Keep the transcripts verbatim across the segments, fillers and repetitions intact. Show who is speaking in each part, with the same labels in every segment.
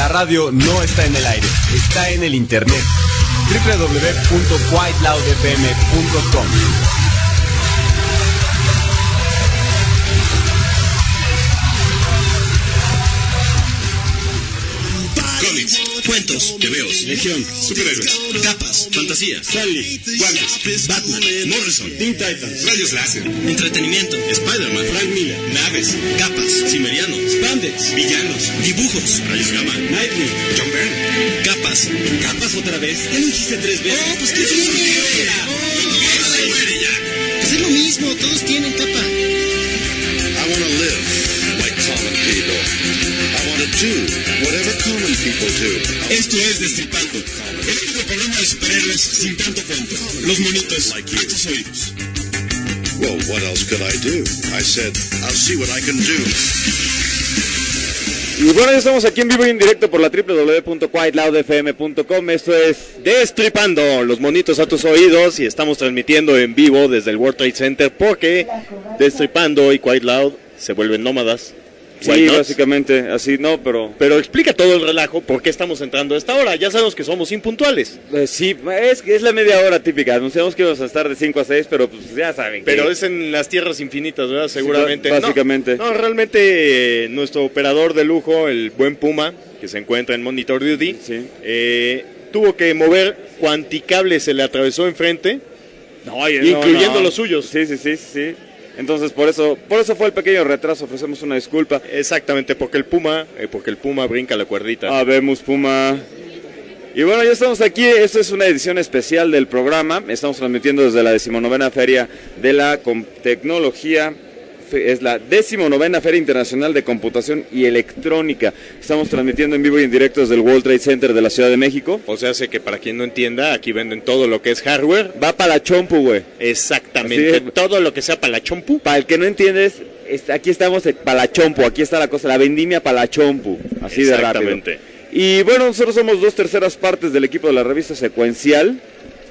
Speaker 1: La radio no está en el aire, está en el internet. doble u doble u doble u punto white loud f m punto com.
Speaker 2: Cómics, cuentos, tebeos, legión, superhéroes, capas, fantasía, Stanley, guantes, Batman, Morrison, Teen Titans, rayos láser, entretenimiento, Spider-Man, Frank Miller, naves, capas, Cimmeriano, Spandex, villanos, dibujos, rayos gamma, Nightwing, John Byrne, capas, capas otra vez, ya lo dijiste tres veces. Oh, pues que sí, pues es lo mismo, todos tienen capa. I wanna live like common people. I wanna do whatever common people do. Esto es Destripando, el único programa de superhéroes sin tanto cuento. Los monitos like you. A tus oídos. Well, what else could I do? I said, I'll see what I can do.
Speaker 3: Y bueno, ya estamos aquí en vivo y en directo por la doble u doble u doble u punto quiet loud f m punto com. Esto es Destripando, los monitos a tus oídos, y estamos transmitiendo en vivo desde el World Trade Center porque Destripando y Quiet Loud se vuelven nómadas. Sí, básicamente, así no, pero... Pero explica todo el relajo, por qué estamos entrando a esta hora. Ya sabemos que somos impuntuales. Eh, sí, es, es la media hora típica. Anunciamos que íbamos a estar de cinco a seis, pero pues ya saben. Pero que... es en las tierras infinitas, ¿verdad? Seguramente. Sí, básicamente. No, no realmente eh, nuestro operador de lujo, el buen Puma, que se encuentra en Monitor Duty, sí. eh, tuvo que mover cuanticable se le atravesó enfrente, no, incluyendo no, no. los suyos. Sí, sí, sí, sí. Entonces por eso por eso fue el pequeño retraso, ofrecemos una disculpa. Exactamente, porque el Puma, eh, porque el Puma brinca la cuerdita. Ah, vemos Puma. Y bueno, ya estamos aquí, esta es una edición especial del programa, estamos transmitiendo desde la decimonovena Feria de la Tecnología, es la decimonovena Feria Internacional de Computación y Electrónica. Estamos transmitiendo en vivo y en directo desde el World Trade Center de la Ciudad de México. O sea, sé que para quien no entienda, aquí venden todo lo que es hardware. Va para la chompu, güey. Exactamente, así, todo lo que sea para la chompu. Para el que no entiendes, aquí estamos para la chompu, aquí está la cosa, la vendimia para la chompu, así de rápido. Exactamente. Y bueno, nosotros somos dos terceras partes del equipo de la revista Secuencial.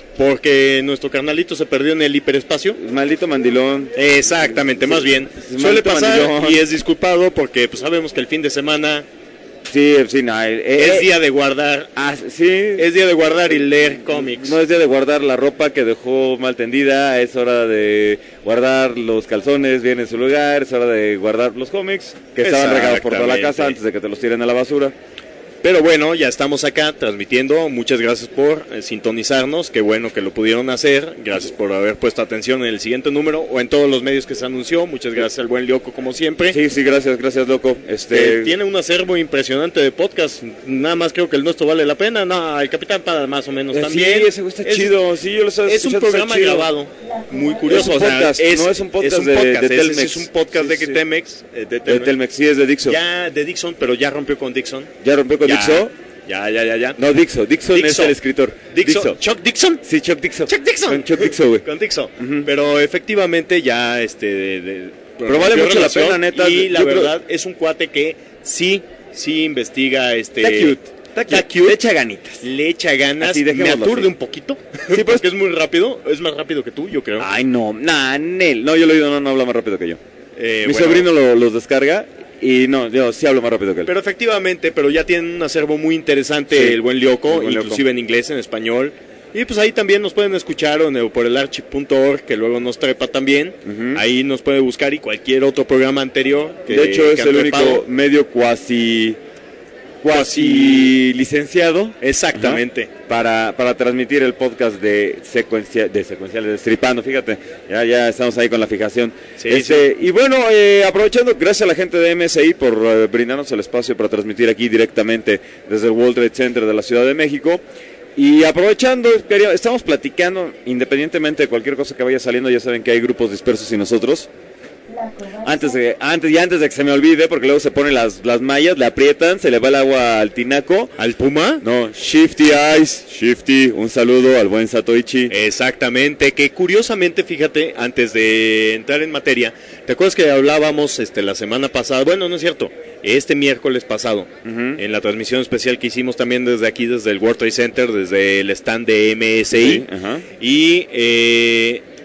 Speaker 3: Porque nuestro carnalito se perdió en el hiperespacio. Maldito mandilón. Exactamente, más bien. Suele pasar mandilón. Y es disculpado porque pues sabemos que el fin de semana... Sí, sí, no, eh, es eh, día de guardar. Ah, sí. Es día de guardar y leer cómics. No es día de guardar la ropa que dejó mal tendida, es hora de guardar los calzones bien en su lugar, es hora de guardar los cómics que estaban regados por toda la casa antes de que te los tiren a la basura. Pero bueno, ya estamos acá transmitiendo, muchas gracias por eh, sintonizarnos, qué bueno que lo pudieron hacer, gracias por haber puesto atención en el siguiente número o en todos los medios que se anunció, muchas gracias al buen Loco como siempre. Sí, sí, gracias, gracias Loco. Este... Eh, tiene un acervo impresionante de podcast, nada más creo que el nuestro vale la pena, no, el Capitán Pada más o menos eh, también. Sí, ese está es, chido, sí, yo lo sé. Es un programa grabado, muy curioso, es un podcast, o sea, es, no es un podcast, es un podcast de, de, de Telmex. Es, es un podcast sí, de, sí. Telmex, eh, de Telmex. De Telmex, sí, es de Dixon. Ya, de Dixon, pero ya rompió con Dixon. Ya rompió con ya. Dixon. Ya, ya, ya, ya. No, Dixon. Dixon, Dixon es el escritor. Dixon. Dixon. ¿Chuck Dixon? Sí, Chuck Dixon. Chuck Dixon. Con Chuck Dixon, güey. Con Dixon. Uh-huh. Pero efectivamente ya, este... De, de, pero vale mucho la pena, neta. Y la verdad creo... es un cuate que sí, sí investiga, este... Está cute. Está cute. Está cute. Le echa ganitas. Le echa ganas. Así, me aturde así un poquito. Sí, pues que es muy rápido. Es más rápido que tú, yo creo. Ay, no. Nah, Nel. No, yo lo he oído, no, no habla más rápido que yo. Eh, Mi bueno, sobrino lo, los descarga. Y no, yo sí hablo más rápido que él. Pero efectivamente, pero ya tienen un acervo muy interesante, sí, el buen Lyoko, inclusive Lyoko. En inglés, en español. Y pues ahí también nos pueden escuchar o por el archive punto org, que luego nos trepa también. Uh-huh. Ahí nos puede buscar y cualquier otro programa anterior. Que, de hecho, es el trepado. Único medio cuasi... cuasi licenciado, exactamente, uh-huh, para, para transmitir el podcast de secuencia, de secuenciales Destripando, fíjate, ya, ya estamos ahí con la fijación. Sí, este, sí. Y bueno, eh, aprovechando, gracias a la gente de M S I por eh, brindarnos el espacio para transmitir aquí directamente desde el World Trade Center de la Ciudad de México. Y aprovechando, estamos platicando, independientemente de cualquier cosa que vaya saliendo, ya saben que hay grupos dispersos y nosotros. Antes de, antes, y antes de que se me olvide, porque luego se ponen las, las mallas, le aprietan, se le va el agua al tinaco. ¿Al Puma? No, Shifty Eyes, Shifty, un saludo al buen Satoichi. Exactamente, que curiosamente, fíjate, antes de entrar en materia, ¿te acuerdas que hablábamos este, la semana pasada? Bueno, no es cierto, este miércoles pasado, uh-huh, en la transmisión especial que hicimos también desde aquí, desde el World Trade Center, desde el stand de M S I, sí, uh-huh, y... Eh,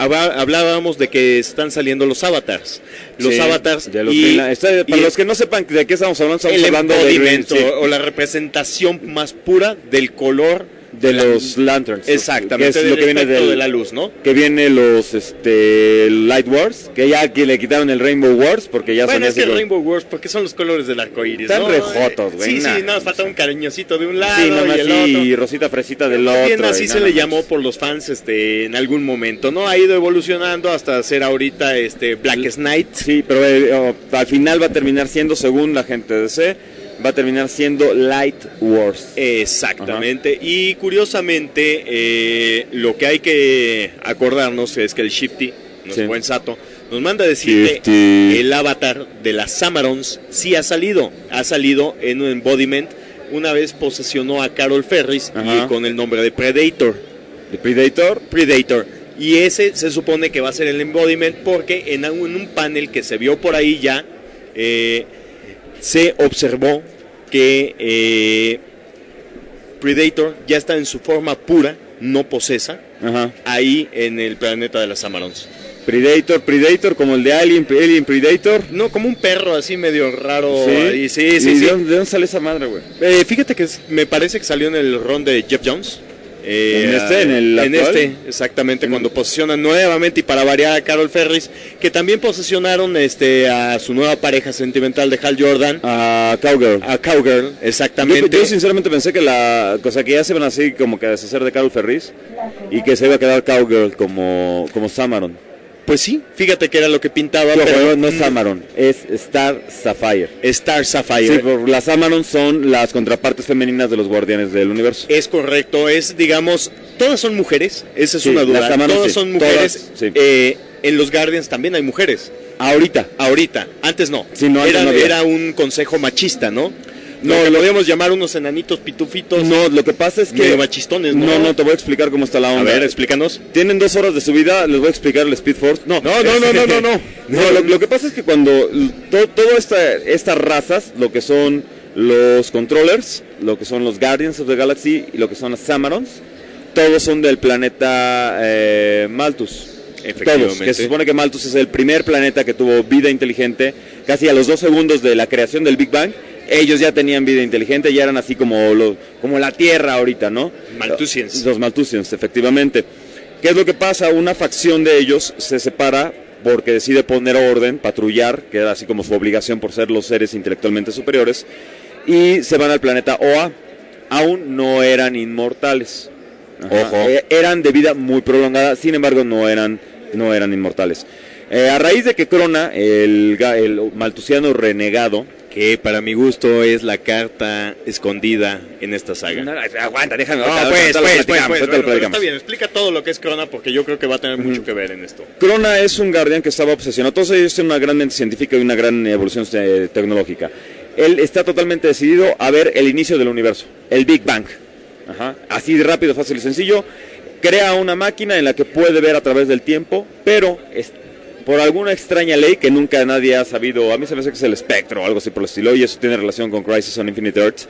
Speaker 3: hablábamos de que están saliendo los avatars. Los
Speaker 1: sí,
Speaker 3: avatars.
Speaker 1: De los
Speaker 3: y,
Speaker 1: Green, para
Speaker 3: y
Speaker 1: los que no sepan de qué estamos hablando, estamos
Speaker 3: el
Speaker 1: hablando de Green,
Speaker 3: sí. o la representación más pura del color
Speaker 1: de los lanterns.
Speaker 3: Exactamente,
Speaker 1: que es lo que viene del,
Speaker 3: de la luz, ¿no?
Speaker 1: Que viene los este Light Wars, que ya aquí le quitaron el Rainbow Wars porque ya
Speaker 3: bueno,
Speaker 1: son
Speaker 3: es que el Rainbow Wars porque son los colores del arco iris.
Speaker 1: Están
Speaker 3: ¿no?
Speaker 1: rejotos, güey.
Speaker 3: Sí,
Speaker 1: nah.
Speaker 3: sí, nada más falta un cariñosito de un lado
Speaker 1: sí, nada más
Speaker 3: y el
Speaker 1: sí,
Speaker 3: otro.
Speaker 1: Y rosita fresita del
Speaker 3: Más
Speaker 1: otro.
Speaker 3: bien así se le
Speaker 1: más.
Speaker 3: llamó por los fans este en algún momento, ¿no? Ha ido evolucionando hasta ser ahorita este Blackest Night.
Speaker 1: Sí, pero eh, oh, al final va a terminar siendo, según la gente de D C, va a terminar siendo Light Wars.
Speaker 3: Exactamente. Ajá. Y curiosamente, eh, lo que hay que acordarnos es que el Shifty, nuestro sí. buen Sato, nos manda a decir Shifty. que el avatar de las Samarons sí ha salido. Ha salido en un embodiment. Una vez posesionó a Carol Ferris y con el nombre de Predator.
Speaker 1: ¿De Predator?
Speaker 3: Predator. Y ese se supone que va a ser el embodiment porque en un, en un panel que se vio por ahí ya, eh, se observó que eh, Predator ya está en su forma pura, no posesa, Ajá. ahí en el planeta de las Amarons.
Speaker 1: Predator, Predator, como el de Alien, Alien Predator.
Speaker 3: No, como un perro así medio raro.
Speaker 1: Sí,
Speaker 3: ahí. sí, sí.
Speaker 1: ¿Y
Speaker 3: sí.
Speaker 1: ¿De, dónde, ¿De dónde sale esa madre, güey?
Speaker 3: Eh, fíjate que es, me parece que salió en el ron de Jeff Jones.
Speaker 1: Eh, ¿En este? ¿En el
Speaker 3: En
Speaker 1: actual?
Speaker 3: este, exactamente, cuando posicionan nuevamente y para variar a Carol Ferris, que también posicionaron este a su nueva pareja sentimental de Hal Jordan.
Speaker 1: A Cowgirl.
Speaker 3: A Cowgirl, exactamente.
Speaker 1: Yo, yo sinceramente pensé que la cosa que ya se iban así como que a deshacer de Carol Ferris y que se iba a quedar Cowgirl como, como Samaron.
Speaker 3: Pues sí, fíjate que era lo que pintaba.
Speaker 1: No,
Speaker 3: pero
Speaker 1: no es Samaron, es Star Sapphire.
Speaker 3: Star Sapphire.
Speaker 1: Sí, por las Samaron son las contrapartes femeninas de los Guardianes del Universo.
Speaker 3: Es correcto, es, digamos, todas son mujeres, esa es
Speaker 1: sí,
Speaker 3: una duda.
Speaker 1: Las Samaron,
Speaker 3: todas
Speaker 1: sí,
Speaker 3: son mujeres.
Speaker 1: Todas, sí.
Speaker 3: eh, en los Guardians también hay mujeres.
Speaker 1: Ahorita.
Speaker 3: Ahorita, antes no.
Speaker 1: Sí, no
Speaker 3: era,
Speaker 1: no
Speaker 3: era un consejo machista, ¿no? No, lo, lo podíamos llamar unos enanitos pitufitos.
Speaker 1: No, lo que pasa es que...
Speaker 3: medio machistones, ¿no?
Speaker 1: No, no, te voy a explicar cómo está la onda.
Speaker 3: A ver, explícanos.
Speaker 1: Tienen dos horas de su vida, les voy a explicar el Speed Force. No,
Speaker 3: no, no, no, no, no. no.
Speaker 1: no lo, lo que pasa es que cuando... Todo, todo esta, estas razas, lo que son los Controllers, lo que son los Guardians of the Galaxy y lo que son las Samarons, todos son del planeta eh, Malthus. Todos, que se supone que Malthus es el primer planeta que tuvo vida inteligente, casi a los dos segundos de la creación del Big Bang. Ellos ya tenían vida inteligente, ya eran así como, lo, como la Tierra ahorita, ¿no?
Speaker 3: Malthusians.
Speaker 1: Los Malthusians, efectivamente. ¿Qué es lo que pasa? Una facción de ellos se separa porque decide poner orden, patrullar, que era así como su obligación por ser los seres intelectualmente superiores, y se van al planeta Oa. Aún no eran inmortales. Ajá. Ojo. Eh, eran de vida muy prolongada, sin embargo no eran, no eran inmortales. Eh, a raíz de que Krona, el, el malthusiano renegado,
Speaker 3: que para mi gusto es la carta escondida en esta saga.
Speaker 1: No, no, aguanta, déjame.
Speaker 3: No,
Speaker 1: ahorita,
Speaker 3: pues,
Speaker 1: ahorita
Speaker 3: pues,
Speaker 1: lo
Speaker 3: pues, pues,
Speaker 1: bueno,
Speaker 3: bueno, está bien, explica todo lo que es Krona porque yo creo que va a tener mucho que ver en esto.
Speaker 1: Krona es un Guardián que estaba obsesionado, todos ellos tienen una gran mente científica y una gran evolución eh, tecnológica. Él está totalmente decidido a ver el inicio del universo, el Big Bang. Ajá. Así de rápido, fácil y sencillo. Crea una máquina en la que puede ver a través del tiempo, pero es, por alguna extraña ley que nunca nadie ha sabido, a mí se me hace que es el espectro o algo así por el estilo, y eso tiene relación con Crisis on Infinite Earths,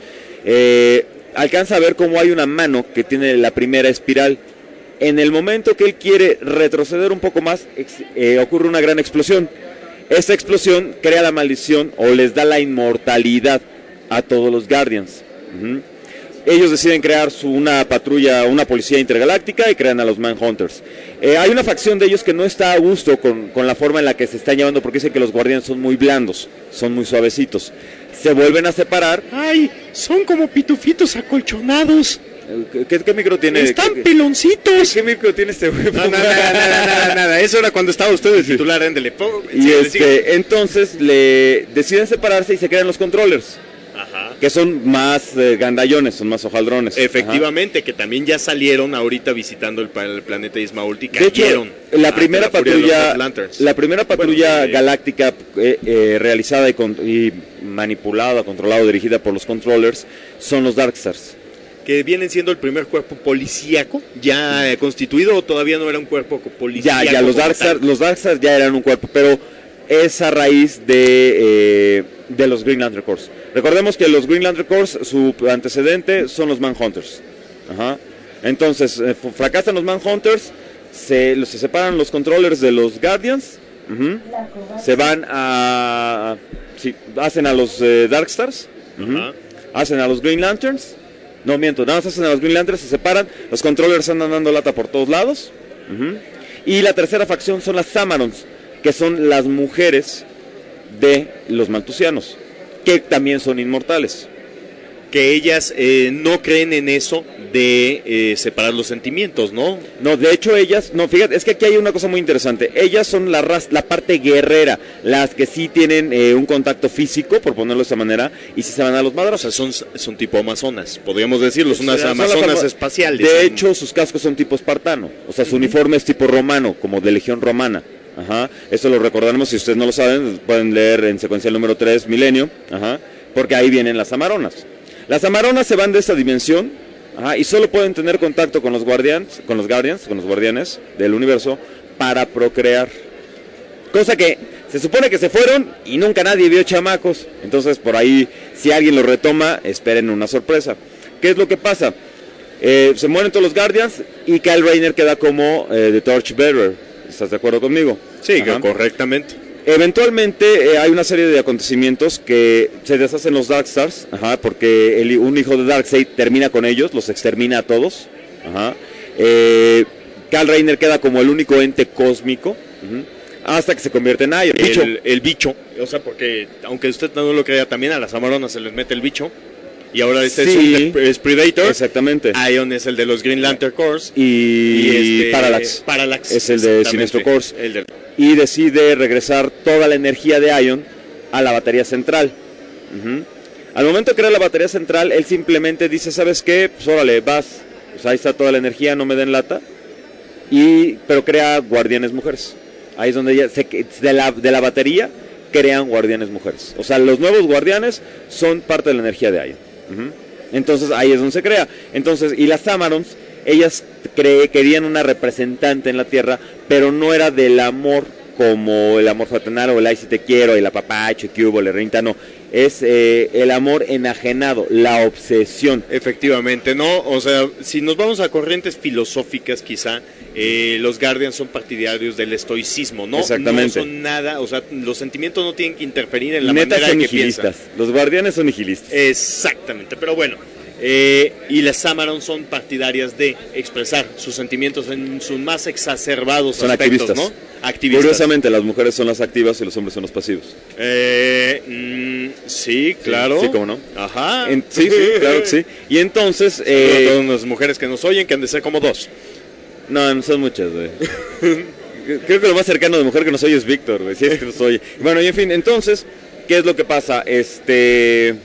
Speaker 1: eh, alcanza a ver cómo hay una mano que tiene la primera espiral. En el momento que él quiere retroceder un poco más, ex, eh, ocurre una gran explosión. Esta explosión crea la maldición o les da la inmortalidad a todos los Guardians. Uh-huh. Ellos deciden crear su, una patrulla, una policía intergaláctica y crean a los Manhunters. Eh, hay una facción de ellos que no está a gusto con, con la forma en la que se están llevando porque dicen que los guardianes son muy blandos, son muy suavecitos. Se vuelven a separar.
Speaker 3: ¡Ay! Son como pitufitos acolchonados.
Speaker 1: ¿Qué, qué, qué micro tiene?
Speaker 3: ¡Están
Speaker 1: ¿Qué,
Speaker 3: peloncitos!
Speaker 1: ¿Qué micro tiene este güey?
Speaker 3: No, nada, nada, nada, nada, nada. Eso era cuando estaba usted de titular, éndele.
Speaker 1: Y sí, este, entonces le deciden separarse y se crean los controllers.
Speaker 3: Ajá.
Speaker 1: Que son más eh, gandallones, son más hojaldrones.
Speaker 3: Efectivamente, ajá, que también ya salieron ahorita visitando el, el planeta Ismault y
Speaker 1: de
Speaker 3: cayeron.
Speaker 1: Hecho, la, primera la, patrulla, la primera patrulla bueno, galáctica eh, eh, realizada y, con, y manipulada, controlada, dirigida por los controllers son los Darkstars.
Speaker 3: Que vienen siendo el primer cuerpo policíaco ya eh, constituido, o todavía no era un cuerpo policíaco.
Speaker 1: Ya, ya, los Darkstars, los Darkstars ya eran un cuerpo, pero es a raíz de, eh, de los Green Lantern Corps. Recordemos que los Green Lantern Corps, su antecedente son los Manhunters. Ajá. Entonces, eh, fracasan los Manhunters, se, se separan los controllers de los Guardians, uh-huh. se van a... Sí, hacen a los eh, Darkstars, uh-huh. hacen a los Green Lanterns, no miento, nada más hacen a los Green Lanterns, se separan, los controllers andan dando lata por todos lados, uh-huh. y la tercera facción son las Samarons, que son las mujeres de los maltusianos, que también son inmortales.
Speaker 3: Que ellas eh, no creen en eso de eh, separar los sentimientos, ¿no?
Speaker 1: No, de hecho ellas, no, fíjate, es que aquí hay una cosa muy interesante. Ellas son la raz, la parte guerrera, las que sí tienen eh, un contacto físico, por ponerlo de esa manera, y sí se van a los madrazos.
Speaker 3: O sea, son, son tipo amazonas, podríamos decirlo, son unas
Speaker 1: Son
Speaker 3: amazonas
Speaker 1: las-
Speaker 3: espaciales.
Speaker 1: De
Speaker 3: son-
Speaker 1: hecho, sus cascos son tipo espartano, o sea, su uniforme es tipo romano, como de legión romana. Ajá. Esto lo recordaremos, si ustedes no lo saben, pueden leer en secuencial número tres, Milenio, ajá, porque ahí vienen las amaronas. Las amaronas se van de esta dimensión, ajá, y solo pueden tener contacto con los guardians, con los guardians, con los guardianes del universo para procrear. Cosa que se supone que se fueron y nunca nadie vio chamacos. Entonces, por ahí, si alguien lo retoma, esperen una sorpresa. ¿Qué es lo que pasa? Eh, se mueren todos los guardians y Kyle Rayner queda como eh, The Torchbearer. ¿Estás de acuerdo conmigo?
Speaker 3: Sí,
Speaker 1: Ajá.
Speaker 3: correctamente.
Speaker 1: Eventualmente eh, hay una serie de acontecimientos que se deshacen los Darkstars, ajá, porque el, un hijo de Darkseid termina con ellos, los extermina a todos. Ajá. Eh, Kyle Rayner queda como el único ente cósmico, uh-huh, hasta que se convierte en Iron.
Speaker 3: El, el, el bicho, o sea, porque aunque usted no lo crea, también a las amaronas se les mete el bicho. Y ahora este
Speaker 1: Sí,
Speaker 3: es, un, es Predator.
Speaker 1: Exactamente.
Speaker 3: Ion es el de los Green Lantern Corps.
Speaker 1: Y,
Speaker 3: Y este,
Speaker 1: Parallax,
Speaker 3: Parallax
Speaker 1: es el de
Speaker 3: exactamente,
Speaker 1: Sinestro Corps.
Speaker 3: el de-
Speaker 1: Y decide regresar toda la energía de Ion a la batería central. Uh-huh. Al momento de crear la batería central, él simplemente dice, ¿sabes qué? Pues órale, vas, pues ahí está toda la energía, no me den lata. Y, pero crea guardianes mujeres. Ahí es donde ella, se, de, la, de la batería, crean guardianes mujeres. O sea, los nuevos guardianes son parte de la energía de Ion. Uh-huh. Entonces ahí es donde se crea. Entonces, y las Samarons, ellas cre querían una representante en la Tierra, pero no era del amor como el amor fraternal o el ay si te quiero, el apapacho, que hubo, le reinta, no. Es eh, el amor enajenado, la obsesión.
Speaker 3: Efectivamente, ¿no? O sea, si nos vamos a corrientes filosóficas quizá, eh, los Guardians son partidarios del estoicismo, ¿no?
Speaker 1: Exactamente.
Speaker 3: No son nada, o sea, los sentimientos no tienen que interferir en la
Speaker 1: Neta
Speaker 3: manera
Speaker 1: son
Speaker 3: en que piensan.
Speaker 1: nihilistas. Los guardianes son nihilistas.
Speaker 3: Exactamente, pero bueno. Eh, y las Samaron son partidarias de expresar sus sentimientos en sus más exacerbados
Speaker 1: Son
Speaker 3: aspectos,
Speaker 1: activistas.
Speaker 3: ¿no? Activistas.
Speaker 1: Curiosamente, las mujeres son las activas y los hombres son los pasivos.
Speaker 3: Eh, mm, sí, claro.
Speaker 1: Sí, cómo no.
Speaker 3: Ajá.
Speaker 1: En, sí, sí, claro que sí. Y entonces...
Speaker 3: Eh,
Speaker 1: Eh,
Speaker 3: todas las mujeres que nos oyen, que han de ser como dos.
Speaker 1: no, no son muchas, güey. Creo que lo más cercano de mujer que nos oye es Víctor, güey. Si es que nos oye. Bueno, y en fin, entonces, ¿qué es lo que pasa? Este...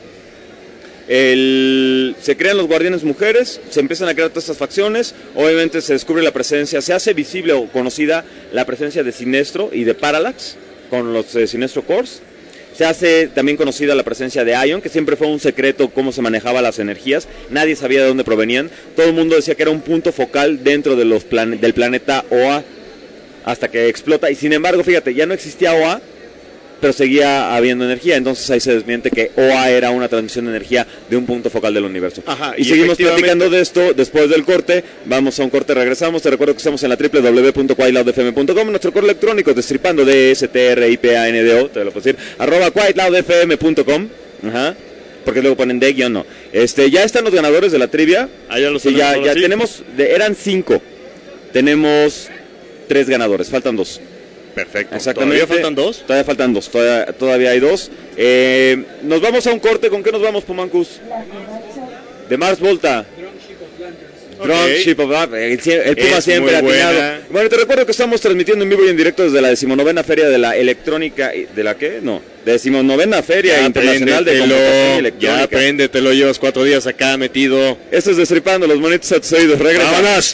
Speaker 1: El, se crean los guardianes mujeres, se empiezan a crear todas estas facciones, obviamente se descubre la presencia, se hace visible o conocida la presencia de Sinestro y de Parallax con los eh, Sinestro Corps. Se hace también conocida la presencia de Ion, que siempre fue un secreto cómo se manejaban las energías, nadie sabía de dónde provenían, todo el mundo decía que era un punto focal dentro de los plan del planeta O A, hasta que explota, y sin embargo, fíjate, ya no existía O A, pero seguía habiendo energía, entonces ahí se desmiente que O A era una transmisión de energía de un punto focal del universo.
Speaker 3: Ajá,
Speaker 1: y,
Speaker 3: y
Speaker 1: seguimos
Speaker 3: efectivamente-
Speaker 1: platicando de esto después del corte, vamos a un corte, regresamos, te recuerdo que estamos en la doble u doble u doble u punto quiet loud f m punto com, nuestro correo electrónico destripando de S T R I P A N D O, te lo puedo decir, arroba quiet loud f m punto com, ajá, porque luego ponen de guión, no. Este, ya están los ganadores de la trivia,
Speaker 3: Ah, ya los
Speaker 1: sí, ya,
Speaker 3: tenemos,
Speaker 1: ya
Speaker 3: ahora sí.
Speaker 1: tenemos, de, eran cinco, tenemos tres ganadores, faltan dos.
Speaker 3: Perfecto.
Speaker 1: Exactamente.
Speaker 3: ¿Todavía faltan dos?
Speaker 1: Todavía faltan dos, todavía, todavía hay dos. Eh, nos vamos a un corte, ¿con qué nos vamos, Pumancus? De Mars Volta. Drunk
Speaker 3: Ok.
Speaker 1: Ship of Love. El, sie- el Puma
Speaker 3: Es
Speaker 1: siempre
Speaker 3: muy
Speaker 1: atinado.
Speaker 3: buena.
Speaker 1: Bueno, te recuerdo que estamos transmitiendo en vivo y en directo desde la decimonovena Feria de la Electrónica. ¿De la qué? No. Decimonovena Feria
Speaker 3: Ya
Speaker 1: Internacional de
Speaker 3: apréndetelo,
Speaker 1: Computación
Speaker 3: ya
Speaker 1: Electrónica.
Speaker 3: apréndetelo, llevas cuatro días acá metido.
Speaker 1: Esto es Destripando los monitos a tus oídos. Regresa.
Speaker 3: ¡Vámonos!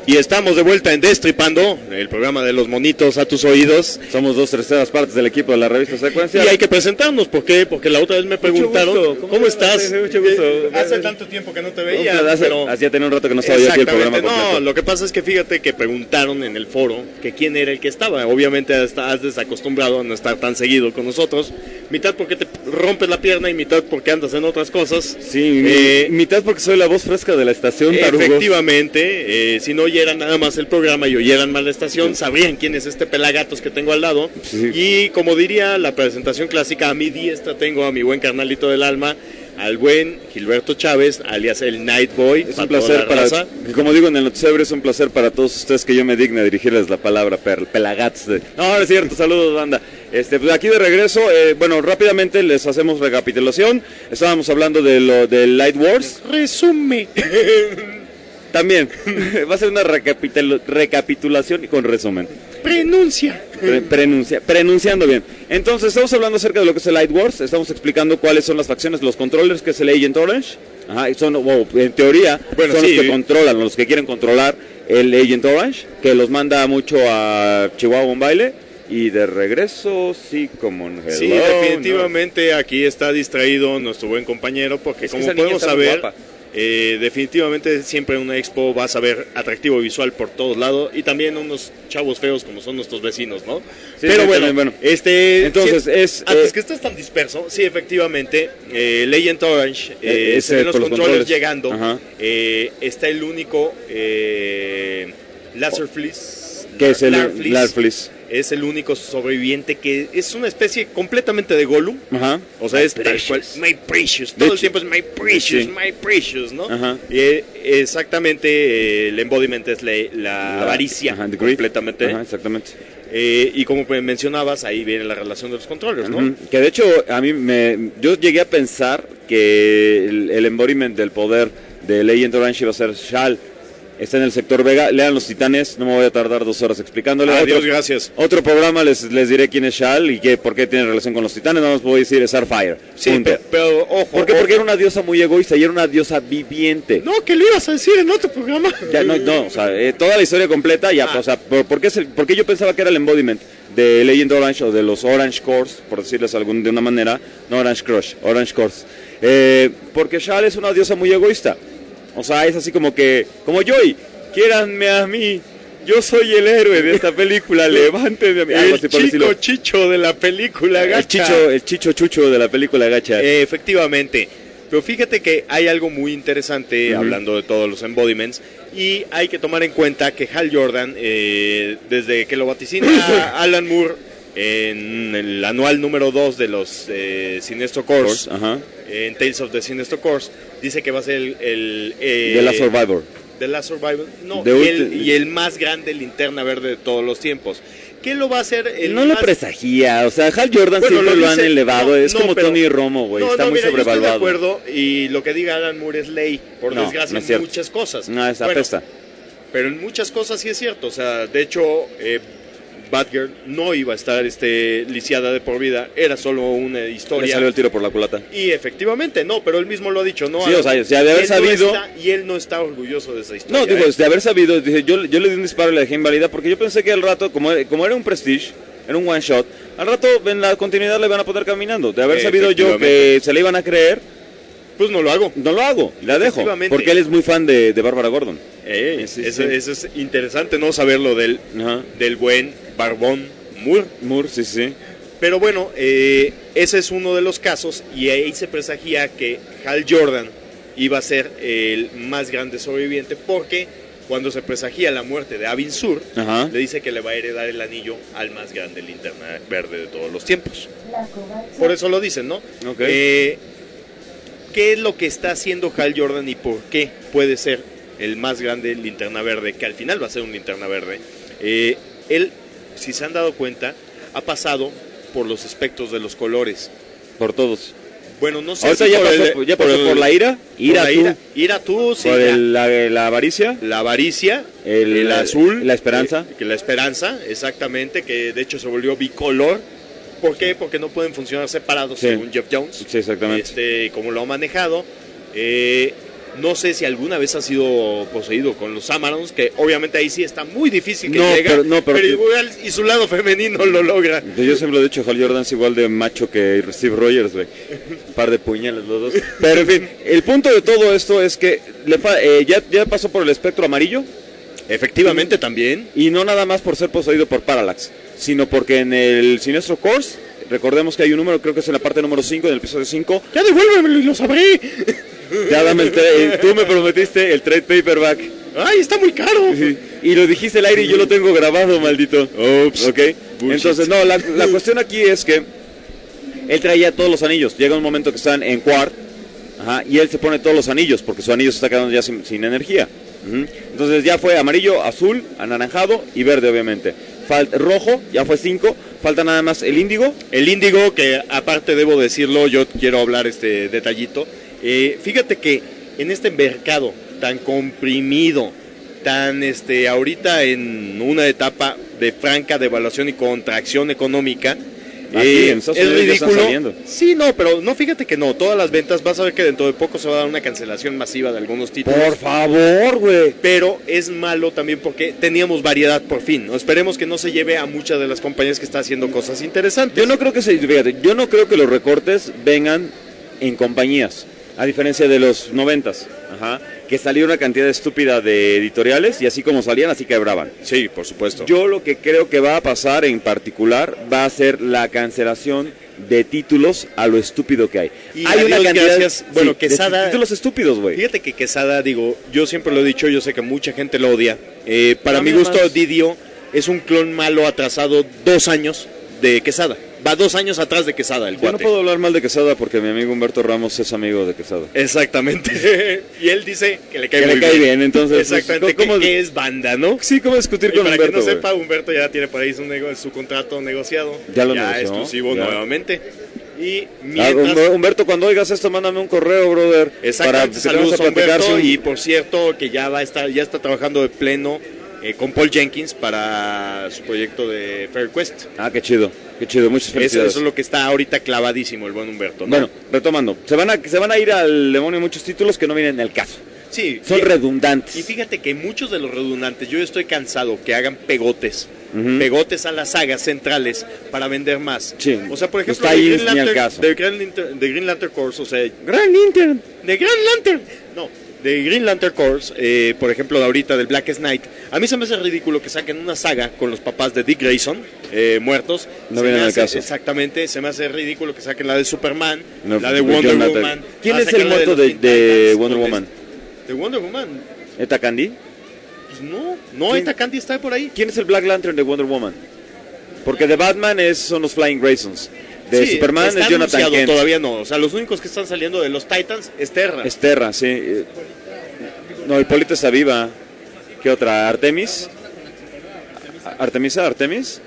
Speaker 3: Y estamos de vuelta en Destripando, el programa de los monitos a tus oídos.
Speaker 1: Somos dos terceras partes del equipo de la revista Secuencia.
Speaker 3: Y hay que presentarnos, ¿por qué? Porque la otra vez me preguntaron, ¿cómo, ¿cómo estás?
Speaker 1: Mucho gusto.
Speaker 3: Hace tanto tiempo que no te veía.
Speaker 1: Hace,
Speaker 3: pero...
Speaker 1: Hacía tener un rato que no estaba yo aquí el programa completo.
Speaker 3: No, lo que pasa es que fíjate que preguntaron en el foro que quién era el que estaba. Obviamente has desacostumbrado a no estar tan seguido con nosotros. Mitad porque te rompes la pierna y mitad porque andas en otras cosas.
Speaker 1: Sí, eh, mitad porque soy la voz fresca de la estación, Tarugo.
Speaker 3: Efectivamente, eh, si no oyeran nada más el programa y oyeran más la estación, sí, sabrían quién es este pelagatos que tengo al lado. Sí. Y como diría la presentación clásica, a mi diestra tengo a mi buen carnalito del alma, al buen Gilberto Chávez, alias el Night Boy.
Speaker 1: Es un placer para, raza. Como digo en el noticiero, es un placer para todos ustedes que yo me digne dirigirles la palabra pelagats. De... No, no es cierto, saludos banda. Este, pues aquí de regreso, eh, bueno, rápidamente les hacemos recapitulación. Estábamos hablando de lo del Light Wars.
Speaker 3: Resume.
Speaker 1: También, va a ser una recapitul recapitulación y con resumen.
Speaker 3: Prenuncia.
Speaker 1: Pre prenuncia. Prenunciando bien. Entonces, estamos hablando acerca de lo que es el Light Wars. Estamos explicando cuáles son las facciones, los controllers, que es el Agent Orange. Ajá, y son, wow, en teoría, bueno, son sí, los que controlan, los que quieren controlar el Agent Orange, que los manda mucho a Chihuahua un baile. Y de regreso, sí, como un hello,
Speaker 3: sí, definitivamente no. Aquí está distraído nuestro buen compañero, porque es como podemos saber... Eh, definitivamente siempre en una expo vas a ver atractivo visual por todos lados y también unos chavos feos como son nuestros vecinos, ¿no?
Speaker 1: Sí, pero bueno, bueno,
Speaker 3: este
Speaker 1: entonces
Speaker 3: si,
Speaker 1: es
Speaker 3: antes
Speaker 1: eh,
Speaker 3: que estés tan disperso, sí, efectivamente, eh, Legend Orange, eh, eh, los controles llegando, eh, está el único eh, Laser Fleece,
Speaker 1: que es el Laser Fleece.
Speaker 3: Es el único sobreviviente que es una especie completamente de Gollum.
Speaker 1: Ajá.
Speaker 3: O sea,
Speaker 1: my
Speaker 3: es tal cual, my precious. Todo el tiempo es my precious, sí. my precious, ¿no? Ajá. Y eh, exactamente eh, el embodiment es la, la, la avaricia.
Speaker 1: Ajá,
Speaker 3: completamente.
Speaker 1: Ajá, exactamente.
Speaker 3: Eh, y como mencionabas, ahí viene la relación de los controllers, ¿no?
Speaker 1: Uh-huh. Que de hecho, a mí me, yo llegué a pensar que el, el embodiment del poder de Legend Orange iba a ser Shal. Está en el sector Vega, lean los Titanes, no me voy a tardar dos horas explicándole.
Speaker 3: Adiós,
Speaker 1: otro,
Speaker 3: gracias.
Speaker 1: Otro programa les, les diré quién es Shal y que, por qué tiene relación con los Titanes, no más voy a decir es Starfire.
Speaker 3: Sí, pero, pero ojo.
Speaker 1: ¿Por qué? Porque era una diosa muy egoísta y era una diosa viviente.
Speaker 3: No, ¿qué le ibas a decir en otro programa?
Speaker 1: Ya, no, no, o sea, eh, toda la historia completa, ya, ah. o sea, ¿por, por, qué es el, ¿por qué yo pensaba que era el embodiment de Legend Orange o de los Orange Cores, por decirles algún, de una manera, no Orange Crush, Orange Cores? Eh, porque Shal es una diosa muy egoísta. O sea, es así como que, como Joy. Quiéranme a mí, yo soy el héroe de esta película, levántenme a mí.
Speaker 3: El chico decirlo. Chicho de la película Gacha.
Speaker 1: El chicho, el chicho chucho de la película Gacha.
Speaker 3: Eh, efectivamente, pero fíjate que hay algo muy interesante, uh-huh. hablando de todos los embodiments, y hay que tomar en cuenta que Hal Jordan, eh, desde que lo vaticina Alan Moore en el anual número dos de los eh, Sinestro Corps, uh-huh. en Tales of the Sinestro Corps, dice que va a ser el... el eh,
Speaker 1: de la Survivor.
Speaker 3: De la Survival, no, y el, y el más grande linterna verde de todos los tiempos. ¿Qué lo va a hacer? El
Speaker 1: no
Speaker 3: más...
Speaker 1: lo presagia, o sea, Hal Jordan bueno, siempre lo, lo han elevado, no, es no, como pero, Tony Romo, güey, no, está no, muy mira, sobrevaluado.
Speaker 3: Yo estoy de acuerdo, y lo que diga Alan Moore es ley, por no, desgracia, no en muchas cosas.
Speaker 1: No, es apesta.
Speaker 3: Bueno, pero en muchas cosas sí es cierto, o sea, de hecho... Eh, Batgirl no iba a estar este, lisiada de por vida, era solo una historia.
Speaker 1: Le salió el tiro por la culata.
Speaker 3: Y efectivamente, no, pero él mismo lo ha dicho, ¿no?
Speaker 1: Sí, o sea, de haber sabido...
Speaker 3: No está, y él no está orgulloso de esa historia.
Speaker 1: No, digo,
Speaker 3: ¿eh?
Speaker 1: de haber sabido, dije, yo, yo le di un disparo y le dejé invalida porque yo pensé que al rato, como, como era un Prestige, era un one shot, al rato en la continuidad le van a poder caminando. De haber sabido yo que se le iban a creer...
Speaker 3: Pues no lo hago.
Speaker 1: No lo hago, la dejo. Porque él es muy fan de, de Bárbara Gordon.
Speaker 3: Eh, sí, eso, sí. eso es interesante, ¿no? Saberlo del, uh-huh. del buen Barbón Moore.
Speaker 1: Moore, sí, sí.
Speaker 3: Pero bueno, eh, ese es uno de los casos y ahí se presagía que Hal Jordan iba a ser el más grande sobreviviente porque cuando se presagía la muerte de Abin Sur, uh-huh. le dice que le va a heredar el anillo al más grande linterna verde de todos los tiempos. Por eso lo dicen, ¿no?
Speaker 1: Okay.
Speaker 3: Eh, ¿Qué es lo que está haciendo Hal Jordan y por qué puede ser el más grande linterna verde, que al final va a ser un linterna verde? Eh, él, si se han dado cuenta, ha pasado por los espectros de los colores.
Speaker 1: Por todos.
Speaker 3: Bueno, no sé
Speaker 1: ahorita
Speaker 3: si
Speaker 1: ya
Speaker 3: por,
Speaker 1: pasó,
Speaker 3: el,
Speaker 1: ya pasó por, el, por la ira, ira
Speaker 3: por la
Speaker 1: tú.
Speaker 3: Ira, ira tú, sí.
Speaker 1: Por el, la, la avaricia.
Speaker 3: La avaricia,
Speaker 1: el,
Speaker 3: el azul.
Speaker 1: La esperanza.
Speaker 3: Eh, que la esperanza, exactamente, que de hecho se volvió bicolor. ¿Por qué? Porque no pueden funcionar separados, sí. según Jeff Jones.
Speaker 1: Sí, exactamente.
Speaker 3: Este, como lo ha manejado. Eh, No sé si alguna vez ha sido poseído con los Amarons, que obviamente ahí sí está muy difícil que
Speaker 1: No,
Speaker 3: llegue,
Speaker 1: pero- no, pero-
Speaker 3: pero igual y su lado femenino lo logra.
Speaker 1: Yo siempre lo he dicho, Hal Jordan es igual de macho que Steve Rogers, güey. Un par de puñales los dos. Pero en fin, el punto de todo esto es que le fa- eh, ya, ya pasó por el espectro amarillo,
Speaker 3: Efectivamente también.
Speaker 1: y no nada más por ser poseído por Parallax, sino porque en el Sinestro Course, recordemos que hay un número, creo que es en la parte número cinco, en el episodio cinco,
Speaker 3: Ya devuélvemelo y lo sabré.
Speaker 1: ya dame el tra- tú me prometiste el trade paperback.
Speaker 3: Ay, está muy caro.
Speaker 1: Sí, y lo dijiste al aire y yo lo tengo grabado, maldito.
Speaker 3: Ups.
Speaker 1: Ok.
Speaker 3: Bullshit.
Speaker 1: Entonces, no, la, la cuestión aquí es que él traía todos los anillos. Llega un momento que están en Quart, ajá, y él se pone todos los anillos porque su anillo se está quedando ya sin, sin energía. Ujú. Entonces ya fue amarillo, azul, anaranjado y verde, obviamente. Fal- rojo, ya fue cinco. Falta nada más el índigo.
Speaker 3: El índigo, que aparte debo decirlo, yo quiero hablar este detallito. Eh, fíjate que en este mercado tan comprimido, tan este ahorita en una etapa de franca devaluación y contracción económica,
Speaker 1: Aquí,
Speaker 3: eh,
Speaker 1: en Estados
Speaker 3: es
Speaker 1: Unidos ya están
Speaker 3: ridículo.
Speaker 1: saliendo.
Speaker 3: Sí, no, pero no, fíjate que no, todas las ventas, vas a ver que dentro de poco se va a dar una cancelación masiva de algunos títulos.
Speaker 1: Por favor, güey.
Speaker 3: Pero es malo también porque teníamos variedad por fin, ¿no? Esperemos que no se lleve a muchas de las compañías que están haciendo cosas interesantes.
Speaker 1: Yo no creo que se, fíjate, yo no creo que los recortes vengan en compañías, a diferencia de los noventas, ajá, que salió una cantidad estúpida de editoriales y así como salían, así quebraban.
Speaker 3: Sí, por supuesto.
Speaker 1: Yo lo que creo que va a pasar en particular va a ser la cancelación de títulos a lo estúpido que hay.
Speaker 3: Y
Speaker 1: hay
Speaker 3: a
Speaker 1: una
Speaker 3: Dios
Speaker 1: cantidad
Speaker 3: gracias, bueno,
Speaker 1: sí, de
Speaker 3: Quesada-
Speaker 1: títulos estúpidos, güey.
Speaker 3: Fíjate que Quesada, digo, yo siempre lo he dicho, yo sé que mucha gente lo odia. Eh, para
Speaker 1: A
Speaker 3: mi
Speaker 1: mí
Speaker 3: gusto,
Speaker 1: nomás.
Speaker 3: Didio es un clon malo atrasado dos años de Quesada. Va dos años atrás de Quesada, el
Speaker 1: Yo no
Speaker 3: cuate.
Speaker 1: puedo hablar mal de Quesada porque mi amigo Humberto Ramos es amigo de Quesada.
Speaker 3: Exactamente. Y él dice que le cae
Speaker 1: Que
Speaker 3: muy
Speaker 1: le cae bien, entonces, pues,
Speaker 3: Exactamente,
Speaker 1: ¿cómo-
Speaker 3: que, que es banda, ¿no?
Speaker 1: Sí, ¿cómo discutir
Speaker 3: Y
Speaker 1: con
Speaker 3: para
Speaker 1: Humberto,
Speaker 3: que no
Speaker 1: güey?
Speaker 3: sepa, Humberto ya tiene por ahí su, nego- su contrato negociado.
Speaker 1: Ya lo negoció,
Speaker 3: exclusivo
Speaker 1: ya.
Speaker 3: nuevamente. Y
Speaker 1: Ah,
Speaker 3: mientras...
Speaker 1: Humber- Humberto, cuando oigas esto, mándame un correo, brother.
Speaker 3: Exactamente,
Speaker 1: que
Speaker 3: saludos
Speaker 1: tengamos
Speaker 3: a
Speaker 1: platicar
Speaker 3: Humberto,
Speaker 1: sin-
Speaker 3: y por cierto que ya va a estar, ya está trabajando de pleno eh, con Paul Jenkins para su proyecto de Fair Quest.
Speaker 1: Ah, qué chido, qué chido, muchas
Speaker 3: Eso,
Speaker 1: felicidades.
Speaker 3: eso es lo que está ahorita clavadísimo el buen Humberto, ¿no?
Speaker 1: Bueno, retomando, se van, a, se van a ir al demonio muchos títulos que no vienen al caso.
Speaker 3: sí,
Speaker 1: Son
Speaker 3: y-
Speaker 1: redundantes.
Speaker 3: Y fíjate que muchos de los redundantes, yo estoy cansado que hagan pegotes,
Speaker 1: Ujú.
Speaker 3: pegotes a las sagas centrales para vender más.
Speaker 1: Sí.
Speaker 3: O sea, por ejemplo,
Speaker 1: Está
Speaker 3: de
Speaker 1: ahí,
Speaker 3: Green,
Speaker 1: ni al
Speaker 3: Lantern,
Speaker 1: caso.
Speaker 3: de, Green Lantern, de Green Lantern Corps, o sea,
Speaker 1: Gran Lantern.
Speaker 3: de Green Lantern, no, de Green Lantern Corps, eh, por ejemplo, de ahorita del Blackest Night, a mí se me hace ridículo que saquen una saga con los papás de Dick Grayson eh, muertos.
Speaker 1: No
Speaker 3: Se
Speaker 1: viene
Speaker 3: me
Speaker 1: al
Speaker 3: hace-
Speaker 1: caso.
Speaker 3: Exactamente, se me hace ridículo que saquen la de Superman,
Speaker 1: No,
Speaker 3: la de
Speaker 1: pues,
Speaker 3: Wonder
Speaker 1: Jonathan.
Speaker 3: Woman.
Speaker 1: ¿Quién
Speaker 3: van a
Speaker 1: es el
Speaker 3: sacar la
Speaker 1: muerto
Speaker 3: los
Speaker 1: de,
Speaker 3: Teen
Speaker 1: de
Speaker 3: Titans,
Speaker 1: Wonder
Speaker 3: con
Speaker 1: Woman?
Speaker 3: De Wonder Woman.
Speaker 1: ¿Eta Candy?
Speaker 3: Pues no, no,
Speaker 1: ¿Quién?
Speaker 3: Eta Candy está por ahí.
Speaker 1: ¿Quién es el Black Lantern de Wonder Woman? Porque de Batman es, son los Flying Graysons. De
Speaker 3: Sí,
Speaker 1: Superman
Speaker 3: está
Speaker 1: es Jonathan
Speaker 3: anunciado,
Speaker 1: Kent.
Speaker 3: todavía no. O sea, los únicos que están saliendo de los Titans es Terra.
Speaker 1: Es Terra, sí. Eh, No, Hipólita está viva. ¿Qué otra? ¿Artemis? ¿A- ¿Artemisa? ¿Artemis?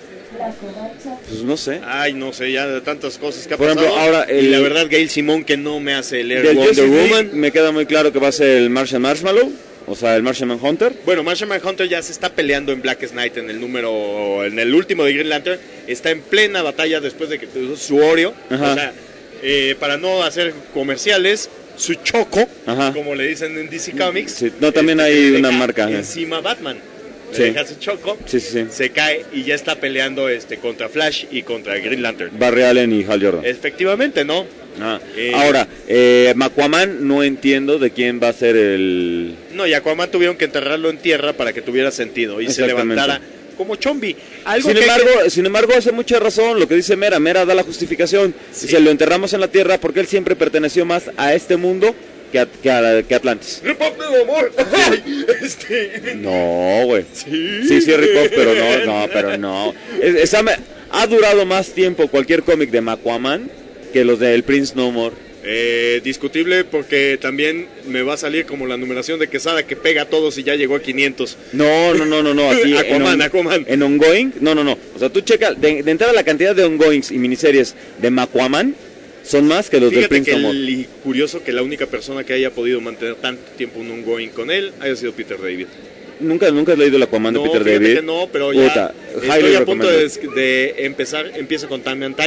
Speaker 1: Pues no sé.
Speaker 3: Ay, no sé, ya de tantas cosas que ha
Speaker 1: Por
Speaker 3: pasado.
Speaker 1: ejemplo, ahora
Speaker 3: Y
Speaker 1: el-
Speaker 3: la verdad, Gail Simón que no me hace leer
Speaker 1: Del
Speaker 3: Wonder
Speaker 1: Justice League
Speaker 3: Woman.
Speaker 1: me queda muy claro que va a ser el Martian Marshmallow, o sea, el Martian Manhunter.
Speaker 3: Bueno, Martian Manhunter ya se está peleando en Blackest Night en el número, en el último de Green Lantern. Está en plena batalla después de que tuvo su Oreo.
Speaker 1: Ajá.
Speaker 3: O sea, eh, para no hacer comerciales, su Choco,
Speaker 1: Ajá.
Speaker 3: como le dicen en D C Comics.
Speaker 1: Sí, no, también
Speaker 3: este,
Speaker 1: hay
Speaker 3: le
Speaker 1: una
Speaker 3: deja
Speaker 1: marca, ajá.
Speaker 3: encima Batman. Le
Speaker 1: Sí.
Speaker 3: deja su Choco.
Speaker 1: Sí, sí, sí.
Speaker 3: Se cae y ya está peleando este contra Flash y contra Green Lantern.
Speaker 1: Barry Allen y Hal Jordan.
Speaker 3: Efectivamente, ¿no?
Speaker 1: Ah.
Speaker 3: Eh,
Speaker 1: Ahora, eh, Aquaman no entiendo de quién va a ser el...
Speaker 3: No, y Aquaman tuvieron que enterrarlo en tierra para que tuviera sentido y se
Speaker 1: Exactamente.
Speaker 3: levantara como Chombi. Algo
Speaker 1: Sin
Speaker 3: que hay
Speaker 1: embargo, sin embargo, hace mucha razón lo que dice Mera. Mera da la justificación.
Speaker 3: Sí.
Speaker 1: Dice, lo enterramos en la Tierra porque él siempre perteneció más a este mundo que, a- que, a- que Atlantis.
Speaker 3: que... ¡Rip-off de amor! Ay, este...
Speaker 1: No, güey.
Speaker 3: Sí.
Speaker 1: Sí, sí, rip-off, pero no, no, pero no. Es- esa me- ha durado más tiempo cualquier cómic de Aquaman que los del Prince No More.
Speaker 3: Eh, discutible porque también me va a salir como la numeración de Quesada que pega a todos y ya llegó a quinientos.
Speaker 1: No, no, no, no, no. Aquí
Speaker 3: Aquaman,
Speaker 1: en, on-
Speaker 3: Aquaman.
Speaker 1: en ongoing, no, no, no. O sea, tú checa, de, de entrada la cantidad de ongoings y miniseries de Aquaman son más que los del
Speaker 3: Fíjate
Speaker 1: Prince
Speaker 3: que
Speaker 1: No More.
Speaker 3: el, y curioso que la única persona que haya podido mantener tanto tiempo un ongoing con él haya sido Peter David.
Speaker 1: ¿Nunca, nunca has leído el Aquaman
Speaker 3: No,
Speaker 1: de Peter
Speaker 3: fíjate
Speaker 1: David?
Speaker 3: que no, pero ya
Speaker 1: Puta,
Speaker 3: estoy
Speaker 1: highly
Speaker 3: a punto de,
Speaker 1: recommended.
Speaker 3: de empezar, empieza con Time and Tide.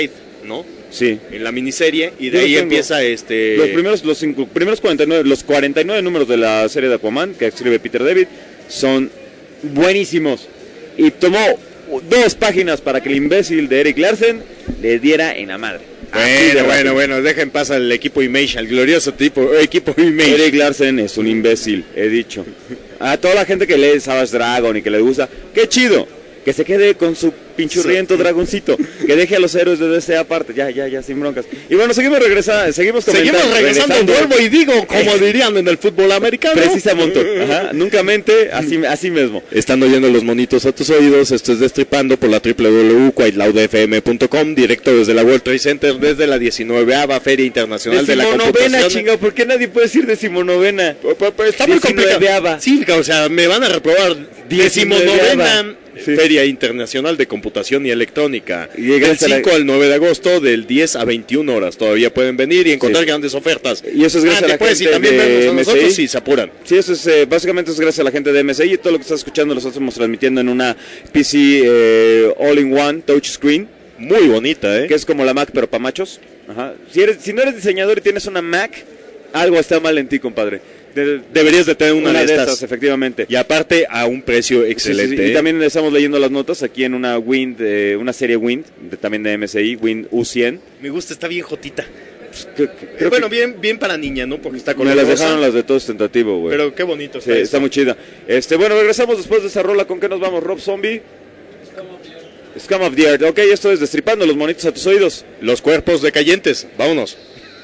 Speaker 3: ¿no?
Speaker 1: Sí.
Speaker 3: En la miniserie, y de
Speaker 1: Yo
Speaker 3: ahí
Speaker 1: tengo
Speaker 3: empieza este...
Speaker 1: Los primeros, los cinco, primeros cuarenta y nueve, los cuarenta y nueve números de la serie de Aquaman que escribe Peter David son buenísimos. Y tomó dos páginas para que el imbécil de Eric Larsen le diera en la madre.
Speaker 3: Bueno, bueno, bueno, dejen pasar al equipo Image, al glorioso tipo, equipo Image.
Speaker 1: Eric Larsen es un imbécil, he dicho. A toda la gente que lee Savage Dragon y que le gusta, ¡qué chido! Que se quede con su pinchurriento dragoncito. Que deje a los héroes de D C aparte. Ya, ya, ya, sin broncas. Y bueno, seguimos regresando, seguimos comentando.
Speaker 3: Seguimos regresando, regresando. Vuelvo y digo, como dirían en el fútbol americano.
Speaker 1: Precisamente, ajá, nunca mente, así, así mismo.
Speaker 3: Están oyendo los monitos a tus oídos. Esto es Destripando por la doble u doble u doble u punto quite loud f m punto com, directo desde la World Trade Center, desde la diecinueava Feria Internacional de la Computación.
Speaker 1: Chinga, ¿por qué nadie puede decir decimonovena?
Speaker 3: Pues, pues, está muy complicado. Sí, o sea, me van a reprobar. Decimonovena sí. Feria Internacional de Computación y Electrónica. Y del cinco la... al nueve de agosto, del diez a veintiuna horas. Todavía pueden venir y encontrar sí. grandes ofertas.
Speaker 1: Y eso es gracias ah, a la
Speaker 3: pues,
Speaker 1: gente
Speaker 3: y también
Speaker 1: de
Speaker 3: a nosotros si se apuran.
Speaker 1: Sí, eso es eh, básicamente es gracias a la gente de M S I y todo lo que estás escuchando lo estamos transmitiendo en una P C eh, all-in-one touchscreen.
Speaker 3: Muy bonita, ¿eh?
Speaker 1: Que es como la Mac pero para machos. Ajá. Si, eres, si no eres diseñador y tienes una Mac, algo está mal en ti, compadre. De,
Speaker 3: Deberías de tener una,
Speaker 1: una
Speaker 3: de,
Speaker 1: de
Speaker 3: estas.
Speaker 1: estas, efectivamente.
Speaker 3: Y aparte a un precio excelente.
Speaker 1: Sí, sí, sí. Y también estamos leyendo las notas aquí en una Wind, eh, una serie Wind, de, también de M S I, Wind U cien.
Speaker 3: Me gusta, está bien jotita.
Speaker 1: Pues, que, que, creo
Speaker 3: bueno,
Speaker 1: que
Speaker 3: bien bien para niña, ¿no? Porque está con
Speaker 1: me las rosa. Dejaron las de todo tentativo, güey.
Speaker 3: Pero qué bonito está.
Speaker 1: Sí, está muy chida. Este, bueno, regresamos después de esa rola. ¿Con qué nos vamos, Rob Zombie? Scum of the Earth. Ok, esto es Destripando los monitos a tus oídos.
Speaker 3: Los cuerpos decayentes. Vámonos.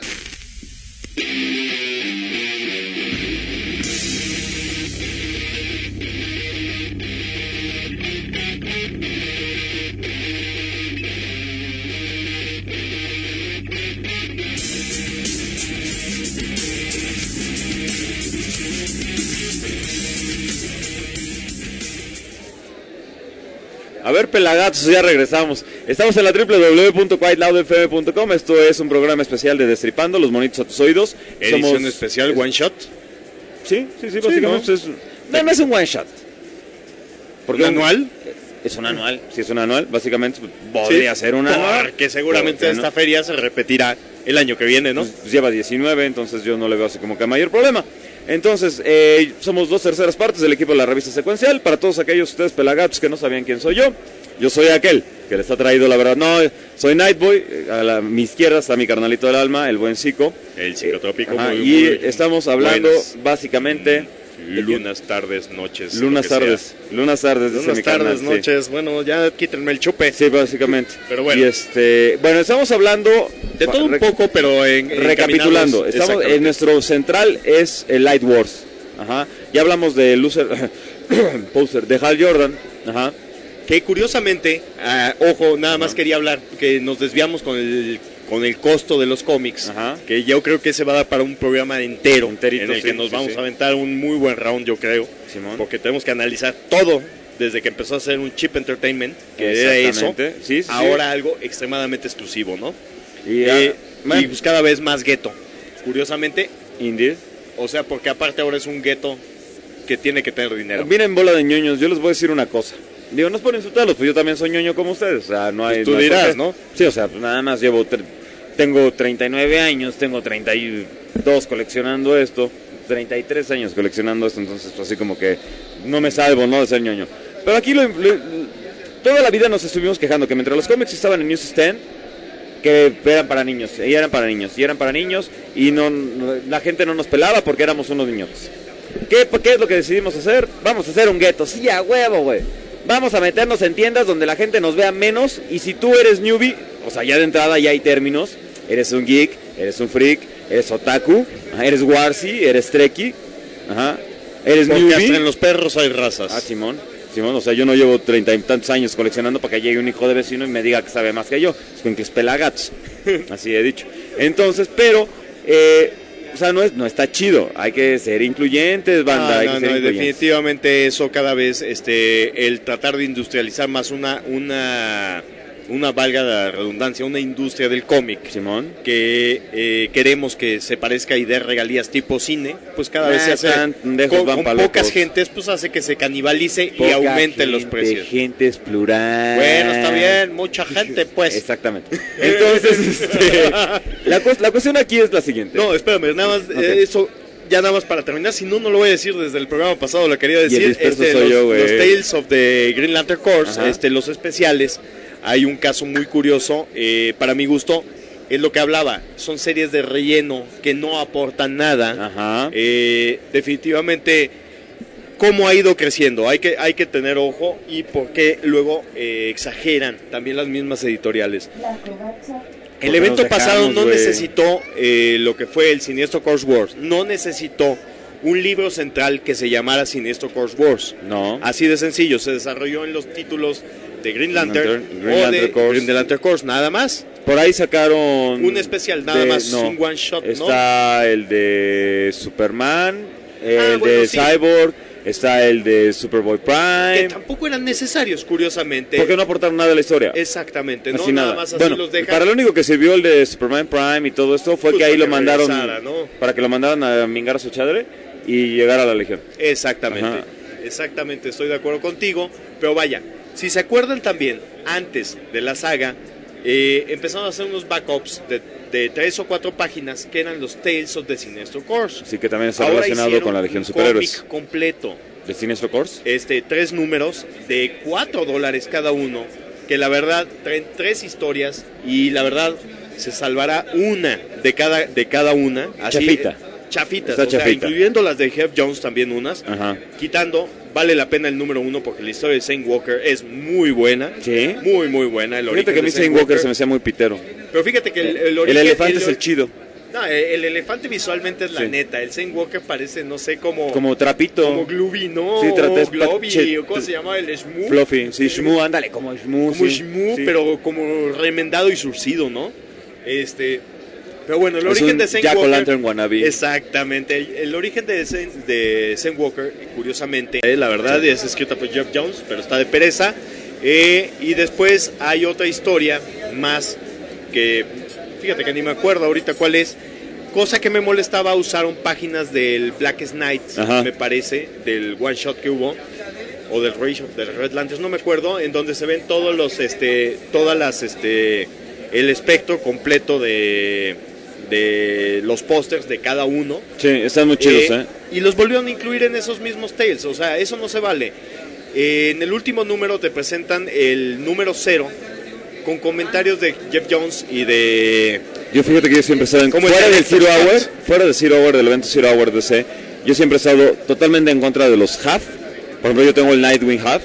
Speaker 1: A ver, pelagatos, ya regresamos. Estamos en la doble u doble u doble u punto quite loud f m punto com. Esto es un programa especial de Destripando los monitos a tus oídos.
Speaker 3: Edición Somos... especial, one shot.
Speaker 1: Sí, sí, sí, básicamente sí, ¿no? Es... No, no es un one shot.
Speaker 3: ¿Porque ¿Un anual?
Speaker 1: Es un anual, sí es un anual, básicamente podría sí, ser un anual.
Speaker 3: Porque seguramente porque, esta ¿no? feria se repetirá el año que viene, ¿no?
Speaker 1: Pues, pues lleva diecinueve, entonces yo no le veo así como que mayor problema. Entonces, eh, somos dos terceras partes del equipo de la revista Secuencial. Para todos aquellos ustedes pelagatos que no sabían quién soy yo, yo soy aquel que les ha traído la verdad. No, soy Nightboy, a la, mi izquierda está mi carnalito del alma, el buen Zico.
Speaker 3: El psicotrópico.
Speaker 1: Ajá, muy, y muy, estamos hablando buenas. básicamente...
Speaker 3: Lunas, tardes, noches.
Speaker 1: Lunas, tardes. Lunas, tardes.
Speaker 3: Lunas, tardes, carnal, noches. Sí. Bueno, ya quítenme el chupe.
Speaker 1: Sí, básicamente.
Speaker 3: Pero bueno.
Speaker 1: Y este, bueno, estamos hablando...
Speaker 3: De todo un poco, pero en...
Speaker 1: Recapitulando. Estamos, en nuestro central es el Light Wars. Ajá. Ya hablamos de Loser... Poster, de Hal Jordan. Ajá.
Speaker 3: Que curiosamente, uh, ojo, nada más uh-huh. quería hablar, que nos desviamos con el... con el costo de los cómics, ajá. que yo creo que se va a dar para un programa entero, Enterito, en el que sí, nos sí, vamos sí. a aventar un muy buen round, yo creo, Simón. Porque tenemos que analizar todo, desde que empezó a ser un cheap entertainment, que era eso, sí, sí, ahora sí. algo extremadamente exclusivo, ¿no? Y, eh, y pues cada vez más gueto, curiosamente.
Speaker 1: Indeed.
Speaker 3: O sea, porque aparte ahora es un gueto que tiene que tener dinero.
Speaker 1: Miren, bola de ñoños, yo les voy a decir una cosa. Digo, no es por insultarlos, pues yo también soy ñoño como ustedes, o sea, no hay...
Speaker 3: Pues tú
Speaker 1: no hay
Speaker 3: dirás, ¿no?
Speaker 1: Sí, o sea, pues nada más llevo... Tengo treinta y nueve años, tengo treinta y dos coleccionando esto, treinta y tres años coleccionando esto, entonces pues, así como que no me salvo, ¿no?, de ser ñoño. Pero aquí lo, lo, toda la vida nos estuvimos quejando que mientras los cómics estaban en Newsstand, que eran para niños, y eran para niños, y eran para niños, y no, no la gente no nos pelaba porque éramos unos niños. ¿Qué, ¿Qué es lo que decidimos hacer? Vamos a hacer un gueto, sí, a huevo, güey. Vamos a meternos en tiendas donde la gente nos vea menos, y si tú eres newbie, o sea, ya de entrada ya hay términos. Eres un geek, eres un freak, eres otaku, eres warsi, eres treki, ajá, eres
Speaker 3: porque
Speaker 1: newbie.
Speaker 3: Hasta en los perros hay razas.
Speaker 1: Ah, Simón, Simón, o sea, yo no llevo treinta y tantos años coleccionando para que llegue un hijo de vecino y me diga que sabe más que yo. Es con que es pelagatos, así he dicho. Entonces, pero, eh, o sea, no, es, no está chido, hay que ser incluyentes, banda,
Speaker 3: no,
Speaker 1: hay
Speaker 3: no,
Speaker 1: que ser
Speaker 3: no,
Speaker 1: incluyentes.
Speaker 3: Definitivamente eso cada vez, este, el tratar de industrializar más una, una... una valga la redundancia, una industria del cómic,
Speaker 1: Simón,
Speaker 3: que eh, queremos que se parezca y dé regalías tipo cine, pues cada vez se hace
Speaker 1: tan pendejos,
Speaker 3: con,
Speaker 1: van
Speaker 3: con
Speaker 1: pa'
Speaker 3: pocas
Speaker 1: locos.
Speaker 3: gentes, pues hace que se canibalice
Speaker 1: Poca
Speaker 3: y aumenten los
Speaker 1: gente,
Speaker 3: precios.
Speaker 1: Gente es plural.
Speaker 3: Bueno, está bien, mucha gente, pues.
Speaker 1: Exactamente. Entonces, este, la, cu- la cuestión aquí es la siguiente.
Speaker 3: No, espérame, nada más,
Speaker 1: Ok.
Speaker 3: eh, eso, ya nada más para terminar, si no, no lo voy a decir desde el programa pasado, lo quería decir.
Speaker 1: disperso
Speaker 3: este,
Speaker 1: soy
Speaker 3: los,
Speaker 1: yo, güey.
Speaker 3: los Tales of the Green Lantern Corps,
Speaker 1: Ajá.
Speaker 3: este, los especiales, hay un caso muy curioso, eh, para mi gusto, es lo que hablaba, son series de relleno que no aportan nada.
Speaker 1: Ajá.
Speaker 3: Eh, definitivamente, cómo ha ido creciendo, hay que, hay que tener ojo y por qué luego eh, exageran también las mismas editoriales. El
Speaker 1: Porque
Speaker 3: evento
Speaker 1: nos
Speaker 3: pasado
Speaker 1: dejamos,
Speaker 3: no
Speaker 1: güey.
Speaker 3: necesitó eh, lo que fue el Siniestro Corps Wars, no necesitó un libro central que se llamara Siniestro Corps Wars.
Speaker 1: No.
Speaker 3: Así de sencillo, se desarrolló en los títulos de Green Lantern,
Speaker 1: Lantern, Green
Speaker 3: o
Speaker 1: Lantern
Speaker 3: de
Speaker 1: Corps.
Speaker 3: Green Lantern Corps, nada más.
Speaker 1: Por ahí sacaron
Speaker 3: Un especial, nada más, un one shot, ¿no?
Speaker 1: Está el de Superman, el
Speaker 3: Ah, bueno,
Speaker 1: de
Speaker 3: sí.
Speaker 1: Cyborg, está el de Superboy
Speaker 3: Que
Speaker 1: Prime.
Speaker 3: tampoco eran necesarios, curiosamente.
Speaker 1: ¿Por qué no aportaron nada a la historia?
Speaker 3: Exactamente, no
Speaker 1: Así
Speaker 3: nada
Speaker 1: nada.
Speaker 3: más así
Speaker 1: Bueno,
Speaker 3: los dejan.
Speaker 1: para lo único que sirvió el de Superman Prime y todo esto fue
Speaker 3: Pues
Speaker 1: que ahí
Speaker 3: para
Speaker 1: lo
Speaker 3: que
Speaker 1: mandaron
Speaker 3: regresara, ¿no?
Speaker 1: para que lo mandaran a mingar a su chadre y llegar a la Legión.
Speaker 3: Exactamente,
Speaker 1: Ajá.
Speaker 3: exactamente, estoy de acuerdo contigo, pero vaya, si se acuerdan también, antes de la saga, eh, empezaron a hacer unos backups de, de tres o cuatro páginas que eran los Tales of the Sinestro Corps.
Speaker 1: Así que también está
Speaker 3: Ahora
Speaker 1: relacionado
Speaker 3: hicieron
Speaker 1: con la Legión
Speaker 3: un
Speaker 1: Superhéroes.
Speaker 3: cómic completo,
Speaker 1: ¿De Sinestro Corps?
Speaker 3: este, tres números de cuatro dólares cada uno, que la verdad traen tres historias y la verdad se salvará una de cada, de cada una. Así,
Speaker 1: Chafita.
Speaker 3: eh, chafitas,
Speaker 1: Está
Speaker 3: o sea,
Speaker 1: chafita.
Speaker 3: incluyendo las de Jeff Jones también unas.
Speaker 1: Ajá.
Speaker 3: Quitando, vale la pena el número uno porque la historia de Zane Walker es muy buena.
Speaker 1: Sí.
Speaker 3: Muy, muy buena. El
Speaker 1: Fíjate
Speaker 3: origen
Speaker 1: que a mí
Speaker 3: de Zane
Speaker 1: Zane Walker se me hacía muy pitero.
Speaker 3: Pero fíjate que el, el
Speaker 1: El
Speaker 3: origen...
Speaker 1: elefante es el chido.
Speaker 3: No, el, el elefante visualmente es la
Speaker 1: Sí.
Speaker 3: neta. El Zane Walker parece, no sé, como...
Speaker 1: Como trapito.
Speaker 3: Como Glooby, ¿no?
Speaker 1: Sí, trata- es
Speaker 3: o Globby,
Speaker 1: pache-
Speaker 3: o ¿cómo se llama? El Shmoo.
Speaker 1: Fluffy. Sí, Shmoo, ándale, como Shmoo.
Speaker 3: Como
Speaker 1: sí.
Speaker 3: Shmoo,
Speaker 1: Sí.
Speaker 3: pero como remendado y surcido, ¿no? Este... Pero bueno, el
Speaker 1: Es
Speaker 3: origen
Speaker 1: un
Speaker 3: de Zane
Speaker 1: Jack
Speaker 3: Walker...
Speaker 1: O'Lantern wannabe.
Speaker 3: Exactamente. El, el origen de Zane, de Zane Walker, curiosamente, eh, la verdad es escrita por Jeff Jones, pero está de pereza. Eh, y después hay otra historia más que, fíjate que ni me acuerdo ahorita cuál es. Cosa que me molestaba, usaron páginas del Blackest Night,
Speaker 1: Ajá.
Speaker 3: me parece, del one shot que hubo, o del Rage of the Red Lanterns, no me acuerdo, en donde se ven todos los, este, todas las, este, el espectro completo de, de los pósters de cada uno.
Speaker 1: Sí, están muy chidos, ¿eh?
Speaker 3: Y los volvieron a incluir en esos mismos Tales, o sea, eso no se vale. Eh, en el último número te presentan el número cero con comentarios de Jeff Jones y de...
Speaker 1: Yo fíjate que yo siempre he estado en,
Speaker 3: ¿Cómo
Speaker 1: fuera
Speaker 3: está
Speaker 1: del
Speaker 3: Director
Speaker 1: Zero Hour,
Speaker 3: Scott?
Speaker 1: fuera del Zero Hour, del evento Zero Hour D C, yo siempre he estado totalmente en contra de los half. Por ejemplo, yo tengo el Nightwing half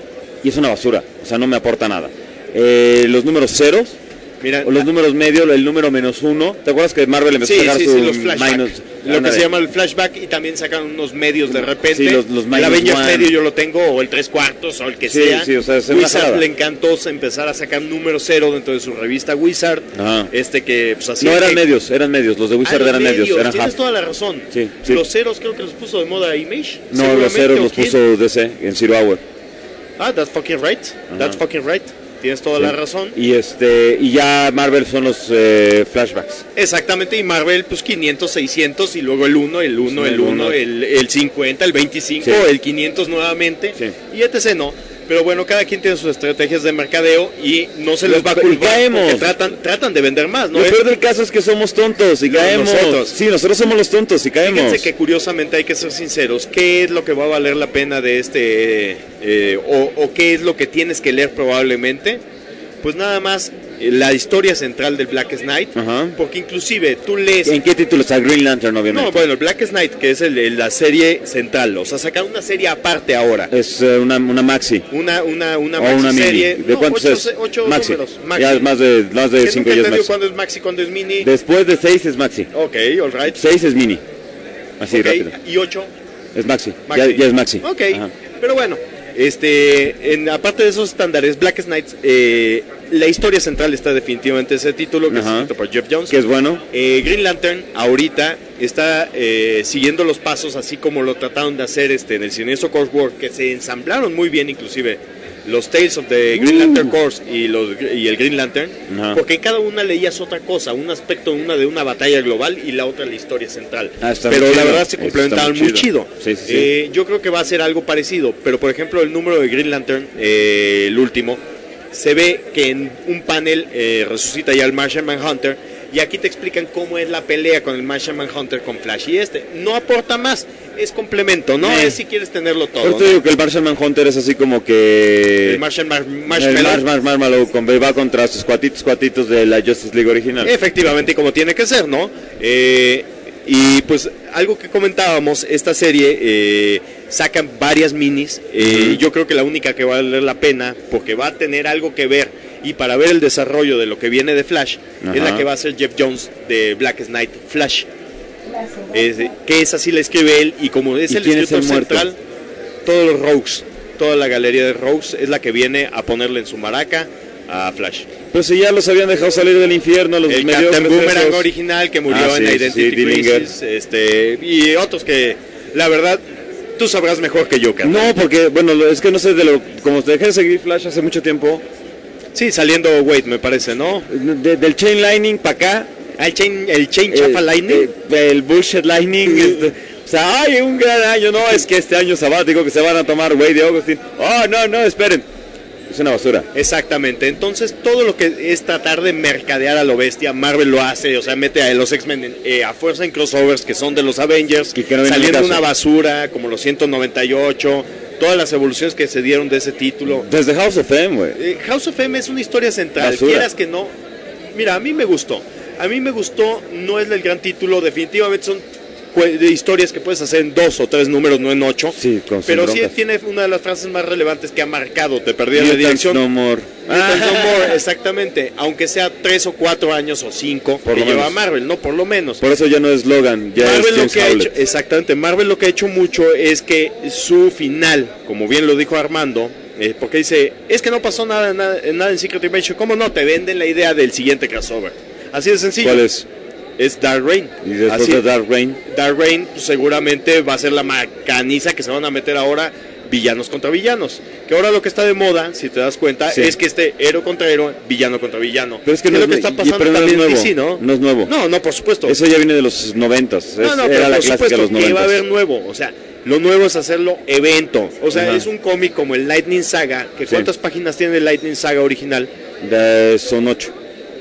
Speaker 1: y es una basura, o sea, no me aporta nada. Eh, los números ceros,
Speaker 3: Mira,
Speaker 1: o los números medio, el número menos uno. ¿Te acuerdas que Marvel empezó
Speaker 3: sí,
Speaker 1: a sacar
Speaker 3: sí,
Speaker 1: su
Speaker 3: sí, los flashback,
Speaker 1: minus?
Speaker 3: lo que
Speaker 1: Ándale.
Speaker 3: se llama el flashback, y también sacan unos medios de repente.
Speaker 1: Sí, los- los
Speaker 3: el
Speaker 1: minus
Speaker 3: Avengers
Speaker 1: one.
Speaker 3: medio yo lo tengo, o el tres cuartos, o el que
Speaker 1: Sí,
Speaker 3: sea.
Speaker 1: sí, o sea, es una
Speaker 3: Wizard
Speaker 1: jalada.
Speaker 3: le encantó empezar a sacar número cero dentro de su revista Wizard.
Speaker 1: Ajá.
Speaker 3: Este que pues así
Speaker 1: No, eran
Speaker 3: que-
Speaker 1: medios, eran medios, los de
Speaker 3: Ah,
Speaker 1: Wizard
Speaker 3: los
Speaker 1: eran medios, eran
Speaker 3: tienes
Speaker 1: half.
Speaker 3: toda la razón.
Speaker 1: Sí, sí.
Speaker 3: Los ceros creo que los puso de moda Image.
Speaker 1: No, los
Speaker 3: seguramente,
Speaker 1: ceros
Speaker 3: ¿o
Speaker 1: los
Speaker 3: quién?
Speaker 1: puso D C en Zero Hour.
Speaker 3: Ah, that's fucking right. That's fucking right. Tienes toda
Speaker 1: Sí.
Speaker 3: la razón.
Speaker 1: Y este y ya Marvel son los eh, flashbacks.
Speaker 3: Exactamente, y Marvel pues quinientos, seiscientos y luego el uno, el uno,
Speaker 1: Sí,
Speaker 3: el
Speaker 1: el
Speaker 3: uno,
Speaker 1: uno.
Speaker 3: el, el cincuenta, el veinticinco,
Speaker 1: Sí.
Speaker 3: el quinientos nuevamente
Speaker 1: Sí.
Speaker 3: y etcétera, ¿no? Pero bueno, cada quien tiene sus estrategias de mercadeo y no se les va a
Speaker 1: Y
Speaker 3: culpar
Speaker 1: caemos.
Speaker 3: porque tratan, tratan de vender más, ¿no?
Speaker 1: Lo peor del caso es que somos tontos y
Speaker 3: No,
Speaker 1: caemos.
Speaker 3: nosotros.
Speaker 1: Sí, nosotros somos los tontos y caemos.
Speaker 3: Fíjense que curiosamente hay que ser sinceros, ¿qué es lo que va a valer la pena de este, eh, o, o qué es lo que tienes que leer probablemente? Pues nada más eh, la historia central del Blackest Night,
Speaker 1: Ajá.
Speaker 3: porque inclusive tú lees...
Speaker 1: ¿En qué título está Green Lantern, obviamente?
Speaker 3: No, bueno, el Blackest Night, que es el, el- la serie central, o sea, sacar una serie aparte ahora.
Speaker 1: Es eh, una, una maxi.
Speaker 3: Una, una, una
Speaker 1: O una mini.
Speaker 3: serie.
Speaker 1: ¿De cuántos
Speaker 3: ocho,
Speaker 1: es?
Speaker 3: se- ocho
Speaker 1: maxi.
Speaker 3: números. Maxi.
Speaker 1: Ya es más de, más de
Speaker 3: Que
Speaker 1: cinco
Speaker 3: nunca
Speaker 1: ya es
Speaker 3: entendió
Speaker 1: maxi.
Speaker 3: cuándo es maxi, cuándo es mini.
Speaker 1: Después de seis es maxi.
Speaker 3: Ok, all right.
Speaker 1: seis es mini. Así,
Speaker 3: Ok,
Speaker 1: rápido.
Speaker 3: y ocho,
Speaker 1: Es maxi.
Speaker 3: maxi.
Speaker 1: Ya, ya es maxi.
Speaker 3: Ok,
Speaker 1: Ajá.
Speaker 3: pero bueno, este, en, aparte de esos estándares, Blackest Night, eh, la historia central está definitivamente en ese título, que
Speaker 1: Ajá.
Speaker 3: es escrito por Jeff Jones.
Speaker 1: Que es bueno.
Speaker 3: Eh, Green Lantern ahorita está eh, siguiendo los pasos así como lo trataron de hacer este, en el Siniestro Corps War, que se ensamblaron muy bien inclusive los Tales of the Green Lantern Corps y, los, y el Green Lantern,
Speaker 1: Ajá.
Speaker 3: porque cada una leías otra cosa, un aspecto una de una batalla global y la otra la historia central.
Speaker 1: Ah, está
Speaker 3: pero
Speaker 1: muy
Speaker 3: la
Speaker 1: chido.
Speaker 3: verdad se complementaban muy chido.
Speaker 1: Sí, sí, sí.
Speaker 3: Eh, yo creo que va a ser algo parecido, pero por ejemplo el número de Green Lantern, eh, el último, se ve que en un panel eh, resucita ya el Martian Manhunter, y aquí te explican cómo es la pelea con el Martian Manhunter con Flash, y este no aporta más, es complemento, no
Speaker 1: Eh.
Speaker 3: es si quieres tenerlo todo.
Speaker 1: Pero te
Speaker 3: ¿no?
Speaker 1: digo que el Martian Manhunter es así como que...
Speaker 3: El Martian Mar
Speaker 1: el
Speaker 3: Marshmallow.
Speaker 1: Marsh- Marsh- Marshmallow con- va contra sus cuatitos cuatitos de la Justice League original.
Speaker 3: Efectivamente, como tiene que ser, ¿no? Eh, y pues algo que comentábamos, esta serie eh, sacan varias minis, eh,
Speaker 1: Ujú.
Speaker 3: y yo creo que la única que va a valer la pena, porque va a tener algo que ver, y para ver el desarrollo de lo que viene de Flash,
Speaker 1: Ajá.
Speaker 3: es la que va a hacer Jeff Jones de Black Knight Flash. Es, que esa sí la escribe él, y como es
Speaker 1: ¿Y
Speaker 3: el
Speaker 1: quién es
Speaker 3: escritor
Speaker 1: el muerto?
Speaker 3: central, todos los Rogues, toda la galería de Rogues es la que viene a ponerle en su maraca a Flash.
Speaker 1: Pero si ya los habían dejado salir del infierno, los
Speaker 3: El
Speaker 1: mediocres
Speaker 3: Captain Boomerang
Speaker 1: esos.
Speaker 3: original que murió
Speaker 1: Ah,
Speaker 3: en
Speaker 1: sí,
Speaker 3: Identity
Speaker 1: sí, Dillinger.
Speaker 3: Crisis, este, y otros que, la verdad, tú sabrás mejor que yo, carnal.
Speaker 1: No, porque, bueno, lo- es que no sé de lo... Como dejé de seguir Flash hace mucho tiempo,
Speaker 3: Sí, saliendo Wade, me parece, ¿no?
Speaker 1: de- del Chain Lightning para acá...
Speaker 3: Ah, El Chain, el chain Chafa
Speaker 1: eh,
Speaker 3: Lightning.
Speaker 1: eh, el Bullshit Lightning... este, o sea, ay, un gran año, no, es que este año sabático que se van a tomar Wade y Augustine. Oh, no, no, esperen. Es una basura.
Speaker 3: Exactamente, entonces todo lo que es tratar de mercadear a lo bestia, Marvel lo hace, o sea, mete a los X-Men en- eh, a fuerza en crossovers que son de los Avengers,
Speaker 1: Y que no viene al
Speaker 3: saliendo
Speaker 1: caso.
Speaker 3: una basura como los ciento noventa y ocho, todas las evoluciones que se dieron de ese título.
Speaker 1: Desde House of M, güey.
Speaker 3: Eh, House of M es una historia central,
Speaker 1: Basura.
Speaker 3: quieras que no. Mira, a mí me gustó. A mí me gustó, no es el gran título, definitivamente son cue- de historias que puedes hacer en dos o tres números, no en ocho.
Speaker 1: Sí, con
Speaker 3: Pero
Speaker 1: sin
Speaker 3: sí
Speaker 1: broncas.
Speaker 3: tiene una de las frases más relevantes que ha marcado, te perdí la
Speaker 1: Mutants
Speaker 3: dirección.
Speaker 1: No More.
Speaker 3: Mutants No More, exactamente, aunque sea tres o cuatro años o cinco
Speaker 1: Por
Speaker 3: que
Speaker 1: lo
Speaker 3: lleva
Speaker 1: menos.
Speaker 3: Marvel, no por lo menos.
Speaker 1: Por eso ya no es Logan, ya
Speaker 3: Marvel
Speaker 1: es
Speaker 3: lo
Speaker 1: James
Speaker 3: que ha
Speaker 1: Howlett.
Speaker 3: hecho, exactamente, Marvel lo que ha hecho mucho es que su final, como bien lo dijo Armando, eh, porque dice, es que no pasó nada, nada, nada en Secret Invasion, ¿cómo no? Te venden la idea del siguiente crossover. Así de sencillo.
Speaker 1: ¿Cuál es?
Speaker 3: Es Dark Reign.
Speaker 1: Y después
Speaker 3: Así-
Speaker 1: de Dark Reign.
Speaker 3: Dark Reign pues, seguramente va a ser la macaniza que se van a meter ahora villanos contra villanos. Que ahora lo que está de moda, si te das cuenta,
Speaker 1: Sí.
Speaker 3: es que este héroe contra héroe, villano contra villano.
Speaker 1: Pero es que
Speaker 3: ¿Qué
Speaker 1: no
Speaker 3: lo
Speaker 1: es
Speaker 3: que
Speaker 1: nue-
Speaker 3: está
Speaker 1: y-
Speaker 3: pasando
Speaker 1: pero no es
Speaker 3: también en
Speaker 1: nuevo.
Speaker 3: D C, ¿no?
Speaker 1: No es nuevo.
Speaker 3: No, no, por supuesto.
Speaker 1: Eso ya viene de los noventas. Es-
Speaker 3: No, no, pero
Speaker 1: era la
Speaker 3: por
Speaker 1: clásica de
Speaker 3: supuesto
Speaker 1: los
Speaker 3: que va a
Speaker 1: noventas.
Speaker 3: haber nuevo. O sea, lo nuevo es hacerlo evento. O sea,
Speaker 1: Ajá.
Speaker 3: es un cómic como el Lightning Saga. Que
Speaker 1: Sí.
Speaker 3: ¿Cuántas páginas tiene el Lightning Saga original?
Speaker 1: De- son ocho.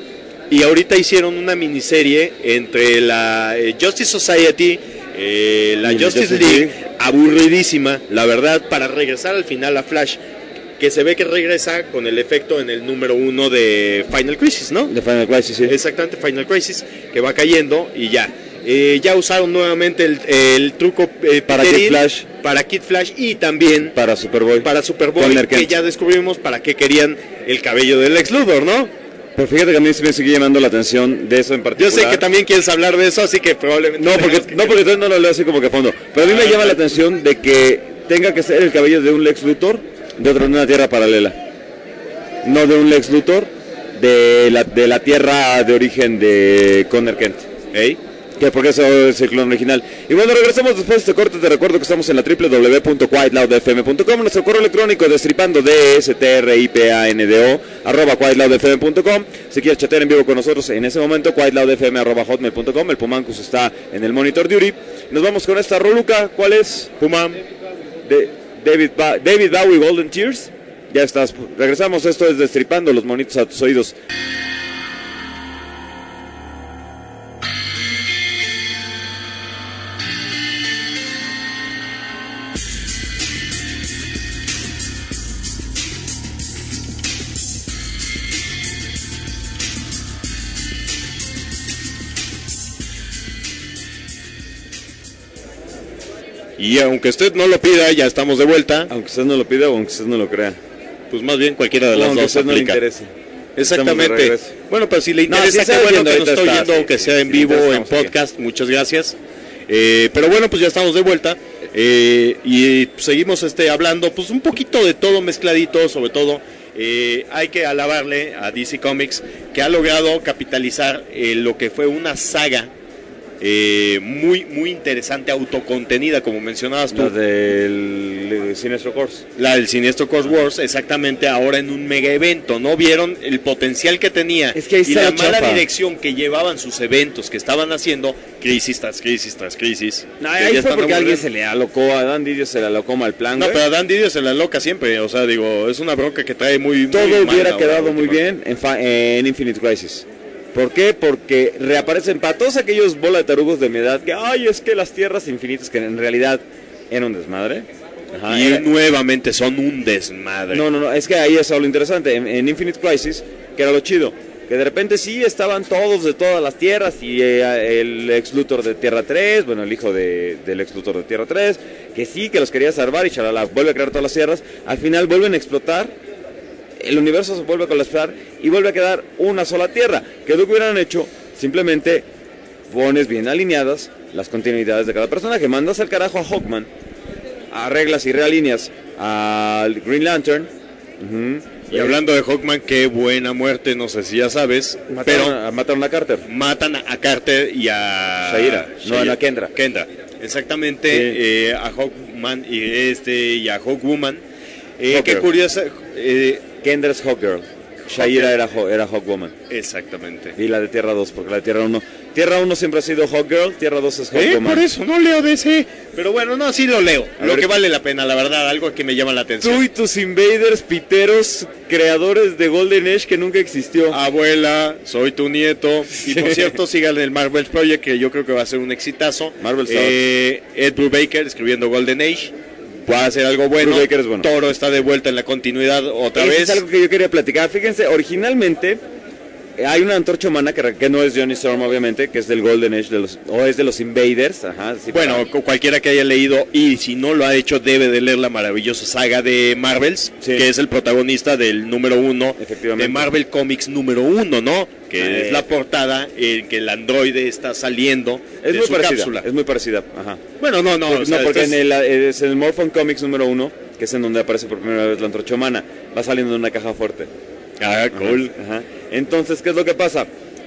Speaker 3: Y ahorita hicieron una miniserie entre la eh, Justice Society, eh, la
Speaker 1: Y la
Speaker 3: Justice
Speaker 1: Justice
Speaker 3: League, aburridísima, la verdad, para regresar al final a Flash, que se ve que regresa con el efecto en el número uno de Final Crisis, ¿no?
Speaker 1: De Final Crisis, sí.
Speaker 3: Exactamente, Final Crisis, que va cayendo y ya. Eh, ya usaron nuevamente el, el truco eh,
Speaker 1: Para
Speaker 3: Peteril,
Speaker 1: Kid Flash.
Speaker 3: para Kid Flash y también
Speaker 1: Para Superboy.
Speaker 3: para Superboy,
Speaker 1: Conner
Speaker 3: que
Speaker 1: Kent.
Speaker 3: ya descubrimos para qué querían el cabello del Lex Luthor, ¿no?
Speaker 1: Pero fíjate que a mí sí me sigue llamando la atención de eso en
Speaker 3: Yo
Speaker 1: particular.
Speaker 3: sé que también quieres hablar de eso, así que probablemente...
Speaker 1: No, porque,
Speaker 3: tengamos que-
Speaker 1: no porque entonces no lo leo así como que a fondo. Pero a mí me
Speaker 3: Ah,
Speaker 1: llama la
Speaker 3: ok.
Speaker 1: atención de que tenga que ser el cabello de un Lex Luthor de otra de una tierra paralela. No de un Lex Luthor de la, de la tierra de origen de Conner Kent.
Speaker 3: ¿Ey?
Speaker 1: Que porque eso es el clon original. Y bueno, regresamos después de este corte. Te recuerdo que estamos en la doble u doble u doble u punto quiet loud f m punto com. Nuestro correo electrónico destripando d s t r i p a n d o arroba quiet loud f m punto com. Si quieres chatear en vivo con nosotros en ese momento, quiet loud f m arroba hotmail punto com. El Pumancus está en el Monitor Duty. Nos vamos con esta roluca. ¿Cuál es?
Speaker 3: Puma.
Speaker 1: De David, ba David Bowie, Golden Tears. Ya estás. Regresamos. Esto es Destripando los monitos a tus oídos.
Speaker 3: Y aunque usted no lo pida, ya estamos de vuelta.
Speaker 1: Aunque usted no lo pida o aunque usted no lo crea.
Speaker 3: Pues más bien cualquiera de
Speaker 1: O
Speaker 3: las
Speaker 1: aunque a
Speaker 3: dos
Speaker 1: usted no le
Speaker 3: aplica.
Speaker 1: interese. Estamos de
Speaker 3: Exactamente.
Speaker 1: regreso.
Speaker 3: Bueno, pero si le
Speaker 1: No,
Speaker 3: interesa,
Speaker 1: si está
Speaker 3: qué bueno
Speaker 1: oyendo
Speaker 3: que nos
Speaker 1: ahorita
Speaker 3: está
Speaker 1: está,
Speaker 3: oyendo,
Speaker 1: sí,
Speaker 3: aunque
Speaker 1: sí,
Speaker 3: sea
Speaker 1: sí,
Speaker 3: en
Speaker 1: sí,
Speaker 3: vivo o en
Speaker 1: estamos aquí.
Speaker 3: podcast, muchas gracias. Eh, pero bueno, pues ya estamos de vuelta. Eh, y seguimos este, hablando pues un poquito de todo mezcladito, sobre todo. Eh, hay que alabarle a D C Comics que ha logrado capitalizar eh, lo que fue una saga eh, muy muy interesante, autocontenida, como mencionabas tú.
Speaker 1: La del Sinestro Corps.
Speaker 3: La del Sinestro Corps Wars, exactamente, ahora en un mega evento, ¿no? Vieron el potencial que tenía
Speaker 1: es que ahí
Speaker 3: y la,
Speaker 1: la
Speaker 3: mala
Speaker 1: chapa.
Speaker 3: dirección que llevaban sus eventos, que estaban haciendo, crisis tras crisis tras crisis.
Speaker 1: No,
Speaker 3: que
Speaker 1: ahí
Speaker 3: ya
Speaker 1: fue
Speaker 3: están
Speaker 1: porque alguien
Speaker 3: aburriendo.
Speaker 1: se le alocó, a Dan Didio se le alocó mal plan,
Speaker 3: No,
Speaker 1: güey.
Speaker 3: pero a Dan Didio se la loca siempre, o sea, digo, es una bronca que trae muy,
Speaker 1: Todo
Speaker 3: muy mal
Speaker 1: hubiera
Speaker 3: ahora,
Speaker 1: quedado muy
Speaker 3: últimamente.
Speaker 1: bien en, fa- en Infinite Crisis. ¿Por qué? Porque reaparecen para todos aquellos bola de tarugos de mi edad que, ay, es que las tierras infinitas, que en realidad eran un desmadre. Ajá,
Speaker 3: Y
Speaker 1: era-
Speaker 3: nuevamente son un desmadre.
Speaker 1: No, no, no, es que ahí es lo interesante. En, en Infinite Crisis, que era lo chido, que de repente sí estaban todos de todas las tierras y eh, el ex Luthor de Tierra tres, bueno, el hijo de, del ex Luthor de Tierra tres, que sí, que los quería salvar y chalala, vuelve a crear todas las tierras, al final vuelven a explotar, el universo se vuelve a colapsar y vuelve a quedar una sola tierra. ¿Qué es lo que hubieran hecho? Simplemente pones bien alineadas las continuidades de cada personaje, mandas al carajo a Hawkman, arreglas y realineas al Green Lantern. Uh-huh.
Speaker 3: Y hablando de Hawkman, qué buena muerte, no sé si ya sabes,
Speaker 1: Mataron,
Speaker 3: pero
Speaker 1: a, mataron a Carter.
Speaker 3: matan a Carter y a
Speaker 1: Shayera, no, a la Kendra.
Speaker 3: Kendra, exactamente,
Speaker 1: Sí.
Speaker 3: eh, a Hawkman y este y a Hawkwoman. Eh, qué
Speaker 1: Hawkgirl.
Speaker 3: curiosa, eh,
Speaker 1: Kendra es Hawkgirl. Shayera era, Haw- era Hawkwoman.
Speaker 3: exactamente.
Speaker 1: Y la de Tierra dos, porque la de Tierra uno. Tierra uno siempre ha sido Hawkgirl, Tierra dos es
Speaker 3: Eh,
Speaker 1: Hawkwoman.
Speaker 3: por eso no leo D C, pero bueno, no, sí lo leo.
Speaker 1: A
Speaker 3: Lo
Speaker 1: ver.
Speaker 3: que vale la pena, la verdad, algo que me llama la atención.
Speaker 1: Tú y tus invaders, piteros, creadores de Golden Age que nunca existió.
Speaker 3: Abuela, soy tu nieto. Y por cierto, sigan el Marvel Project, que yo creo que va a ser un exitazo.
Speaker 1: Marvel Star.
Speaker 3: eh, Ed Brubaker escribiendo Golden Age. Va a ser algo bueno.
Speaker 1: Brubaker es bueno.
Speaker 3: Toro está de vuelta en la continuidad otra
Speaker 1: Eso
Speaker 3: vez.
Speaker 1: es algo que yo quería platicar. Fíjense, originalmente eh, hay una antorcha humana que, re- que no es Johnny Storm, obviamente, que es del Golden Age, de los, o es de los Invaders. Ajá, sí,
Speaker 3: Bueno,
Speaker 1: para-
Speaker 3: cu- cualquiera que haya leído, y si no lo ha hecho, debe de leer la maravillosa saga de Marvels,
Speaker 1: Sí.
Speaker 3: que es el protagonista del número uno
Speaker 1: Efectivamente.
Speaker 3: de Marvel Comics número uno, ¿no? Que
Speaker 1: Ah,
Speaker 3: es la portada en que el androide está saliendo
Speaker 1: es
Speaker 3: de
Speaker 1: muy
Speaker 3: su
Speaker 1: parecida.
Speaker 3: cápsula.
Speaker 1: Es muy parecida. Ajá.
Speaker 3: Bueno, no, no,
Speaker 1: Porque,
Speaker 3: o sea,
Speaker 1: no, porque
Speaker 3: esto
Speaker 1: en
Speaker 3: es-
Speaker 1: el, es en el Morphin Comics número uno, que es en donde aparece por primera vez la antorcha humana, va saliendo en una caja fuerte.
Speaker 3: Ah, cool.
Speaker 1: Ajá, ajá. Entonces, ¿qué es lo que pasa?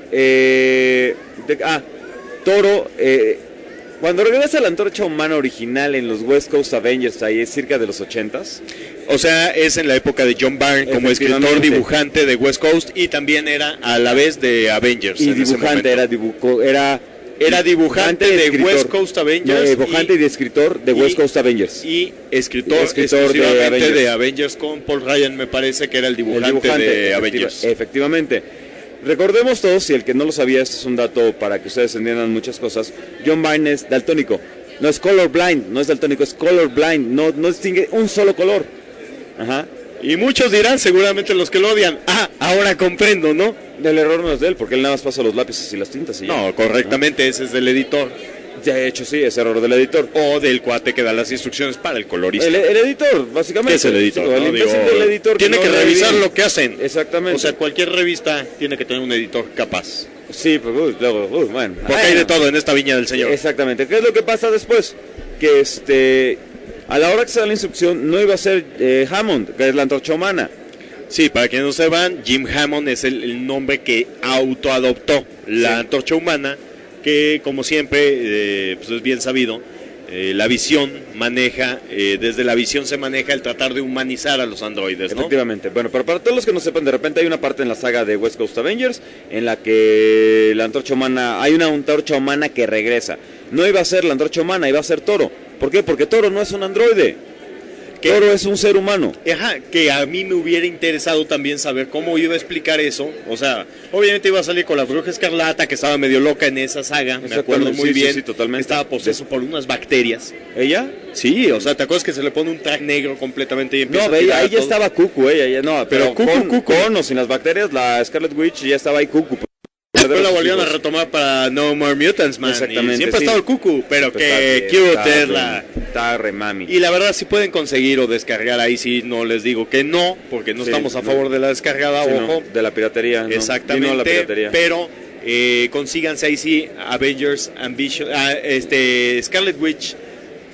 Speaker 1: Eh, de- ah, Toro, eh, cuando regresa la antorcha humana original en los West Coast Avengers, ahí es cerca de los ochentas.
Speaker 3: O sea, es en la época de John Byrne como escritor,
Speaker 1: Efectivamente.
Speaker 3: dibujante de West Coast y también era a la vez de Avengers.
Speaker 1: Y
Speaker 3: en ese
Speaker 1: dibujante,
Speaker 3: momento.
Speaker 1: era, dibujo, era,
Speaker 3: Era dibujante
Speaker 1: y
Speaker 3: de
Speaker 1: escritor.
Speaker 3: West Coast Avengers
Speaker 1: No, dibujante y,
Speaker 3: y-
Speaker 1: de escritor de
Speaker 3: y-
Speaker 1: West Coast Avengers.
Speaker 3: Y escritor,
Speaker 1: Escritor de
Speaker 3: exclusivamente
Speaker 1: Avengers.
Speaker 3: de Avengers. con Paul Ryan, me parece que era el
Speaker 1: El
Speaker 3: dibujante,
Speaker 1: dibujante,
Speaker 3: de
Speaker 1: efectiva-
Speaker 3: Avengers.
Speaker 1: efectivamente. Recordemos todos, si el que no lo sabía, este es un dato para que ustedes entiendan muchas cosas. John Byrne es daltónico. No es colorblind, no es daltónico, es colorblind. No, no distingue un solo color. Ajá.
Speaker 3: Y muchos dirán, seguramente los que lo odian, ah, ahora comprendo, ¿no?
Speaker 1: El error no es de él, porque él nada más pasa los lápices y las tintas y ya.
Speaker 3: No, correctamente, ese es del editor.
Speaker 1: De hecho, sí, es error del editor.
Speaker 3: O del cuate que da las instrucciones para el colorista.
Speaker 1: El, el editor, básicamente.
Speaker 3: ¿Qué es el editor?
Speaker 1: Sí,
Speaker 3: no?
Speaker 1: el imbécil
Speaker 3: Digo,
Speaker 1: del editor
Speaker 3: tiene que,
Speaker 1: no lee
Speaker 3: revisar
Speaker 1: bien.
Speaker 3: lo que hacen.
Speaker 1: Exactamente.
Speaker 3: O sea, cualquier revista tiene que tener un editor capaz.
Speaker 1: Sí, pues uy, luego, uy, bueno.
Speaker 3: Porque hay de todo en esta viña del señor.
Speaker 1: Exactamente. ¿Qué es lo que pasa después? Que este, a la hora que se da la instrucción, no iba a ser eh, Hammond, que es la antorcha humana.
Speaker 3: Sí, para quienes no sepan, Jim Hammond es el, el nombre que autoadoptó la
Speaker 1: Sí.
Speaker 3: antorcha humana, que como siempre, eh, pues es bien sabido, eh, la visión maneja, eh, desde la visión se maneja el tratar de humanizar a los androides, ¿no?
Speaker 1: Efectivamente. Bueno, pero para todos los que no sepan, de repente hay una parte en la saga de West Coast Avengers en la que la antorcha humana, hay una antorcha humana que regresa. No iba a ser la antorcha humana, iba a ser Toro. ¿Por qué? Porque Toro no es un androide.
Speaker 3: ¿Qué?
Speaker 1: Toro es un ser humano.
Speaker 3: Ajá, que a mí me hubiera interesado también saber cómo iba a explicar eso. O sea, obviamente iba a salir con la bruja escarlata, que estaba medio loca en esa saga, me acuerdo
Speaker 1: Exactamente,
Speaker 3: muy
Speaker 1: sí, sí,
Speaker 3: bien.
Speaker 1: sí, totalmente.
Speaker 3: Estaba poseso por unas bacterias.
Speaker 1: ¿Ella?
Speaker 3: Sí, o sea, ¿te acuerdas que se le pone un traje negro completamente y empieza
Speaker 1: No,
Speaker 3: a tirar
Speaker 1: ella,
Speaker 3: a
Speaker 1: ahí ya
Speaker 3: todos?
Speaker 1: estaba cucu, ella, ella no, pero,
Speaker 3: Pero cucu,
Speaker 1: con,
Speaker 3: cucu.
Speaker 1: con o sin las bacterias, la Scarlet Witch ya estaba ahí cucu.
Speaker 3: Después la volvieron a retomar para No More Mutants, man.
Speaker 1: Exactamente,
Speaker 3: Y siempre
Speaker 1: sí.
Speaker 3: ha estado el cucu, pero
Speaker 1: Pues
Speaker 3: que
Speaker 1: está
Speaker 3: cute
Speaker 1: bien,
Speaker 3: es
Speaker 1: está
Speaker 3: la...
Speaker 1: bien, está re mami.
Speaker 3: Y la verdad, si pueden conseguir o descargar ahí, sí, no les digo que no, porque no
Speaker 1: Sí,
Speaker 3: estamos a
Speaker 1: no.
Speaker 3: favor de la descargada,
Speaker 1: Sí, no,
Speaker 3: ojo.
Speaker 1: de la piratería. ¿no?
Speaker 3: Exactamente,
Speaker 1: Sí, no, la piratería.
Speaker 3: pero eh, consíganse ahí sí Avengers Ambition, ah, este Scarlet Witch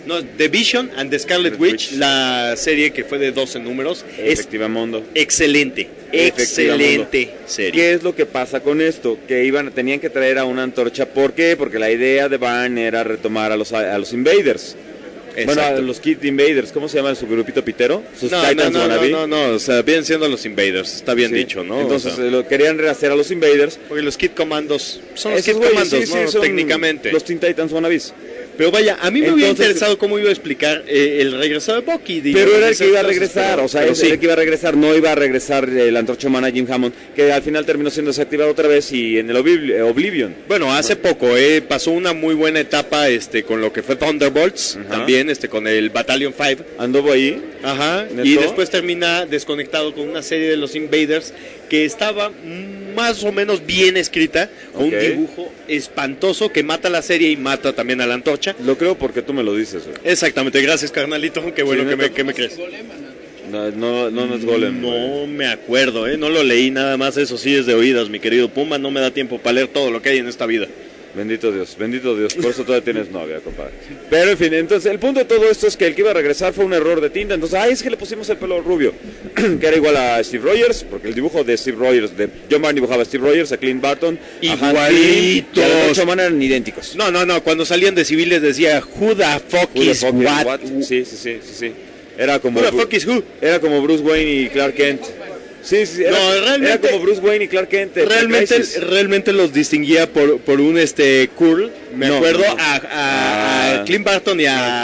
Speaker 3: No, The Vision and the Scarlet Witch, Witch, la serie que fue de doce números,
Speaker 1: Efectivamundo.
Speaker 3: es excelente, excelente serie.
Speaker 1: ¿Qué es lo que pasa con esto? Que iban, tenían que traer a una antorcha, ¿por qué? Porque la idea de Byrne era retomar a los, a los Invaders. Exacto. Bueno, a los Kid Invaders, ¿cómo se llama su grupito pitero? Sus
Speaker 3: no,
Speaker 1: Titans
Speaker 3: no, no,
Speaker 1: wannabe.
Speaker 3: no, no, no, o sea, vienen siendo los Invaders, está bien sí. dicho, ¿no?
Speaker 1: Entonces
Speaker 3: o sea,
Speaker 1: lo querían rehacer a los Invaders.
Speaker 3: Porque los Kid Commandos son los
Speaker 1: Kid
Speaker 3: güeyes, Commandos,
Speaker 1: sí,
Speaker 3: ¿no?
Speaker 1: Sí, son
Speaker 3: técnicamente.
Speaker 1: Los Teen Titans wannabes.
Speaker 3: Pero vaya, a mí me
Speaker 1: Entonces,
Speaker 3: hubiera interesado cómo iba a explicar eh, el regreso de Bucky. Digo,
Speaker 1: pero era el que iba a regresar,
Speaker 3: pero,
Speaker 1: o sea,
Speaker 3: pero
Speaker 1: es
Speaker 3: sí.
Speaker 1: el que iba a regresar, no iba a regresar el antorcha humana Jim Hammond, que al final terminó siendo desactivado otra vez y en el Oblivion.
Speaker 3: Bueno, hace poco eh, pasó una muy buena etapa este con lo que fue Thunderbolts, uh-huh. también este con el Battalion cinco.
Speaker 1: Anduvo ahí.
Speaker 3: Ajá, ¿neto? Y después termina desconectado con una serie de los Invaders que estaba más o menos bien escrita, con okay. un dibujo espantoso que mata la serie y mata también a la antorcha.
Speaker 1: Lo creo porque tú me lo dices. Güey.
Speaker 3: Exactamente, gracias carnalito, qué bueno sí, que, me, que me crees.
Speaker 1: No, no, no, no es Golem.
Speaker 3: No güey. me acuerdo, ¿eh? No lo leí nada más, eso sí es de oídas, mi querido Puma, no me da tiempo para leer todo lo que hay en esta vida.
Speaker 1: Bendito Dios, bendito Dios, por eso todavía tienes novia, compadre. Pero en fin, entonces el punto de todo esto es que el que iba a regresar fue un error de tinta, entonces, ay, es que le pusimos el pelo rubio, que era igual a Steve Rogers, porque el dibujo de Steve Rogers, de John Byrne dibujaba a Steve Rogers, a Clint Barton,
Speaker 3: igualitos,
Speaker 1: a la Antorcha Humana eran idénticos.
Speaker 3: No, no, no, cuando salían de civiles decía, who the fuck
Speaker 1: who
Speaker 3: is
Speaker 1: the fuck
Speaker 3: what?
Speaker 1: what? Sí, sí, sí, sí, sí. Era como,
Speaker 3: who the fuck is who?
Speaker 1: Era como Bruce Wayne y Clark Kent. Sí, sí, era,
Speaker 3: no, realmente,
Speaker 1: era como Bruce Wayne y Clark Kent.
Speaker 3: Realmente, realmente los distinguía por, por un este curl, me no, acuerdo, no. A, a, ah. a Clint Barton y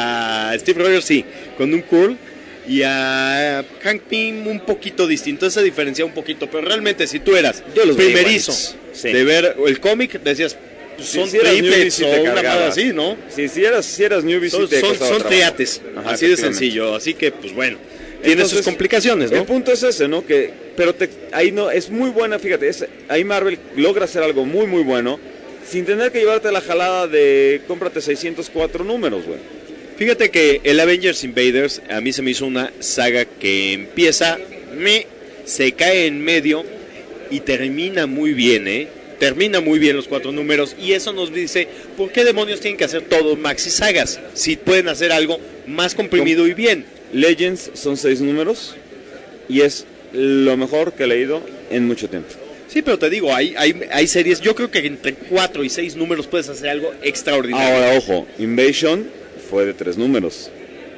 Speaker 3: a Steve Rogers, sí, con un curl, y a Hank Pym un poquito distinto, se diferencia un poquito, pero realmente si tú eras primerizo sí. de ver el cómic, decías, pues son si, si triplets o una cosa así, ¿no?
Speaker 1: Sí, si eras, si eras newbie,
Speaker 3: son,
Speaker 1: sí te
Speaker 3: son, son teates, Ajá, así de sencillo, así que pues bueno. Tiene Entonces, sus complicaciones, ¿no?
Speaker 1: El punto es ese, ¿no? Que, pero te, ahí no, es muy buena, fíjate, es, ahí Marvel logra hacer algo muy, muy bueno, sin tener que llevarte la jalada de cómprate seiscientos cuatro números, güey.
Speaker 3: Fíjate que el Avengers Invaders a mí se me hizo una saga que empieza, me, se cae en medio y termina muy bien, ¿eh? Termina muy bien los cuatro números y eso nos dice por qué demonios tienen que hacer todo maxi sagas si pueden hacer algo más comprimido ¿Cómo? y bien.
Speaker 1: Legends son seis números y es lo mejor que he leído en mucho tiempo.
Speaker 3: Sí, pero te digo, hay, hay, hay series, yo creo que entre cuatro y seis números puedes hacer algo extraordinario.
Speaker 1: Ahora, ojo, Invasion fue de tres números.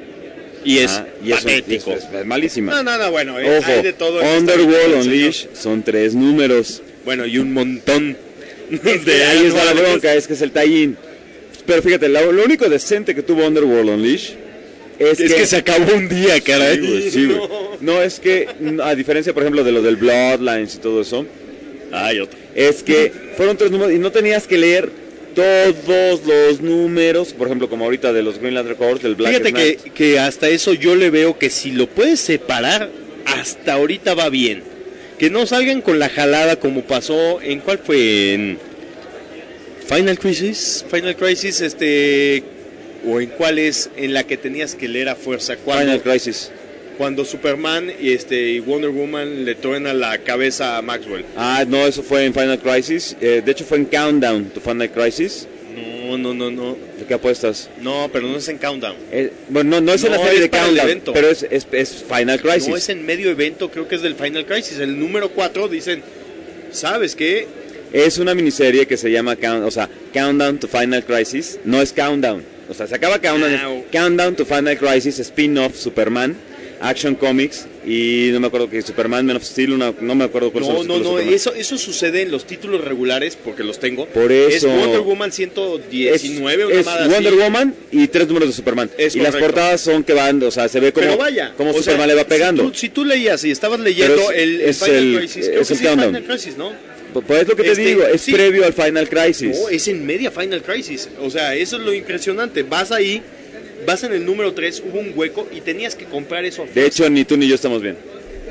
Speaker 3: Y es
Speaker 1: ah, y
Speaker 3: patético.
Speaker 1: Es, es, es malísima.
Speaker 3: No, no, no, bueno, eh,
Speaker 1: ojo,
Speaker 3: hay de todo.
Speaker 1: Underworld Unleashed son tres números.
Speaker 3: Bueno, y un montón
Speaker 1: de de ahí es la bronca, es que es el tie-in. Pero fíjate, lo, lo único decente que tuvo Underworld Unleashed Es,
Speaker 3: es
Speaker 1: que,
Speaker 3: que se acabó un día, caray.
Speaker 1: Sí, güey, sí, güey. No, es que, a diferencia, por ejemplo, de lo del Bloodlines y todo eso,
Speaker 3: Ay, otro.
Speaker 1: es que fueron tres números y no tenías que leer todos los números, por ejemplo, como ahorita de los Green Lantern Corps, del Black
Speaker 3: Fíjate que, que hasta eso yo le veo que si lo puedes separar, hasta ahorita va bien. Que no salgan con la jalada como pasó en, ¿cuál fue? En Final Crisis. Final Crisis, este... o en cuál es en la que tenías que leer a fuerza cuando,
Speaker 1: Final Crisis
Speaker 3: cuando Superman y este y Wonder Woman le truenan la cabeza a Maxwell.
Speaker 1: Ah, no, eso fue en Final Crisis, eh, de hecho fue en Countdown to Final Crisis.
Speaker 3: No, no, no, no.
Speaker 1: ¿De qué apuestas?
Speaker 3: No, pero no es en Countdown.
Speaker 1: Eh, bueno, no, no es
Speaker 3: no,
Speaker 1: en la serie
Speaker 3: es
Speaker 1: de Countdown,
Speaker 3: evento.
Speaker 1: pero es, es, es Final Crisis.
Speaker 3: No, es en medio evento, creo que es del Final Crisis. El número cuatro dicen, ¿sabes qué?
Speaker 1: Es una miniserie que se llama, Count, o sea, Countdown to Final Crisis, no es Countdown. O sea, se acaba Countdown,
Speaker 3: ah, oh.
Speaker 1: Countdown to Final Crisis, spin-off, Superman, Action Comics, y no me acuerdo que Superman, Man of Steel, una, no me acuerdo cuál
Speaker 3: No,
Speaker 1: son
Speaker 3: no,
Speaker 1: los
Speaker 3: no, eso, eso sucede en los títulos regulares, porque los tengo.
Speaker 1: Por eso.
Speaker 3: Es Wonder Woman ciento diecinueve,
Speaker 1: es,
Speaker 3: una
Speaker 1: es Wonder así. Woman y tres números de Superman.
Speaker 3: Es
Speaker 1: y
Speaker 3: correcto.
Speaker 1: Las portadas son que van, o sea, se ve como,
Speaker 3: Pero vaya,
Speaker 1: como
Speaker 3: o
Speaker 1: Superman
Speaker 3: sea,
Speaker 1: le va pegando.
Speaker 3: Si tú, si tú leías y estabas leyendo
Speaker 1: es,
Speaker 3: el, el
Speaker 1: es
Speaker 3: Final
Speaker 1: el,
Speaker 3: Crisis, creo
Speaker 1: es
Speaker 3: que
Speaker 1: el
Speaker 3: sí es
Speaker 1: Countdown.
Speaker 3: Final Crisis, ¿no?
Speaker 1: Pues es lo que te
Speaker 3: este,
Speaker 1: digo, es
Speaker 3: sí.
Speaker 1: previo al Final Crisis.
Speaker 3: No, es en media Final Crisis. O sea, eso es lo impresionante. Vas ahí, vas en el número tres, hubo un hueco y tenías que comprar eso a fuerza.
Speaker 1: De hecho, ni tú ni yo estamos bien.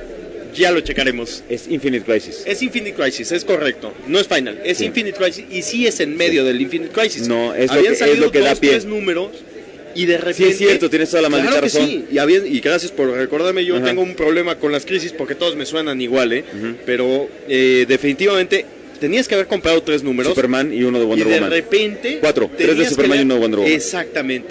Speaker 3: Ya lo checaremos.
Speaker 1: Es Infinite Crisis.
Speaker 3: Es Infinite Crisis, es correcto. No es Final, es sí. Infinite Crisis y sí es en medio sí. del Infinite Crisis.
Speaker 1: No, es
Speaker 3: Habían
Speaker 1: lo que,
Speaker 3: salido
Speaker 1: es lo que
Speaker 3: dos,
Speaker 1: da pie.
Speaker 3: tres números y de repente...
Speaker 1: Sí, es cierto, tienes toda la maldita
Speaker 3: claro que
Speaker 1: razón.
Speaker 3: Sí. Y, había, y gracias por recordarme, yo
Speaker 1: Ajá.
Speaker 3: tengo un problema con las crisis porque todos me suenan igual, ¿eh?
Speaker 1: Uh-huh.
Speaker 3: Pero eh, definitivamente tenías que haber comprado tres números.
Speaker 1: Superman y uno de Wonder
Speaker 3: y de
Speaker 1: Woman.
Speaker 3: repente...
Speaker 1: Cuatro, tres de Superman y uno de Wonder Woman.
Speaker 3: Exactamente.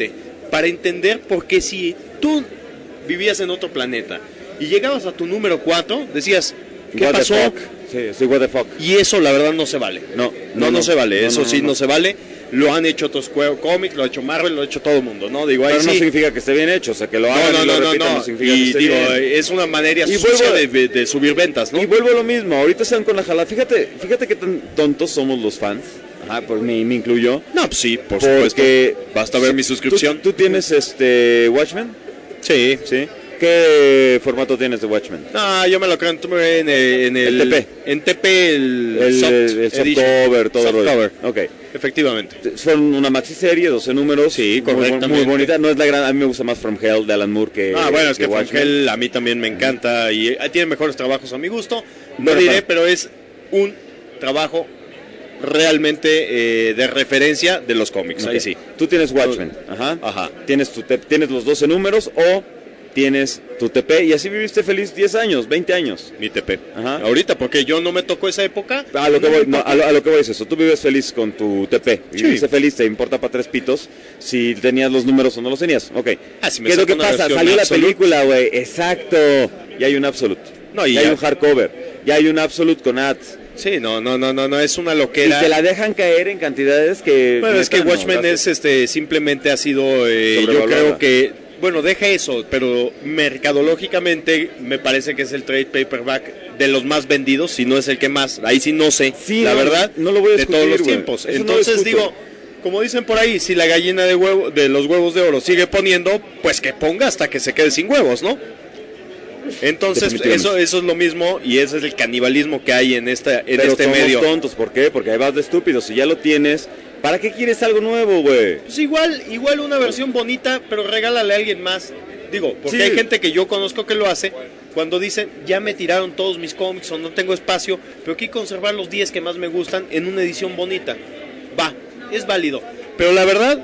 Speaker 3: para entender por qué si tú vivías en otro planeta y llegabas a tu número cuatro, decías, ¿qué
Speaker 1: What the
Speaker 3: pasó?
Speaker 1: fuck. Sí, sí, what the fuck.
Speaker 3: Y eso la verdad no se vale.
Speaker 1: No,
Speaker 3: No,
Speaker 1: no,
Speaker 3: no,
Speaker 1: no.
Speaker 3: se vale.
Speaker 1: No,
Speaker 3: eso
Speaker 1: no,
Speaker 3: sí,
Speaker 1: no,
Speaker 3: no,
Speaker 1: no.
Speaker 3: se vale. Lo han hecho otros juegos cómics, lo ha hecho Marvel, lo ha hecho todo el mundo, ¿no? Digo, ahí
Speaker 1: Pero no
Speaker 3: sí.
Speaker 1: significa que esté bien hecho, o sea, que lo hagan
Speaker 3: No, no,
Speaker 1: y lo
Speaker 3: no, no,
Speaker 1: repitan no,
Speaker 3: no.
Speaker 1: significa que
Speaker 3: Y
Speaker 1: esté
Speaker 3: digo,
Speaker 1: bien.
Speaker 3: es una manera
Speaker 1: Y
Speaker 3: sucia
Speaker 1: vuelvo-
Speaker 3: de, de- de subir ventas, ¿no?
Speaker 1: Y vuelvo a lo mismo, ahorita están con la jalada. Fíjate, fíjate qué tan tontos somos los fans. Ajá, pues me, me incluyo.
Speaker 3: No, pues sí, por
Speaker 1: Porque
Speaker 3: supuesto. Basta ver mi suscripción.
Speaker 1: ¿Tú, tú tienes este Watchmen?
Speaker 3: Sí.
Speaker 1: ¿Sí? ¿Qué formato tienes de Watchmen?
Speaker 3: No, yo me lo creo en, en el...
Speaker 1: El T P.
Speaker 3: En T P, el,
Speaker 1: El,
Speaker 3: soft,
Speaker 1: el
Speaker 3: edition.
Speaker 1: softcover, todo el rollo.
Speaker 3: Softcover,
Speaker 1: Ok.
Speaker 3: efectivamente.
Speaker 1: Son una maxi serie, doce números.
Speaker 3: Sí,
Speaker 1: muy,
Speaker 3: correctamente.
Speaker 1: muy bonita. No es la gran, a mí me gusta más From Hell de Alan Moore que
Speaker 3: Ah, bueno, es que
Speaker 1: Watchmen.
Speaker 3: Frangel a mí también me encanta y eh, tiene mejores trabajos a mi gusto. No
Speaker 1: Bueno,
Speaker 3: diré,
Speaker 1: claro.
Speaker 3: pero es un trabajo realmente eh, de referencia de los cómics.
Speaker 1: Ok.
Speaker 3: Ahí sí.
Speaker 1: Tú tienes Watchmen. Ajá.
Speaker 3: Ajá.
Speaker 1: Tienes, tu te- tienes los doce números o tienes tu T P y así viviste feliz diez años, veinte años.
Speaker 3: Mi T P.
Speaker 1: Ajá.
Speaker 3: Ahorita, porque yo no me tocó esa época.
Speaker 1: A lo que
Speaker 3: no
Speaker 1: voy,
Speaker 3: me
Speaker 1: no,
Speaker 3: tocó.
Speaker 1: a lo, a lo que voy es eso. Tú vives feliz con tu T P.
Speaker 3: Sí.
Speaker 1: Viviste feliz, te importa para tres pitos si tenías los números o no los tenías. Ok.
Speaker 3: Ah, si me
Speaker 1: ¿Qué es lo
Speaker 3: saco
Speaker 1: que
Speaker 3: una
Speaker 1: pasa?
Speaker 3: versión
Speaker 1: Salió la
Speaker 3: Absolute.
Speaker 1: película, güey. Exacto. Y hay un Absolute.
Speaker 3: No, y
Speaker 1: ya hay
Speaker 3: ya-
Speaker 1: un hardcover. Ya hay un Absolute con ads.
Speaker 3: Sí, no, no, no, no, no, es una
Speaker 1: Y
Speaker 3: loquera.
Speaker 1: te la dejan caer en cantidades que...
Speaker 3: Bueno, es que
Speaker 1: neta, no,
Speaker 3: Watchmen
Speaker 1: gracias.
Speaker 3: es este simplemente ha sido eh, yo
Speaker 1: Sobrevalorada.
Speaker 3: creo que bueno, deja eso, pero mercadológicamente me parece que es el trade paperback de los más vendidos, si no es el que más. Ahí sí no sé,
Speaker 1: Sí,
Speaker 3: la
Speaker 1: no,
Speaker 3: verdad,
Speaker 1: no lo voy a
Speaker 3: de todos
Speaker 1: discutir,
Speaker 3: los
Speaker 1: güey.
Speaker 3: tiempos.
Speaker 1: Eso no lo
Speaker 3: Entonces
Speaker 1: discuto.
Speaker 3: digo, como dicen por ahí, si la gallina de huevo de los huevos de oro sigue poniendo, pues que ponga hasta que se quede sin huevos, ¿no? Entonces,
Speaker 1: Definitivamente.
Speaker 3: eso eso es lo mismo y ese es el canibalismo que hay en esta en
Speaker 1: Pero
Speaker 3: este
Speaker 1: somos
Speaker 3: medio.
Speaker 1: tontos, ¿por qué? Porque ahí vas de estúpido. Si ya lo tienes, ¿para qué quieres algo nuevo, güey?
Speaker 3: Pues igual, igual una versión bonita, pero regálale a alguien más. Digo, porque
Speaker 1: Sí.
Speaker 3: hay gente que yo conozco que lo hace cuando dicen, ya me tiraron todos mis cómics o no tengo espacio, pero quiero conservar los diez que más me gustan en una edición bonita. Va, es válido. Pero la verdad,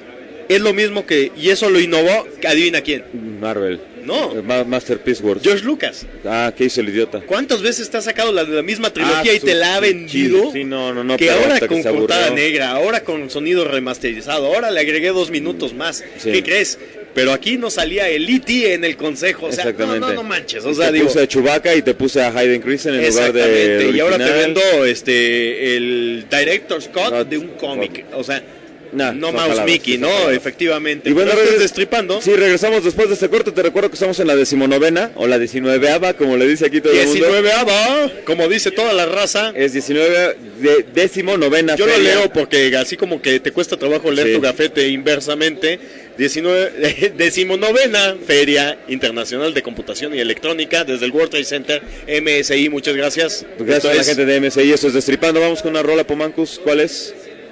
Speaker 3: es lo mismo que, y eso lo innovó, adivina quién.
Speaker 1: Marvel.
Speaker 3: No.
Speaker 1: Eh, Ma- Masterpiece World.
Speaker 3: George Lucas.
Speaker 1: Ah, ¿qué hizo el idiota?
Speaker 3: ¿Cuántas veces te ha sacado la, la misma trilogía
Speaker 1: Ah,
Speaker 3: y te la ha
Speaker 1: su-
Speaker 3: vendido?
Speaker 1: Sí, no, no, no.
Speaker 3: Que
Speaker 1: pero
Speaker 3: ahora
Speaker 1: hasta
Speaker 3: con
Speaker 1: se aburrió.
Speaker 3: portada negra, ahora con sonido remasterizado, ahora le agregué dos minutos más.
Speaker 1: Sí.
Speaker 3: ¿Qué crees? Pero aquí no salía el E T en el consejo. O sea, no,
Speaker 1: Exactamente.
Speaker 3: no, no manches. O sea,
Speaker 1: te
Speaker 3: digo,
Speaker 1: puse a Chewbacca y te puse a Hayden Christensen en lugar de
Speaker 3: exactamente. Y ahora te
Speaker 1: original.
Speaker 3: vendo este el Director's Cut
Speaker 1: No,
Speaker 3: de un cómic. O sea,
Speaker 1: Nah,
Speaker 3: no
Speaker 1: son
Speaker 3: Mouse
Speaker 1: jaladas,
Speaker 3: Mickey,
Speaker 1: son
Speaker 3: ¿no?
Speaker 1: jaladas.
Speaker 3: Efectivamente.
Speaker 1: Y bueno,
Speaker 3: Pero esto es
Speaker 1: regres-
Speaker 3: Destripando.
Speaker 1: Sí, regresamos después de este corte. Te recuerdo que estamos en la decimonovena o la diecinueveava, como le dice aquí todo el mundo.
Speaker 3: diecinueve ava, como dice toda la raza.
Speaker 1: Es diecinueve, de, decimonovena
Speaker 3: Yo lo
Speaker 1: feria.
Speaker 3: leo porque así como que te cuesta trabajo leer
Speaker 1: Sí.
Speaker 3: tu gafete inversamente. diecinueve, decimonovena Feria Internacional de Computación y Electrónica desde el World Trade Center M S I. Muchas gracias.
Speaker 1: Gracias
Speaker 3: Esto
Speaker 1: a la
Speaker 3: es
Speaker 1: gente de M S I, esto es Destripando. Vamos con una rola, Pomancus. ¿Cuál es?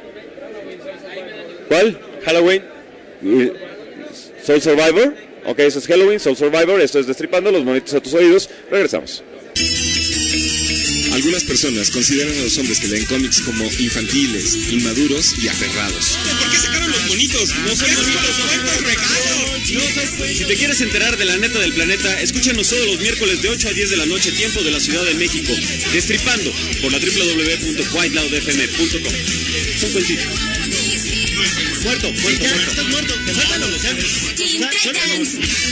Speaker 1: ¿Cuál?
Speaker 3: Halloween.
Speaker 1: Y- Soul Survivor. Ok, eso es Halloween, Soul Survivor. Esto es Destripando, los monitos a tus oídos. Regresamos.
Speaker 2: Algunas personas consideran a los hombres que leen cómics como infantiles, inmaduros y aferrados. ¿Por qué sacaron los bonitos? No son bonitos, son regalos.
Speaker 4: Si te quieres enterar de la neta del planeta, escúchanos todos los miércoles de ocho a diez de la noche, tiempo de la Ciudad de México. Destripando por la doble u doble u doble u punto white loud f m punto com. Son cuentitos. Muerto, muerto, muerto. Estás muerto. Suéltalo, suéltalo. Suéltalo.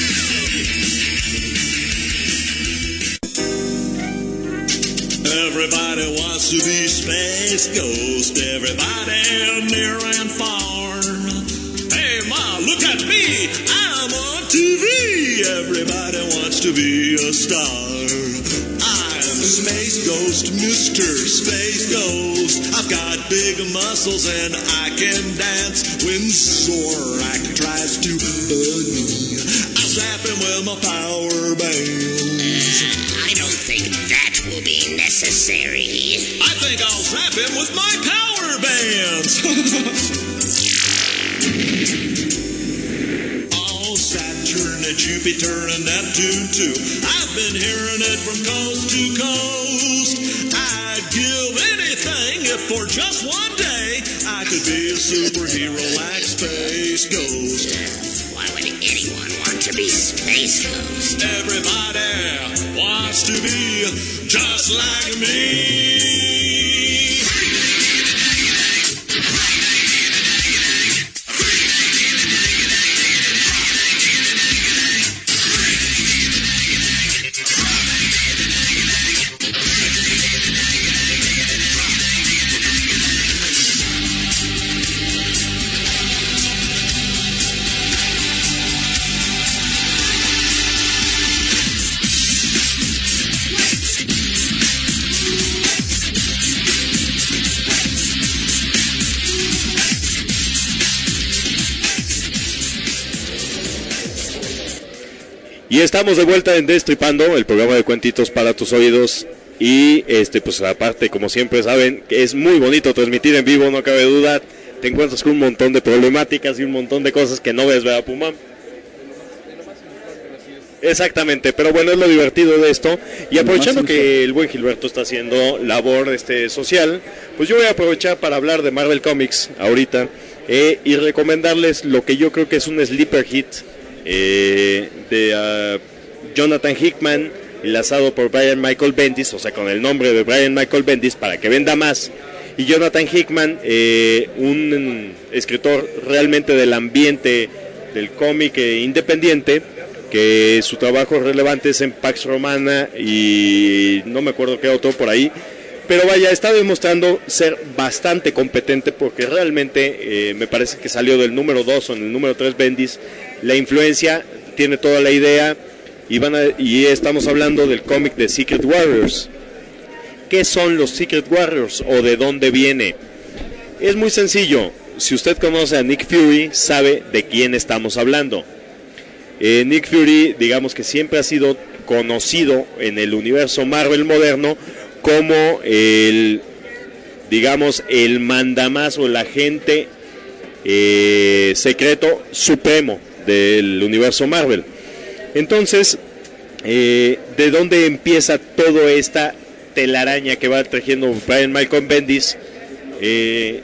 Speaker 5: Everybody wants to be Space Ghost. Everybody near and far. Hey, Ma, look at me. I'm on T V. Everybody wants to be a star. I'm Space Ghost, Mister Space Ghost. I've got big muscles and I can dance when Zorak tries to hug me. I zap him with my power bands.
Speaker 6: I don't think that will be necessary.
Speaker 5: I think I'll zap him with my power bands. Oh, Saturn and Jupiter and Neptune too. I've been hearing it from coast to coast. I'd give anything if for just one day I could be a superhero like Space Ghost.
Speaker 6: Why would anyone want to be Space Ghost?
Speaker 5: Everybody wants to be just like me.
Speaker 3: Y estamos de vuelta en Destripando, el programa de cuentitos para tus oídos. Y este pues aparte, como siempre saben, que es muy bonito transmitir en vivo, no cabe duda. Te encuentras con un montón de problemáticas y un montón de cosas que no ves, ¿verdad, Puma? Exactamente, pero bueno, es lo divertido de esto. Y aprovechando que el buen Gilberto está haciendo labor este social, pues yo voy a aprovechar para hablar de Marvel Comics ahorita eh, y recomendarles lo que yo creo que es un sleeper hit eh, de uh, Jonathan Hickman, enlazado por Brian Michael Bendis, o sea, con el nombre de Brian Michael Bendis para que venda más. Y Jonathan Hickman, eh, un escritor realmente del ambiente del cómic eh, independiente, que su trabajo relevante es en Pax Romana y no me acuerdo qué otro por ahí, pero vaya, está demostrando ser bastante competente porque realmente eh, me parece que salió del número dos o en el número tres Bendis, la influencia, tiene toda la idea y, van a, y estamos hablando del cómic de Secret Warriors. ¿Qué son los Secret Warriors o de dónde viene? Es muy sencillo, si usted conoce a Nick Fury sabe de quién estamos hablando. Eh, Nick Fury, digamos que siempre ha sido conocido en el universo Marvel moderno como el, digamos, el mandamás o el agente eh, secreto supremo del universo Marvel. Entonces, eh, ¿de dónde empieza toda esta telaraña que va tejiendo Brian Michael Bendis? Eh,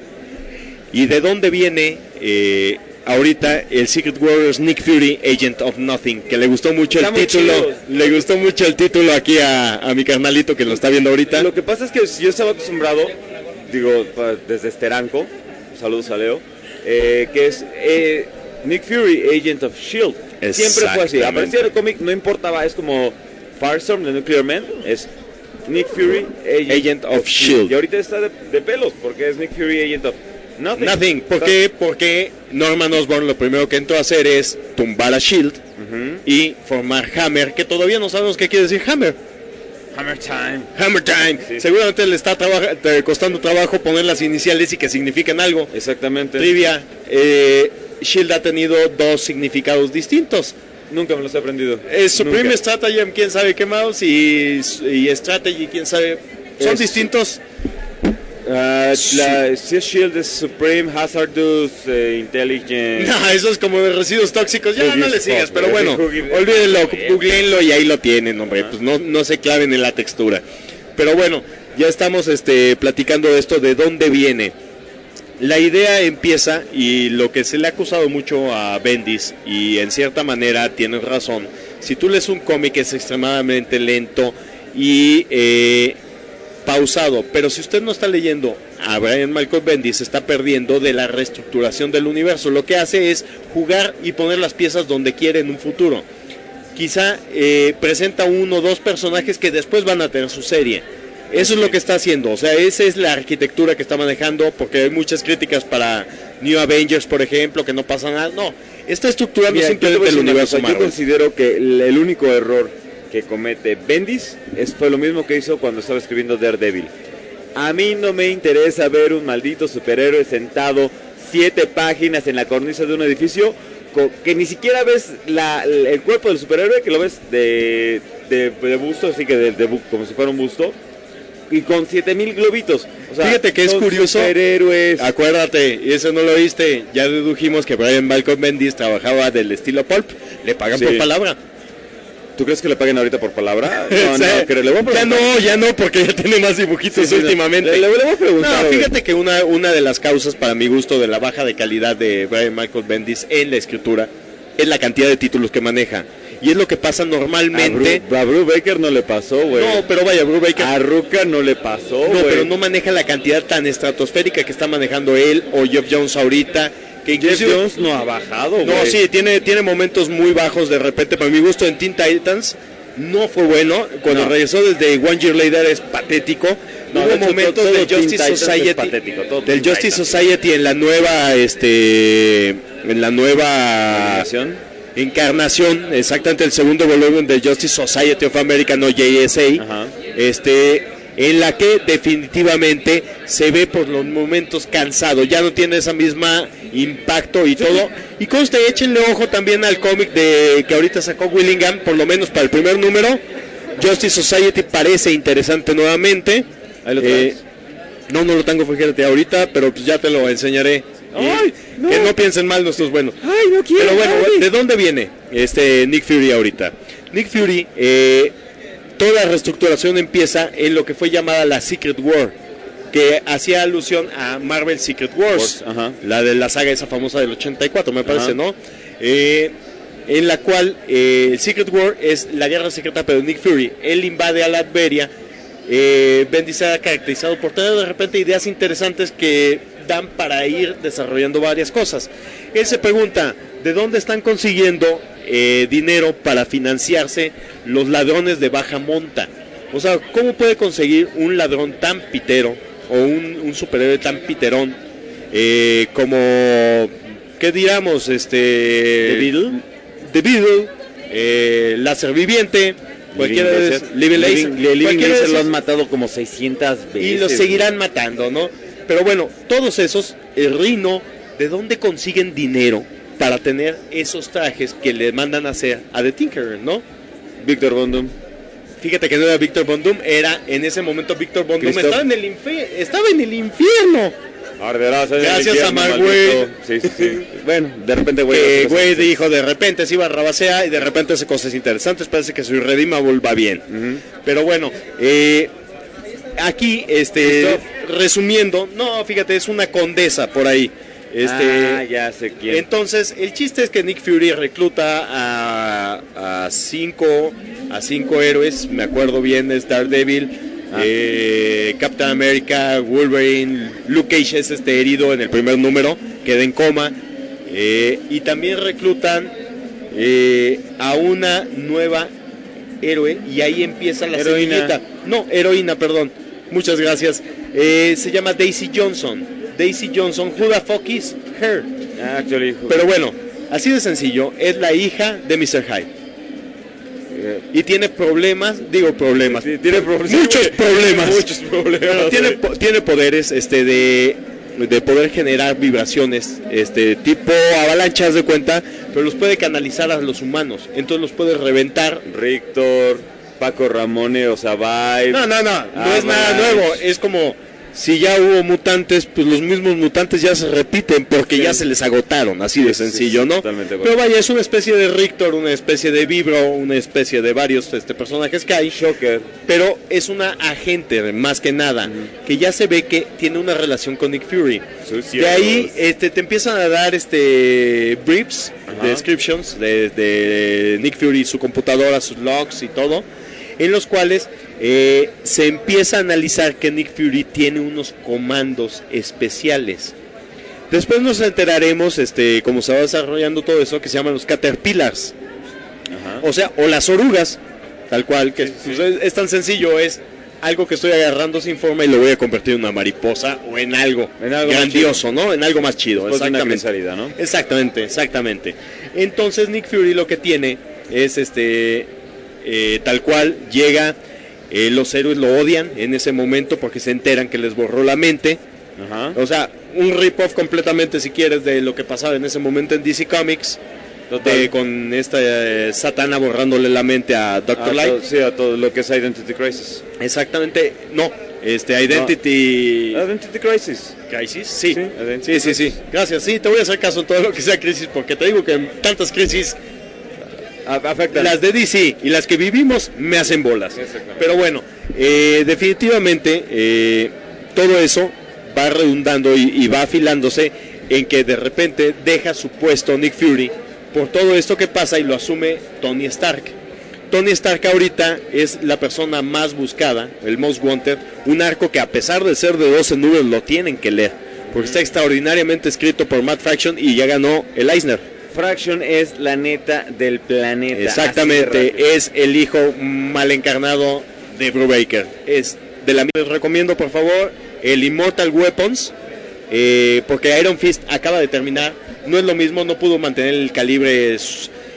Speaker 3: ¿Y de dónde viene eh, ahorita el Secret Warriors Nick Fury, Agent of Nothing, que le gustó mucho el título, le gustó mucho el título aquí a, a mi carnalito que lo está viendo ahorita?
Speaker 1: Lo que pasa es que yo estaba acostumbrado, digo, desde Esteranco, saludos a Leo, eh, que es eh, Nick Fury, Agent of S H I E L D. Siempre fue así, aparecía en el cómic, no importaba, es como Firestorm de Nuclear Man, es Nick Fury, Agent,
Speaker 3: Agent of S H I E L D.
Speaker 1: Y ahorita está de, de pelos, porque es Nick Fury, Agent of Nothing.
Speaker 3: Nothing. ¿Por qué? Porque Norman Osborn lo primero que entró a hacer es tumbar a S H I E L D uh-huh. y formar Hammer, que todavía no sabemos qué quiere decir Hammer.
Speaker 1: Hammer Time.
Speaker 3: Hammer Time. Sí. Seguramente le está traba- costando trabajo poner las iniciales y que significan algo.
Speaker 1: Exactamente.
Speaker 3: Trivia. Eh, S H I E L D ha tenido dos significados distintos.
Speaker 1: Nunca me los he aprendido.
Speaker 3: Eh, Supreme Stratagem, quién sabe qué más, y, y Strategy, quién sabe. Son es, distintos.
Speaker 1: Uh, la si S H I E L D es Supreme Hazardous uh, Intelligence.
Speaker 3: No, eso es como de residuos tóxicos. Ya no le sigas, pero bueno, olvídenlo, googleenlo y ahí lo tienen, hombre. Pues no, no se claven en la textura. Pero bueno, ya estamos este, platicando de esto, de dónde viene. La idea empieza, y lo que se le ha acusado mucho a Bendis, y en cierta manera tienes razón, si tú lees un cómic es extremadamente lento y eh, pausado, pero si usted no está leyendo a Brian Michael Bendis, se está perdiendo de la reestructuración del universo. Lo que hace es jugar y poner las piezas donde quiere en un futuro. Quizá eh, presenta uno o dos personajes que después van a tener su serie. Eso es lo que está haciendo, o sea, esa es la arquitectura que está manejando, porque hay muchas críticas para New Avengers, por ejemplo, que no pasa nada. No, está estructurando Mira, simplemente el universo Marvel.
Speaker 1: Yo considero que el, el único error que comete Bendis es, fue lo mismo que hizo cuando estaba escribiendo Daredevil. A mí no me interesa ver un maldito superhéroe sentado siete páginas en la cornisa de un edificio que ni siquiera ves la, el cuerpo del superhéroe, que lo ves de, de, de busto, así que de, de, como si fuera un busto, y con siete mil globitos. O sea,
Speaker 3: fíjate que es curioso.
Speaker 1: Superhéroes.
Speaker 3: Acuérdate, y eso no lo viste. Ya dedujimos que Brian Michael Bendis trabajaba del estilo pulp. Le pagan sí. por palabra.
Speaker 1: ¿Tú crees que le paguen ahorita por palabra? No, o sea, no, que le voy a
Speaker 3: ya no, ya no, porque ya tiene más dibujitos sí, sí, últimamente.
Speaker 1: Le, le, le voy a preguntar.
Speaker 3: No, fíjate que una, una de las causas para mi gusto de la baja de calidad de Brian Michael Bendis en la escritura es la cantidad de títulos que maneja. Y es lo que pasa normalmente.
Speaker 1: A, Bru, a Brubaker no le pasó, güey.
Speaker 3: No, pero vaya, Brubaker.
Speaker 1: A Rucka no le pasó,
Speaker 3: No,
Speaker 1: wey.
Speaker 3: pero no maneja la cantidad tan estratosférica que está manejando él o Geoff Jones ahorita. Que
Speaker 1: Geoff Jones no ha bajado, güey.
Speaker 3: No, sí, tiene, tiene momentos muy bajos de repente. Para mi gusto en Teen Titans no fue bueno. Cuando no. regresó desde One Year Later es patético.
Speaker 1: No,
Speaker 3: Hubo
Speaker 1: de hecho,
Speaker 3: momentos
Speaker 1: todo, todo
Speaker 3: de Justice Society,
Speaker 1: patético, todo
Speaker 3: del Justice Titans. Society en la nueva, este, en la nueva
Speaker 1: ¿Encarnación?
Speaker 3: encarnación, exactamente el segundo volumen de Justice Society of America, no J S A. Ajá. Este, en la que definitivamente se ve por los momentos cansado, ya no tiene esa misma impacto y todo. Y conste, échenle ojo también al cómic de que ahorita sacó Willingham, por lo menos para el primer número. Justice Society parece interesante nuevamente.
Speaker 1: Ahí lo
Speaker 3: Eh,
Speaker 1: traes.
Speaker 3: no, no lo tengo, fíjate ahorita, pero pues ya te lo enseñaré.
Speaker 1: Ay,
Speaker 3: Y
Speaker 1: no.
Speaker 3: Que no piensen mal nuestros buenos.
Speaker 1: Ay, no quiero.
Speaker 3: Pero bueno,
Speaker 1: ay.
Speaker 3: ¿de dónde viene este Nick Fury ahorita? Nick Fury, eh, toda la reestructuración empieza en lo que fue llamada la Secret War, que hacía alusión a Marvel Secret Wars,
Speaker 1: Wars, ajá.
Speaker 3: la de la saga esa famosa del ochenta y cuatro, me parece,
Speaker 1: Ajá.
Speaker 3: ¿no? Eh, en la cual eh, el Secret War es la guerra secreta, pero Nick Fury, él invade a Latveria. eh, Bendis era caracterizado por tener de repente ideas interesantes que dan para ir desarrollando varias cosas. Él se pregunta, ¿de dónde están consiguiendo eh, dinero para financiarse los ladrones de baja monta? O sea, ¿cómo puede conseguir un ladrón tan pitero o un, un superhéroe tan piterón eh, como, ¿qué diríamos? Este,
Speaker 1: ¿The Beetle?
Speaker 3: The Beetle, eh, Láser Viviente, cualquiera de esos, Living Laser,
Speaker 1: Living, Living
Speaker 3: cualquiera de
Speaker 1: Laser lo
Speaker 3: esos,
Speaker 1: han matado como seiscientas veces.
Speaker 3: y los seguirán matando, ¿no? Pero bueno, todos esos, el Rhino, ¿de dónde consiguen dinero para tener esos trajes que le mandan a hacer a The Tinkerer, ¿no?
Speaker 1: Victor Von Doom.
Speaker 3: Fíjate que no era Victor Von Doom, era en ese momento Victor Von Doom,
Speaker 1: Christoph.
Speaker 3: estaba en el infi- estaba en el infierno.
Speaker 1: Arderás en el
Speaker 3: Gracias
Speaker 1: infierno,
Speaker 3: a Mark
Speaker 1: maldito.
Speaker 3: Wade.
Speaker 1: Sí, sí, sí. Bueno, de repente, güey.
Speaker 3: Que
Speaker 1: las cosas-
Speaker 3: güey dijo, de repente se iba a Rabasea y de repente hace cosas interesantes, parece que su Irredeemable va bien.
Speaker 1: Ujú.
Speaker 3: Pero bueno, eh, aquí, este, resumiendo, no, fíjate, es una condesa por ahí. Este,
Speaker 1: Ah, ya sé quién.
Speaker 3: entonces, el chiste es que Nick Fury recluta a, a cinco a cinco héroes, me acuerdo bien, es Daredevil,
Speaker 1: Ah.
Speaker 3: eh, Captain America, Wolverine, Luke Cage es este herido en el primer número, queda en coma, eh, y también reclutan eh, a una nueva héroe, y ahí empieza la
Speaker 1: Heroína.
Speaker 3: semillita. No, heroína, perdón, muchas gracias. Eh, se llama Daisy Johnson. Daisy Johnson, who the fuck is her?
Speaker 1: Actually,
Speaker 3: Pero bueno, así de sencillo, es la hija de mister Hyde.
Speaker 1: eh,
Speaker 3: Y tiene problemas, digo problemas,
Speaker 1: Sí, tiene pro-
Speaker 3: muchos
Speaker 1: sí,
Speaker 3: problemas.
Speaker 1: muchos problemas,
Speaker 3: Pero tiene,
Speaker 1: güey.
Speaker 3: po- tiene poderes este de, de poder generar vibraciones, este tipo avalanchas de cuenta, pero los puede canalizar a los humanos, entonces los puede reventar.
Speaker 1: Rictor, Paco Ramone, o sea, Vibe.
Speaker 3: No, no, no, no
Speaker 1: Ah,
Speaker 3: es nada
Speaker 1: bueno.
Speaker 3: nuevo, es como si ya hubo mutantes, pues los mismos mutantes ya se repiten porque
Speaker 1: Sí.
Speaker 3: ya se les agotaron, así de
Speaker 1: Sí, sí,
Speaker 3: sencillo,
Speaker 1: sí,
Speaker 3: ¿no?
Speaker 1: totalmente de acuerdo.
Speaker 3: Pero vaya, es una especie de Rictor, una especie de Vibro, una especie de varios este, personajes que hay,
Speaker 1: Shocker.
Speaker 3: pero es una agente más que nada, que ya se ve que tiene una relación con Nick Fury.
Speaker 1: Sucios.
Speaker 3: De ahí este, te empiezan a dar este briefs,
Speaker 1: Ajá.
Speaker 3: descriptions de, de Nick Fury, su computadora, sus logs y todo, en los cuales eh, se empieza a analizar que Nick Fury tiene unos comandos especiales. Después nos enteraremos, este, cómo se va desarrollando todo eso, que se llaman los Caterpillars,
Speaker 1: Ajá.
Speaker 3: o sea, o las orugas, tal cual, que pues, es, es tan sencillo, es algo que estoy agarrando sin forma y lo voy a convertir en una mariposa o en algo,
Speaker 1: En algo más
Speaker 3: grandioso, ¿no? En algo más chido,
Speaker 1: Después de una
Speaker 3: exactamente.
Speaker 1: crisalida, ¿no?
Speaker 3: Exactamente, exactamente. Entonces Nick Fury lo que tiene es este, eh, tal cual, llega, eh, los héroes lo odian en ese momento porque se enteran que les borró la mente.
Speaker 1: Ajá.
Speaker 3: O sea, un rip-off completamente, si quieres, de lo que pasaba en ese momento en D C Comics.
Speaker 1: Total.
Speaker 3: de- con esta eh, Satana borrándole la mente a Doctor
Speaker 1: A
Speaker 3: Light.
Speaker 1: todo- sí, a todo lo que es Identity Crisis.
Speaker 3: Exactamente, no, este Identity
Speaker 1: Identity Crisis.
Speaker 3: Crisis, sí.
Speaker 1: Sí,
Speaker 3: Sí,
Speaker 1: Identity
Speaker 3: sí, sí. Gracias, sí, te voy a hacer caso en todo lo que sea crisis, porque te digo que tantas crisis,
Speaker 1: Afecta.
Speaker 3: las de D C y las que vivimos, me hacen bolas.
Speaker 1: Exactamente.
Speaker 3: Pero bueno, eh, definitivamente eh, todo eso va redundando y, y va afilándose en que de repente deja su puesto Nick Fury por todo esto que pasa y lo asume Tony Stark. Tony Stark ahorita es la persona más buscada, el most wanted, un arco que a pesar de ser de doce números lo tienen que leer, porque está extraordinariamente escrito por Matt Fraction y ya ganó el Eisner.
Speaker 1: Fraction es la neta del planeta.
Speaker 3: Exactamente,
Speaker 1: Así de rápido.
Speaker 3: es el hijo mal encarnado de Brubaker. Es de la les recomiendo por favor el Immortal Weapons, eh, porque Iron Fist acaba de terminar, no es lo mismo, no pudo mantener el calibre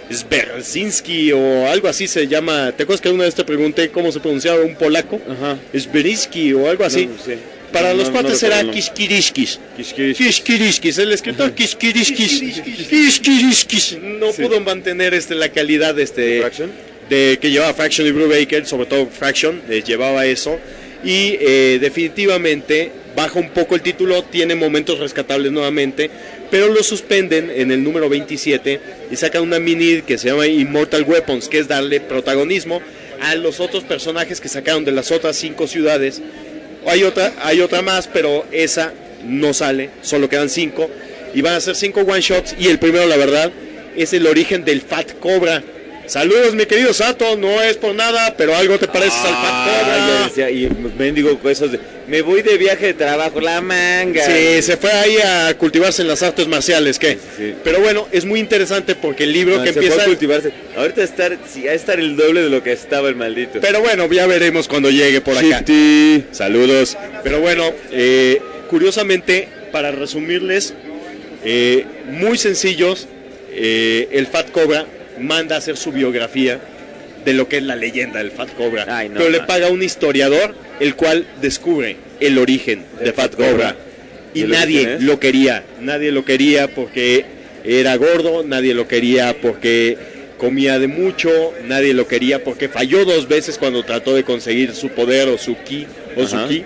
Speaker 3: Sberzinski o algo así se llama. ¿Te acuerdas que una vez te pregunté cómo se pronunciaba un polaco?
Speaker 1: Ajá.
Speaker 3: Sberzinski o algo así.
Speaker 1: No, sí.
Speaker 3: Para
Speaker 1: No,
Speaker 3: los
Speaker 1: no,
Speaker 3: cuates
Speaker 1: no
Speaker 3: era
Speaker 1: recuerdo.
Speaker 3: Kishkirishkis.
Speaker 1: Kishkirishkis.
Speaker 3: Kishkirishkis, el escritor Kishkirishkis. Kishkirishkis. No
Speaker 1: Sí.
Speaker 3: pudo mantener este, la calidad este,
Speaker 1: Fraction.
Speaker 3: de que llevaba Fraction y Brubaker, sobre todo Fraction, eh, llevaba eso. Y eh, definitivamente baja un poco el título, tiene momentos rescatables nuevamente, pero lo suspenden en el número veintisiete y sacan una mini que se llama Immortal Weapons, que es darle protagonismo a los otros personajes que sacaron de las otras cinco ciudades. Hay otra, hay otra más, pero esa no sale, solo quedan cinco y van a ser cinco one shots. Y el primero, la verdad, es el origen del Fat Cobra. Saludos, mi querido Sato, no es por nada, pero algo te pareces al Fat
Speaker 1: Ah,
Speaker 3: Cobra.
Speaker 1: ya decía, y mendigo cosas de, me voy de viaje de trabajo, la manga.
Speaker 3: Sí, se fue ahí a cultivarse en las artes marciales, ¿qué?
Speaker 1: Sí, sí.
Speaker 3: Pero bueno, es muy interesante porque el libro
Speaker 1: No,
Speaker 3: que
Speaker 1: se fue
Speaker 3: empieza...
Speaker 1: a cultivarse. Ahorita estar, sí, a estar el doble de lo que estaba el maldito.
Speaker 3: Pero bueno, ya veremos cuando llegue por acá.
Speaker 1: Shifty.
Speaker 3: Saludos. Pero bueno, eh, curiosamente, para resumirles, eh, muy sencillos, eh, el Fat Cobra manda a hacer su biografía de lo que es la leyenda del Fat Cobra.
Speaker 1: Ay, no,
Speaker 3: pero le
Speaker 1: man.
Speaker 3: paga a un historiador, el cual descubre el origen de Fat Cobra. Y
Speaker 1: ¿Y el
Speaker 3: nadie
Speaker 1: origen es?
Speaker 3: lo quería. Nadie lo quería porque era gordo, nadie lo quería porque comía de mucho, nadie lo quería porque falló dos veces cuando trató de conseguir su poder o su ki o su
Speaker 1: Ajá.
Speaker 3: ki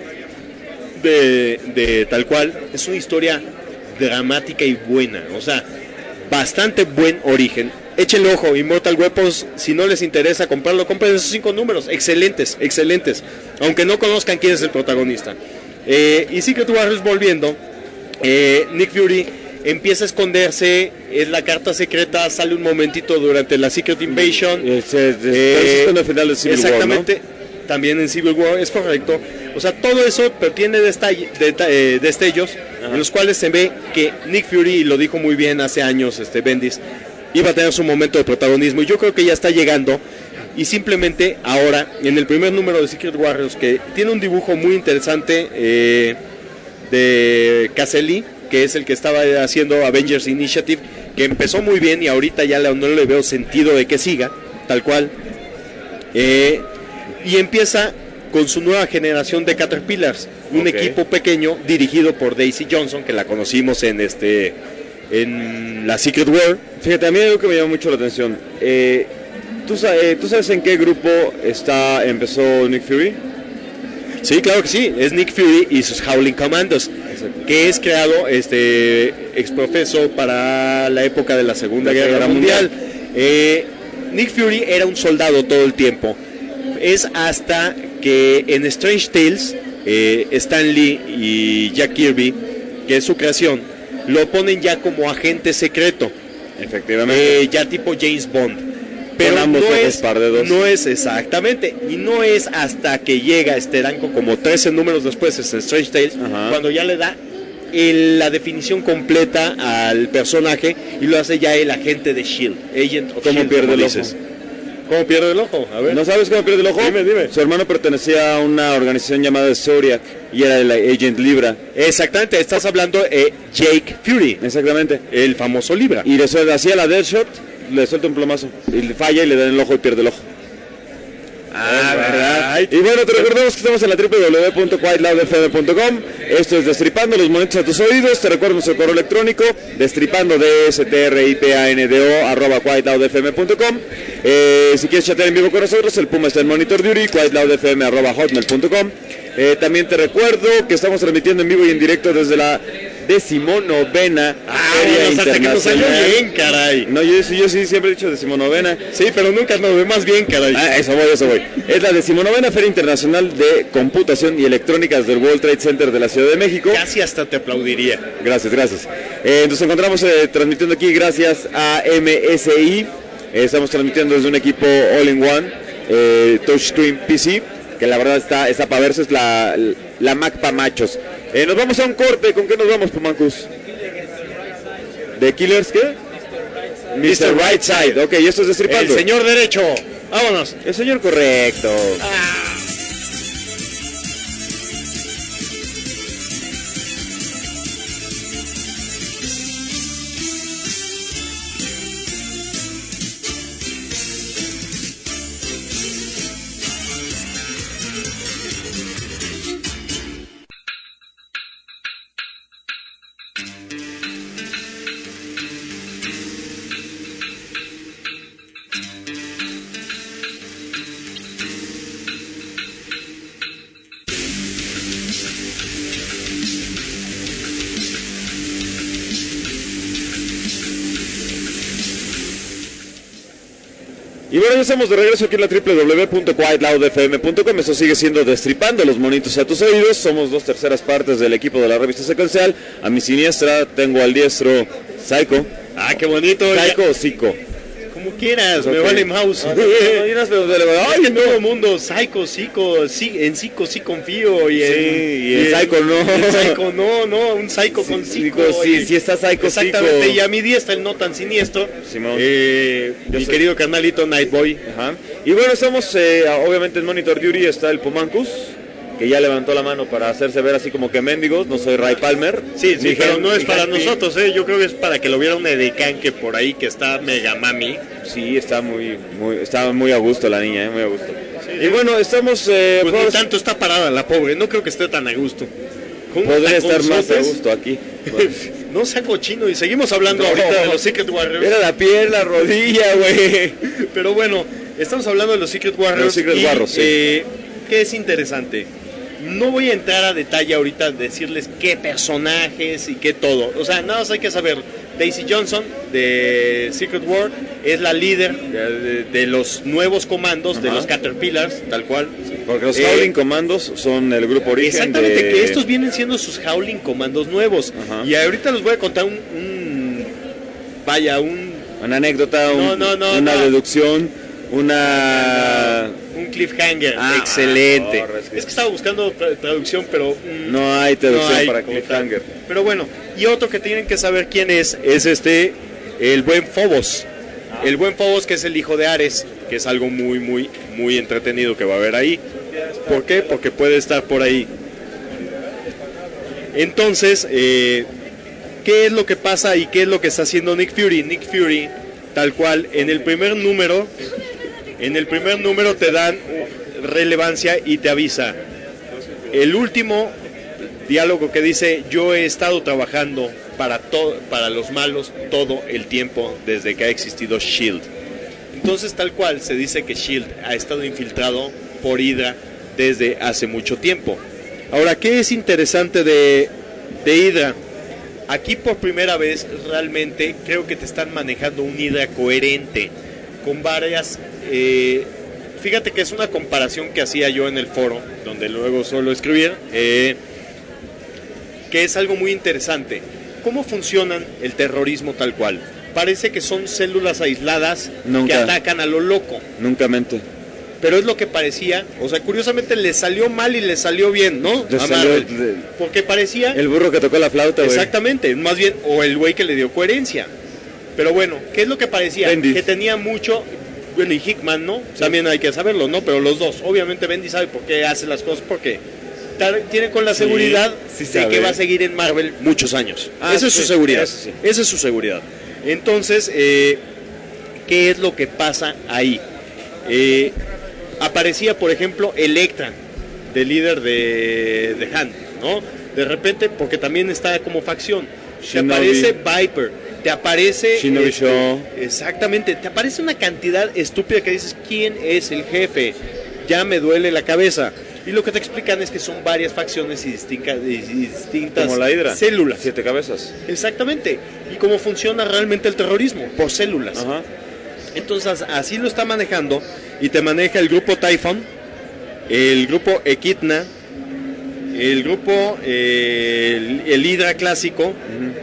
Speaker 3: de, de tal cual. Es una historia dramática y buena, o sea, bastante buen origen. Échenle ojo, Immortal Weapons, si no les interesa comprarlo, compren esos cinco números, excelentes, excelentes, aunque no conozcan quién es el protagonista. Eh, y Secret Warriors volviendo, eh, Nick Fury empieza a esconderse, es la carta secreta, sale un momentito durante la Secret Invasion.
Speaker 1: Eh, se- se-
Speaker 3: Eh,
Speaker 1: pero eso es en el final de Civil War, ¿no?
Speaker 3: exactamente, también en Civil War, es correcto. O sea, todo eso, pero tiene destall- deta- eh, destellos en los cuales se ve que Nick Fury, y lo dijo muy bien hace años este Bendis, iba a tener su momento de protagonismo, y yo creo que ya está llegando. Y simplemente ahora, en el primer número de Secret Warriors, que tiene un dibujo muy interesante eh, de Caselli, que es el que estaba haciendo Avengers Initiative, que empezó muy bien y ahorita ya no le veo sentido de que siga, tal cual. Eh, y empieza con su nueva generación de Caterpillars, un
Speaker 1: Ok.
Speaker 3: equipo pequeño dirigido por Daisy Johnson, que la conocimos en este en la Secret War.
Speaker 1: Fíjate, a mí hay algo que me llama mucho la atención. Eh, ¿tú, sa- eh, ¿Tú sabes en qué grupo está empezó Nick Fury?
Speaker 3: Sí, claro que sí, es Nick Fury y sus Howling Commandos, que es creado este exprofeso para la época de la Segunda
Speaker 1: La
Speaker 3: Guerra,
Speaker 1: Guerra
Speaker 3: Mundial. Eh, Nick Fury era un soldado todo el tiempo. Es hasta que en Strange Tales, eh, Stan Lee y Jack Kirby, que es su creación, lo ponen ya como agente secreto,
Speaker 1: Efectivamente.
Speaker 3: eh, ya tipo James Bond. Pero
Speaker 1: ambos
Speaker 3: no
Speaker 1: ojos
Speaker 3: es,
Speaker 1: par de dos.
Speaker 3: no es exactamente, y no es hasta que llega Steranko como trece números después, es en Strange Tales,
Speaker 1: Ajá.
Speaker 3: cuando ya le da el- la definición completa al personaje y lo hace ya el agente de Shield, Agent of
Speaker 1: ¿Cómo
Speaker 3: Shield,
Speaker 1: pierde
Speaker 3: como
Speaker 1: el
Speaker 3: dices.
Speaker 1: ojo?
Speaker 3: ¿Cómo pierde el ojo? A ver.
Speaker 1: ¿No sabes cómo pierde el ojo?
Speaker 3: Dime, dime.
Speaker 1: Su hermano pertenecía a una organización llamada Zodiac y era el Agent Libra.
Speaker 3: Exactamente, estás hablando de Jake Fury,
Speaker 1: Exactamente.
Speaker 3: el famoso Libra.
Speaker 1: Y le suelta, hacía la Deathshot, le suelta un plomazo. Y le falla y le da en el ojo y pierde el ojo.
Speaker 3: Ah, ¿verdad?
Speaker 1: Y bueno, te recordamos que estamos en la w w w punto quiet loud f m punto com. Esto es Destripando los monitos a tus oídos. Te recuerdo nuestro correo electrónico, destripando d s t r i p a n d o arroba quiet loud f m punto com. Eh, si quieres chatear en vivo con nosotros, el Puma está en Monitor Duty, quiet loud f m arroba hotmail punto com. Eh, también te recuerdo que estamos transmitiendo en vivo y en directo desde la decimonovena
Speaker 3: Ah,
Speaker 1: Feria
Speaker 3: hasta que nos salió
Speaker 1: Internacional.
Speaker 3: bien, caray.
Speaker 1: No, yo, sí- yo sí siempre he dicho decimonovena.
Speaker 3: Sí, pero nunca nos ve más bien, caray.
Speaker 1: Ah, eso voy, eso voy. Es la decimonovena Feria Internacional de Computación y Electrónicas del World Trade Center de la Ciudad de México.
Speaker 3: Casi hasta te aplaudiría.
Speaker 1: Gracias, gracias. Eh, nos encontramos eh, transmitiendo aquí gracias a M S I. Eh, estamos transmitiendo desde un equipo All-in-One, eh, Touchscreen P C, que la verdad está, está para verse, es la, la Mac para machos. Eh, nos vamos a un corte. ¿Con qué nos vamos, Pumancus? ¿De Killers qué? mister Rightside. Ok, esto es
Speaker 3: El
Speaker 1: Destripando.
Speaker 3: señor derecho. Vámonos.
Speaker 1: El señor correcto. Y bueno, ya estamos de regreso aquí en la doble u doble u doble u punto quiet loud f m punto com. Esto sigue siendo Destripando los monitos a tus oídos. Somos dos terceras partes del equipo de la revista secuencial. A mi siniestra tengo al diestro Psycho.
Speaker 3: Ah, qué bonito.
Speaker 1: Psycho o Zico.
Speaker 3: Como quieras,
Speaker 1: Okay.
Speaker 3: me vale mouse.
Speaker 1: No, no, no, no, no, no, no,
Speaker 3: Ay, que todo el mundo, Psycho, Zico, sí, en Zico sí confío. Y en,
Speaker 1: Sí, y en Psycho no.
Speaker 3: En Psycho no, no, un Psycho con Zico.
Speaker 1: Zico, sí,
Speaker 3: y-
Speaker 1: sí está Psycho,
Speaker 3: Exactamente,
Speaker 1: Zico.
Speaker 3: y a mi diestra el no tan siniestro.
Speaker 1: Simón.
Speaker 3: Eh,
Speaker 1: Yo
Speaker 3: mi
Speaker 1: soy-
Speaker 3: querido carnalito Nightboy.
Speaker 1: Ajá. Y bueno, estamos eh, obviamente en Monitor Duty. Está el Pomancus, que ya levantó la mano para hacerse ver así como que mendigos. No soy Ray Palmer.
Speaker 3: Sí, sí,
Speaker 1: Ni
Speaker 3: pero
Speaker 1: Hen-
Speaker 3: no es
Speaker 1: ni
Speaker 3: para
Speaker 1: Henry.
Speaker 3: nosotros, ¿eh? Yo creo que es para que lo viera un edecán que por ahí que está mega mami.
Speaker 1: Sí, está muy, muy, está muy a gusto la niña, eh, muy a gusto. Y bueno, estamos... Eh,
Speaker 3: Pues ni
Speaker 1: pues,
Speaker 3: tanto está parada la pobre, no creo que esté tan a gusto. Con unos
Speaker 1: podría estar más a
Speaker 3: taconzotes,
Speaker 1: gusto aquí.
Speaker 3: No sea cochino y seguimos hablando
Speaker 1: No.
Speaker 3: ahorita de los Secret Warriors.
Speaker 1: Era la piel, la rodilla, güey.
Speaker 3: Pero bueno, estamos hablando de los Secret Warriors.
Speaker 1: Los Secret
Speaker 3: y,
Speaker 1: Warriors, sí.
Speaker 3: eh, ¿qué es interesante? No voy a entrar a detalle ahorita, decirles qué personajes y qué todo. O sea, nada más hay que saber. Daisy Johnson de Secret War es la líder de, de- de los nuevos comandos, de
Speaker 1: Ajá.
Speaker 3: los Caterpillars, tal cual.
Speaker 1: Porque los
Speaker 3: Eh,
Speaker 1: Howling Commandos son el grupo origen
Speaker 3: Exactamente,
Speaker 1: de...
Speaker 3: que estos vienen siendo sus Howling comandos nuevos.
Speaker 1: Ajá.
Speaker 3: Y ahorita les voy a contar un, un- vaya, un,
Speaker 1: Una anécdota, un-
Speaker 3: No, no, no,
Speaker 1: una
Speaker 3: no.
Speaker 1: deducción, una...
Speaker 3: un cliffhanger
Speaker 1: Ah,
Speaker 3: excelente.
Speaker 1: ah, no, es que-
Speaker 3: es que estaba buscando tra- traducción, pero mm,
Speaker 1: No hay traducción
Speaker 3: no hay
Speaker 1: para
Speaker 3: como
Speaker 1: cliffhanger.
Speaker 3: tal. Pero bueno, y otro que tienen que saber quién es, es este, el buen Phobos. El buen Phobos, que es el hijo de Ares, que es algo muy, muy, muy entretenido que va a haber ahí. ¿Por qué? Porque puede estar por ahí. Entonces, eh, ¿qué es lo que pasa y qué es lo que está haciendo Nick Fury? Nick Fury, tal cual, en el primer número, en el primer número te dan relevancia y te avisa. El último diálogo que dice, yo he estado trabajando para, to- para los malos todo el tiempo desde que ha existido SHIELD. Entonces, tal cual, se dice que SHIELD ha estado infiltrado por Hydra desde hace mucho tiempo. Ahora, ¿qué es interesante de, de Hydra? Aquí por primera vez realmente creo que te están manejando un Hydra coherente, con varias... eh, fíjate que es una comparación que hacía yo en el foro, donde luego suelo escribir, eh, que es algo muy interesante. ¿Cómo funcionan el terrorismo tal cual? Parece que son células aisladas
Speaker 1: Nunca.
Speaker 3: que atacan a lo loco.
Speaker 1: Nunca mente.
Speaker 3: Pero es lo que parecía, o sea, curiosamente le salió mal y le salió bien, ¿no?
Speaker 1: Le
Speaker 3: A
Speaker 1: salió
Speaker 3: Marvel.
Speaker 1: de-
Speaker 3: Porque parecía...
Speaker 1: El burro que tocó la flauta, güey.
Speaker 3: Exactamente, más bien, o el güey que le dio coherencia. Pero bueno, ¿qué es lo que parecía?
Speaker 1: Bendis.
Speaker 3: Que tenía mucho, bueno, y Hickman, ¿no? También hay que saberlo, ¿no? Pero los dos, obviamente Bendy sabe por qué hace las cosas, porque tal- tiene con la
Speaker 1: Sí,
Speaker 3: seguridad
Speaker 1: sí
Speaker 3: de
Speaker 1: sabe.
Speaker 3: que va a seguir en Marvel muchos años.
Speaker 1: Ah,
Speaker 3: Esa es
Speaker 1: sí,
Speaker 3: su seguridad.
Speaker 1: eso sí.
Speaker 3: Esa es su seguridad. Entonces, eh, ¿qué es lo que pasa ahí? Eh, aparecía, por ejemplo, Electra, del líder de, de Han, ¿no? De repente, porque también está como facción. Te
Speaker 1: Shinobi.
Speaker 3: aparece Viper, te aparece...
Speaker 1: Shinobi
Speaker 3: este,
Speaker 1: Shaw.
Speaker 3: exactamente, te aparece una cantidad estúpida que dices, ¿quién es el jefe? Ya me duele la cabeza. Y lo que te explican es que son varias facciones y distintas, y distintas
Speaker 1: Como la Hydra.
Speaker 3: células.
Speaker 1: Siete cabezas.
Speaker 3: Exactamente. Y cómo funciona realmente el terrorismo, por células.
Speaker 1: Ajá.
Speaker 3: Entonces así lo está manejando y te maneja el grupo Typhon, el grupo Echidna, el grupo eh, el, el Hydra clásico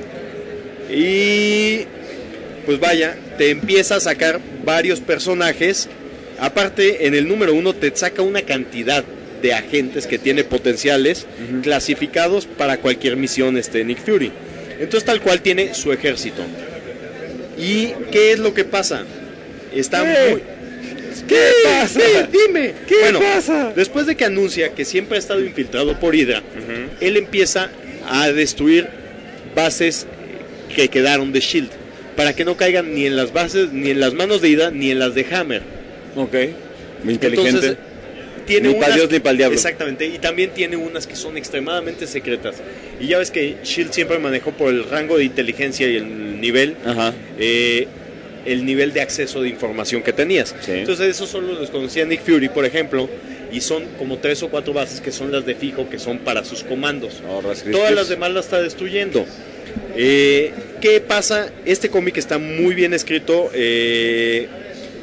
Speaker 3: y pues vaya, te empieza a sacar varios personajes. Aparte, en el número uno te saca una cantidad de agentes que tiene potenciales clasificados para cualquier misión este Nick Fury. Entonces tal cual tiene su ejército. ¿Y qué es lo que pasa? Está
Speaker 1: ¿Qué?
Speaker 3: muy...
Speaker 1: ¿Qué pasa?
Speaker 3: Sí, dime.
Speaker 1: ¿Qué
Speaker 3: bueno,
Speaker 1: pasa?
Speaker 3: después de que anuncia que siempre ha estado infiltrado por Hydra, él empieza a destruir bases que quedaron de SHIELD para que no caigan ni en las bases, ni en las manos de Hydra, ni en las de Hammer.
Speaker 1: Ok. Muy inteligente.
Speaker 3: Entonces, tiene
Speaker 1: Ni pa'l
Speaker 3: unas-
Speaker 1: Dios ni pa'l diablo.
Speaker 3: Exactamente, y también tiene unas que son extremadamente secretas. Y ya ves que SHIELD siempre manejó por el rango de inteligencia y el nivel,
Speaker 1: Ajá.
Speaker 3: eh, el nivel de acceso de información que tenías.
Speaker 1: Sí.
Speaker 3: Entonces eso solo los conocía Nick Fury, por ejemplo, y son como tres o cuatro bases que son las de fijo, que son para sus comandos.
Speaker 1: Oh, Ras
Speaker 3: Todas
Speaker 1: Christus.
Speaker 3: las demás las está destruyendo. Eh, ¿Qué pasa? Este cómic está muy bien escrito. eh,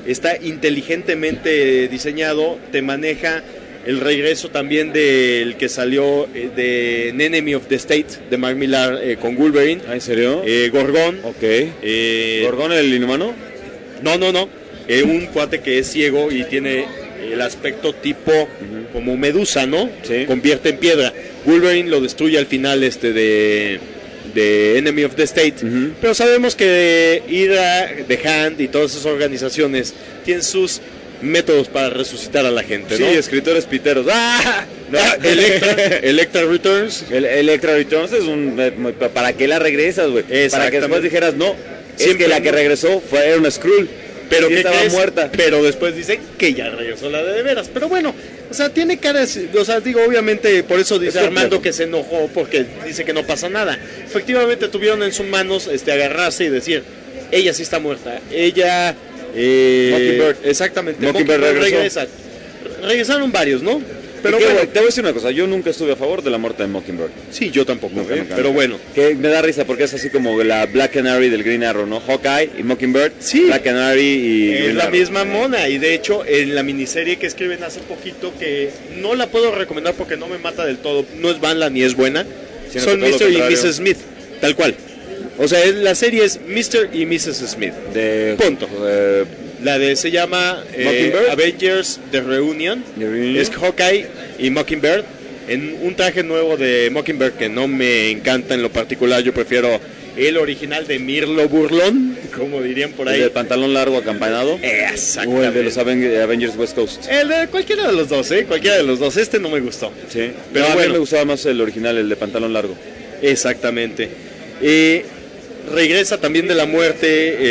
Speaker 3: está inteligentemente diseñado, te maneja el regreso también del que salió eh, de Enemy of the State, de Mark Millar eh, con Wolverine.
Speaker 1: ¿Ah, en serio?
Speaker 3: Eh, Gorgón.
Speaker 1: Ok.
Speaker 3: Eh,
Speaker 1: ¿Gorgón el inhumano?
Speaker 3: No, no, no. Eh, un cuate que es ciego y tiene el aspecto tipo uh-huh. como medusa, ¿no?
Speaker 1: Sí.
Speaker 3: Convierte en piedra. Wolverine lo destruye al final este de, de Enemy of the State. Uh-huh. Pero sabemos que Hydra, The Hand y todas esas organizaciones tienen sus métodos para resucitar a la gente, ¿no?
Speaker 1: Sí, escritores piteros. ¡Ah!
Speaker 3: No, Electra, Electra Returns.
Speaker 1: El, Electra Returns es un... ¿Para qué la regresas, güey? Para que después dijeras, no, es que la que regresó fue, era una Skrull.
Speaker 3: Pero
Speaker 1: sí
Speaker 3: que
Speaker 1: estaba
Speaker 3: crees?
Speaker 1: muerta.
Speaker 3: Pero después dicen que ya regresó la de, de veras. Pero bueno, o sea, tiene caras, o sea, digo, obviamente, por eso dice Armando que se enojó, porque dice que no pasa nada. Efectivamente tuvieron en sus manos este agarrarse y decir, ella sí está muerta, ella... Eh,
Speaker 1: Mockingbird.
Speaker 3: Exactamente,
Speaker 1: Mockingbird,
Speaker 3: Mockingbird
Speaker 1: regresó.
Speaker 3: regresa. Regresaron varios, ¿no?
Speaker 1: Pero bueno, te voy a decir una cosa, yo nunca estuve a favor de la muerte de Mockingbird.
Speaker 3: Sí, yo tampoco,
Speaker 1: Nunca,
Speaker 3: ¿eh?
Speaker 1: nunca,
Speaker 3: pero
Speaker 1: nunca.
Speaker 3: bueno.
Speaker 1: Que me da risa porque es así como la Black Canary del Green Arrow, ¿no? Hawkeye y Mockingbird,
Speaker 3: Sí.
Speaker 1: Black Canary y
Speaker 3: Es
Speaker 1: Green
Speaker 3: la
Speaker 1: Arrow.
Speaker 3: misma mona, y de hecho en la miniserie que escriben hace poquito, que no la puedo recomendar porque no me mata del todo, no es vanla ni es buena,
Speaker 1: Sino
Speaker 3: son
Speaker 1: que todo lo
Speaker 3: mister y
Speaker 1: contrario.
Speaker 3: missus Smith, tal cual. O sea, es- la serie es mister y missus Smith.
Speaker 1: De,
Speaker 3: Punto.
Speaker 1: eh,
Speaker 3: La de se llama eh,
Speaker 1: Mockingbird.
Speaker 3: Avengers The Reunion.
Speaker 1: The Reunion.
Speaker 3: Es Hawkeye y Mockingbird en un traje nuevo de Mockingbird que no me encanta en lo particular. Yo prefiero el original de Mirlo Burlón, como dirían por
Speaker 1: el
Speaker 3: ahí.
Speaker 1: de pantalón largo acampanado.
Speaker 3: Exactamente.
Speaker 1: O el de los Aven- Avengers West Coast.
Speaker 3: El de cualquiera de los dos, ¿eh? Cualquiera de los dos. Este no me gustó.
Speaker 1: Sí.
Speaker 3: Pero
Speaker 1: Pero a
Speaker 3: bueno.
Speaker 1: mí me gustaba más el original, el de pantalón largo.
Speaker 3: Exactamente. Eh, regresa también de la muerte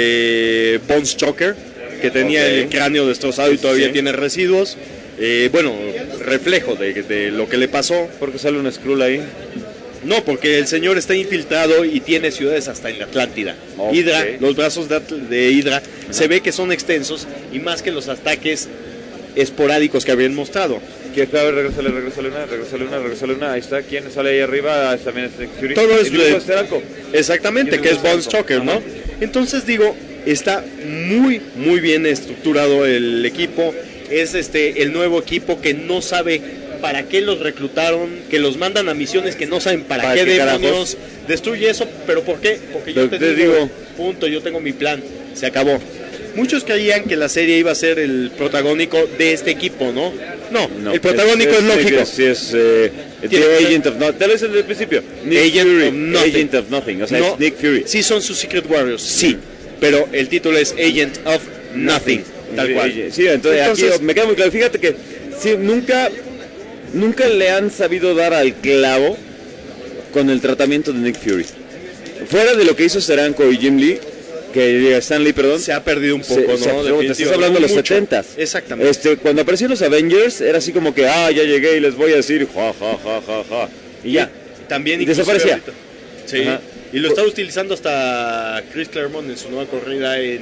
Speaker 3: eh, Bones Choker, que tenía
Speaker 1: Ok.
Speaker 3: el cráneo destrozado y todavía
Speaker 1: Sí.
Speaker 3: tiene residuos. Eh, bueno, reflejo de, de lo que le pasó.
Speaker 1: Porque sale un Skrull ahí.
Speaker 3: No, porque el señor está infiltrado y tiene ciudades hasta en la Atlántida.
Speaker 1: Ok.
Speaker 3: Hydra, los brazos de, Atl- de Hydra, se ve que son extensos y más que los ataques esporádicos que habían mostrado.
Speaker 1: Que a ver, regresale, regresale una, regresale una, regresale una. Ahí está, ¿quién sale ahí arriba? Ahí también es Nick Fury.
Speaker 3: Todo es
Speaker 1: Y luego
Speaker 3: de-
Speaker 1: este arco.
Speaker 3: Exactamente,
Speaker 1: Tiene
Speaker 3: que es
Speaker 1: un
Speaker 3: Bones
Speaker 1: salto.
Speaker 3: Choker, ¿no?
Speaker 1: Ajá.
Speaker 3: Entonces digo, está muy, muy bien estructurado el equipo. Es este el nuevo equipo que no sabe para qué los reclutaron, que los mandan a misiones que no saben para,
Speaker 1: ¿Para
Speaker 3: qué,
Speaker 1: qué
Speaker 3: demonios.
Speaker 1: carajos?
Speaker 3: Destruye eso, pero ¿por qué? Porque yo
Speaker 1: Te-
Speaker 3: te,
Speaker 1: te
Speaker 3: digo,
Speaker 1: digo.
Speaker 3: punto, yo tengo mi plan, se acabó. Muchos creían que la serie iba a ser el protagónico de este equipo, ¿no? No,
Speaker 1: No,
Speaker 3: el protagónico es, lógico.
Speaker 1: Sí, es eh,
Speaker 3: Tiene
Speaker 1: The
Speaker 3: que ser-
Speaker 1: Agent of Nothing. Tal vez desde el principio. Nick
Speaker 3: Agent
Speaker 1: Fury.
Speaker 3: of Nothing.
Speaker 1: Agent of Nothing. O sea,
Speaker 3: No,
Speaker 1: es Nick Fury.
Speaker 3: Sí son sus Secret Warriors, sí, pero el título es Agent of Nothing, tal cual.
Speaker 1: Sí, entonces,
Speaker 3: Entonces-
Speaker 1: aquí me queda muy claro. Fíjate que sí, nunca, nunca le han sabido dar al clavo con el tratamiento de Nick Fury. Fuera de lo que hizo Steranko y Jim Lee, que Stan Lee, perdón.
Speaker 3: Se ha perdido un
Speaker 1: Se-
Speaker 3: poco,
Speaker 1: se-
Speaker 3: ¿no?
Speaker 1: te estás
Speaker 3: Definitivamente.
Speaker 1: hablando de los
Speaker 3: Mucho.
Speaker 1: setentas.
Speaker 3: Exactamente.
Speaker 1: Este, cuando aparecieron los Avengers, era así como que, ah, ya llegué y les voy a decir, ja, ja, ja, ja, ja. Y ya.
Speaker 3: También
Speaker 1: Y
Speaker 3: inclusive
Speaker 1: desaparecía.
Speaker 3: ahorita. Sí.
Speaker 1: Ajá.
Speaker 3: Y lo está utilizando hasta Chris Claremont en su nueva corrida en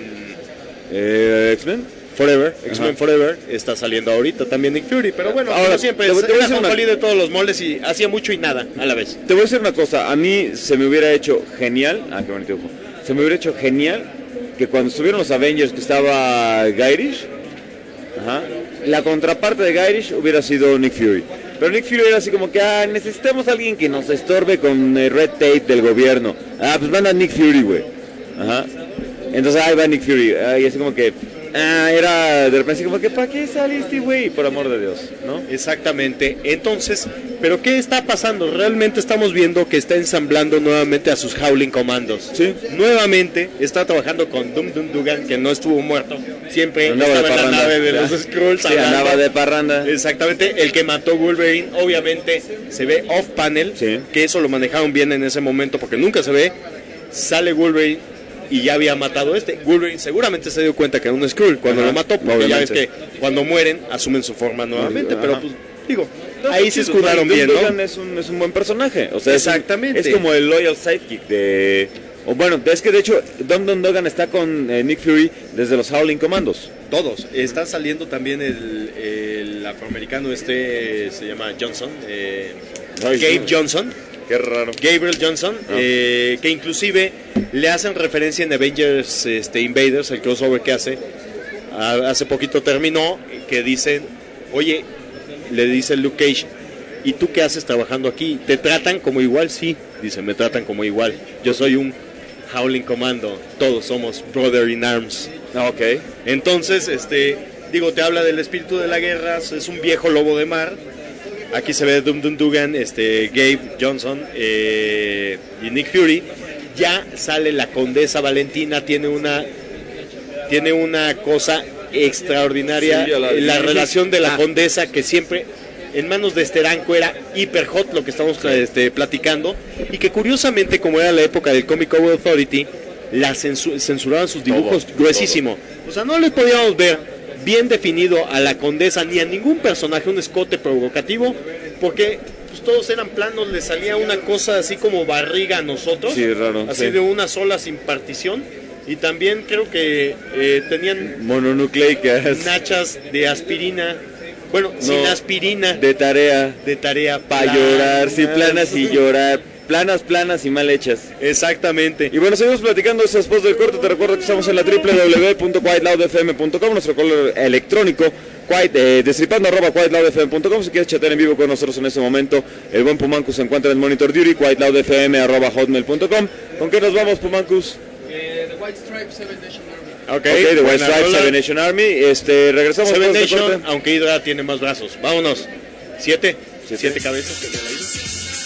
Speaker 1: Eh, X-Men.
Speaker 3: Forever, X-Men
Speaker 1: Ajá.
Speaker 3: Forever, está saliendo ahorita también Nick Fury, pero bueno,
Speaker 1: Ahora,
Speaker 3: como siempre,
Speaker 1: te voy- te voy a
Speaker 3: era
Speaker 1: decir una-
Speaker 3: jonjolí de todos los moldes y hacía mucho y nada a la vez.
Speaker 1: Te voy a decir una cosa, a mí se me hubiera hecho genial, ah, qué bonito dibujo, se me hubiera hecho genial que cuando estuvieron los Avengers que estaba Guy ajá, la contraparte de Guy hubiera sido Nick Fury. Pero Nick Fury era así como que, ah, necesitamos a alguien que nos estorbe con el red tape del gobierno. Ah, pues manda a Nick Fury, güey. Ajá. Entonces ahí va Nick Fury. Ah, y así como que, ah, era de repente así como que, ¿para qué saliste, güey? Por amor de Dios, ¿no?
Speaker 3: Exactamente. Entonces, ¿pero qué está pasando? Realmente estamos viendo que está ensamblando nuevamente a sus Howling Commandos.
Speaker 1: Sí.
Speaker 3: Nuevamente está trabajando con Dum Dum Dugan, que no estuvo muerto. Siempre
Speaker 1: Andaba de
Speaker 3: estaba en la
Speaker 1: parranda.
Speaker 3: nave de
Speaker 1: Ya.
Speaker 3: los Skrulls.
Speaker 1: Sí,
Speaker 3: hablando.
Speaker 1: andaba de parranda.
Speaker 3: Exactamente, el que mató Wolverine, obviamente se ve off panel,
Speaker 1: Sí.
Speaker 3: que eso lo manejaron bien en ese momento porque nunca se ve. Sale Wolverine y ya había matado este. Wolverine seguramente se dio cuenta que era un Skrull cuando
Speaker 1: Ajá,
Speaker 3: lo mató, porque ya ves
Speaker 1: obviamente.
Speaker 3: que cuando mueren asumen su forma nuevamente,
Speaker 1: Ajá.
Speaker 3: pero pues digo,
Speaker 1: No,
Speaker 3: ahí
Speaker 1: está
Speaker 3: se
Speaker 1: chido,
Speaker 3: escudaron
Speaker 1: Dum
Speaker 3: bien,
Speaker 1: Dugan
Speaker 3: ¿no?
Speaker 1: es un, es un buen personaje. O sea, es un-
Speaker 3: Exactamente.
Speaker 1: Es, como el loyal sidekick de... O bueno, es que de hecho Dum Dum Dugan está con eh, Nick Fury desde los Howling Commandos.
Speaker 3: Todos. Está saliendo también el, el afroamericano este, se llama Johnson, eh,
Speaker 1: Ay,
Speaker 3: Gabe
Speaker 1: sí.
Speaker 3: Johnson.
Speaker 1: Qué raro.
Speaker 3: Gabriel Johnson,
Speaker 1: Ah.
Speaker 3: eh, que inclusive le hacen referencia en Avengers este, Invaders, el crossover que hace, a, hace poquito terminó, que dicen, oye, le dice Luke Cage, ¿y tú qué haces trabajando aquí? ¿Te tratan como igual? Sí, dice, me tratan como igual. Yo soy un Howling Commando, todos somos brother in arms.
Speaker 1: Ah, ok.
Speaker 3: Entonces, este, digo, te habla del espíritu de la guerra, es un viejo lobo de mar. Aquí se ve Dum Dum Dugan, este, Gabe Johnson eh, y Nick Fury. Ya sale la Condesa Valentina, tiene una, tiene una cosa extraordinaria, sí, la, la relación de la ah. Condesa, que siempre en manos de Steranko era hiper hot, lo que estamos este, platicando, y que curiosamente, como era la época del Comic Code Authority, la censu- censuraban sus dibujos todo, gruesísimo. Todo. O sea, no les podíamos ver bien definido a la Condesa ni a ningún personaje un escote provocativo, porque pues, todos eran planos, le salía una cosa así como barriga a nosotros,
Speaker 1: sí, raro,
Speaker 3: así
Speaker 1: sí.
Speaker 3: de una sola sin partición, y también creo que eh, tenían
Speaker 1: mononucleicas,
Speaker 3: nachas de aspirina, bueno, no, sin aspirina,
Speaker 1: de tarea,
Speaker 3: de tarea
Speaker 1: para llorar, sí, planas y llorar. Planas, planas y mal hechas.
Speaker 3: Exactamente.
Speaker 1: Y bueno, seguimos platicando después del corte. Te recuerdo que estamos en la doble u doble u doble u punto quiet loud f m punto com, nuestro correo electrónico, quiet, eh, destripando arroba quiet loud f m punto com. Si quieres chatear en vivo con nosotros en este momento, el buen Pumancus se encuentra en Monitor Duty, quietloudfm arroba hotmail punto com. ¿Con qué nos vamos, Pumancus?
Speaker 7: Eh, The White Stripes, Seven Nation Army.
Speaker 3: Ok,
Speaker 1: okay The White Stripes, Seven Nation Army. Este, regresamos
Speaker 3: Seven
Speaker 1: después
Speaker 3: Nation,
Speaker 1: del corte.
Speaker 3: aunque Hydra tiene más brazos. Vámonos. Siete.
Speaker 1: Siete,
Speaker 3: Siete cabezas que la Hydra.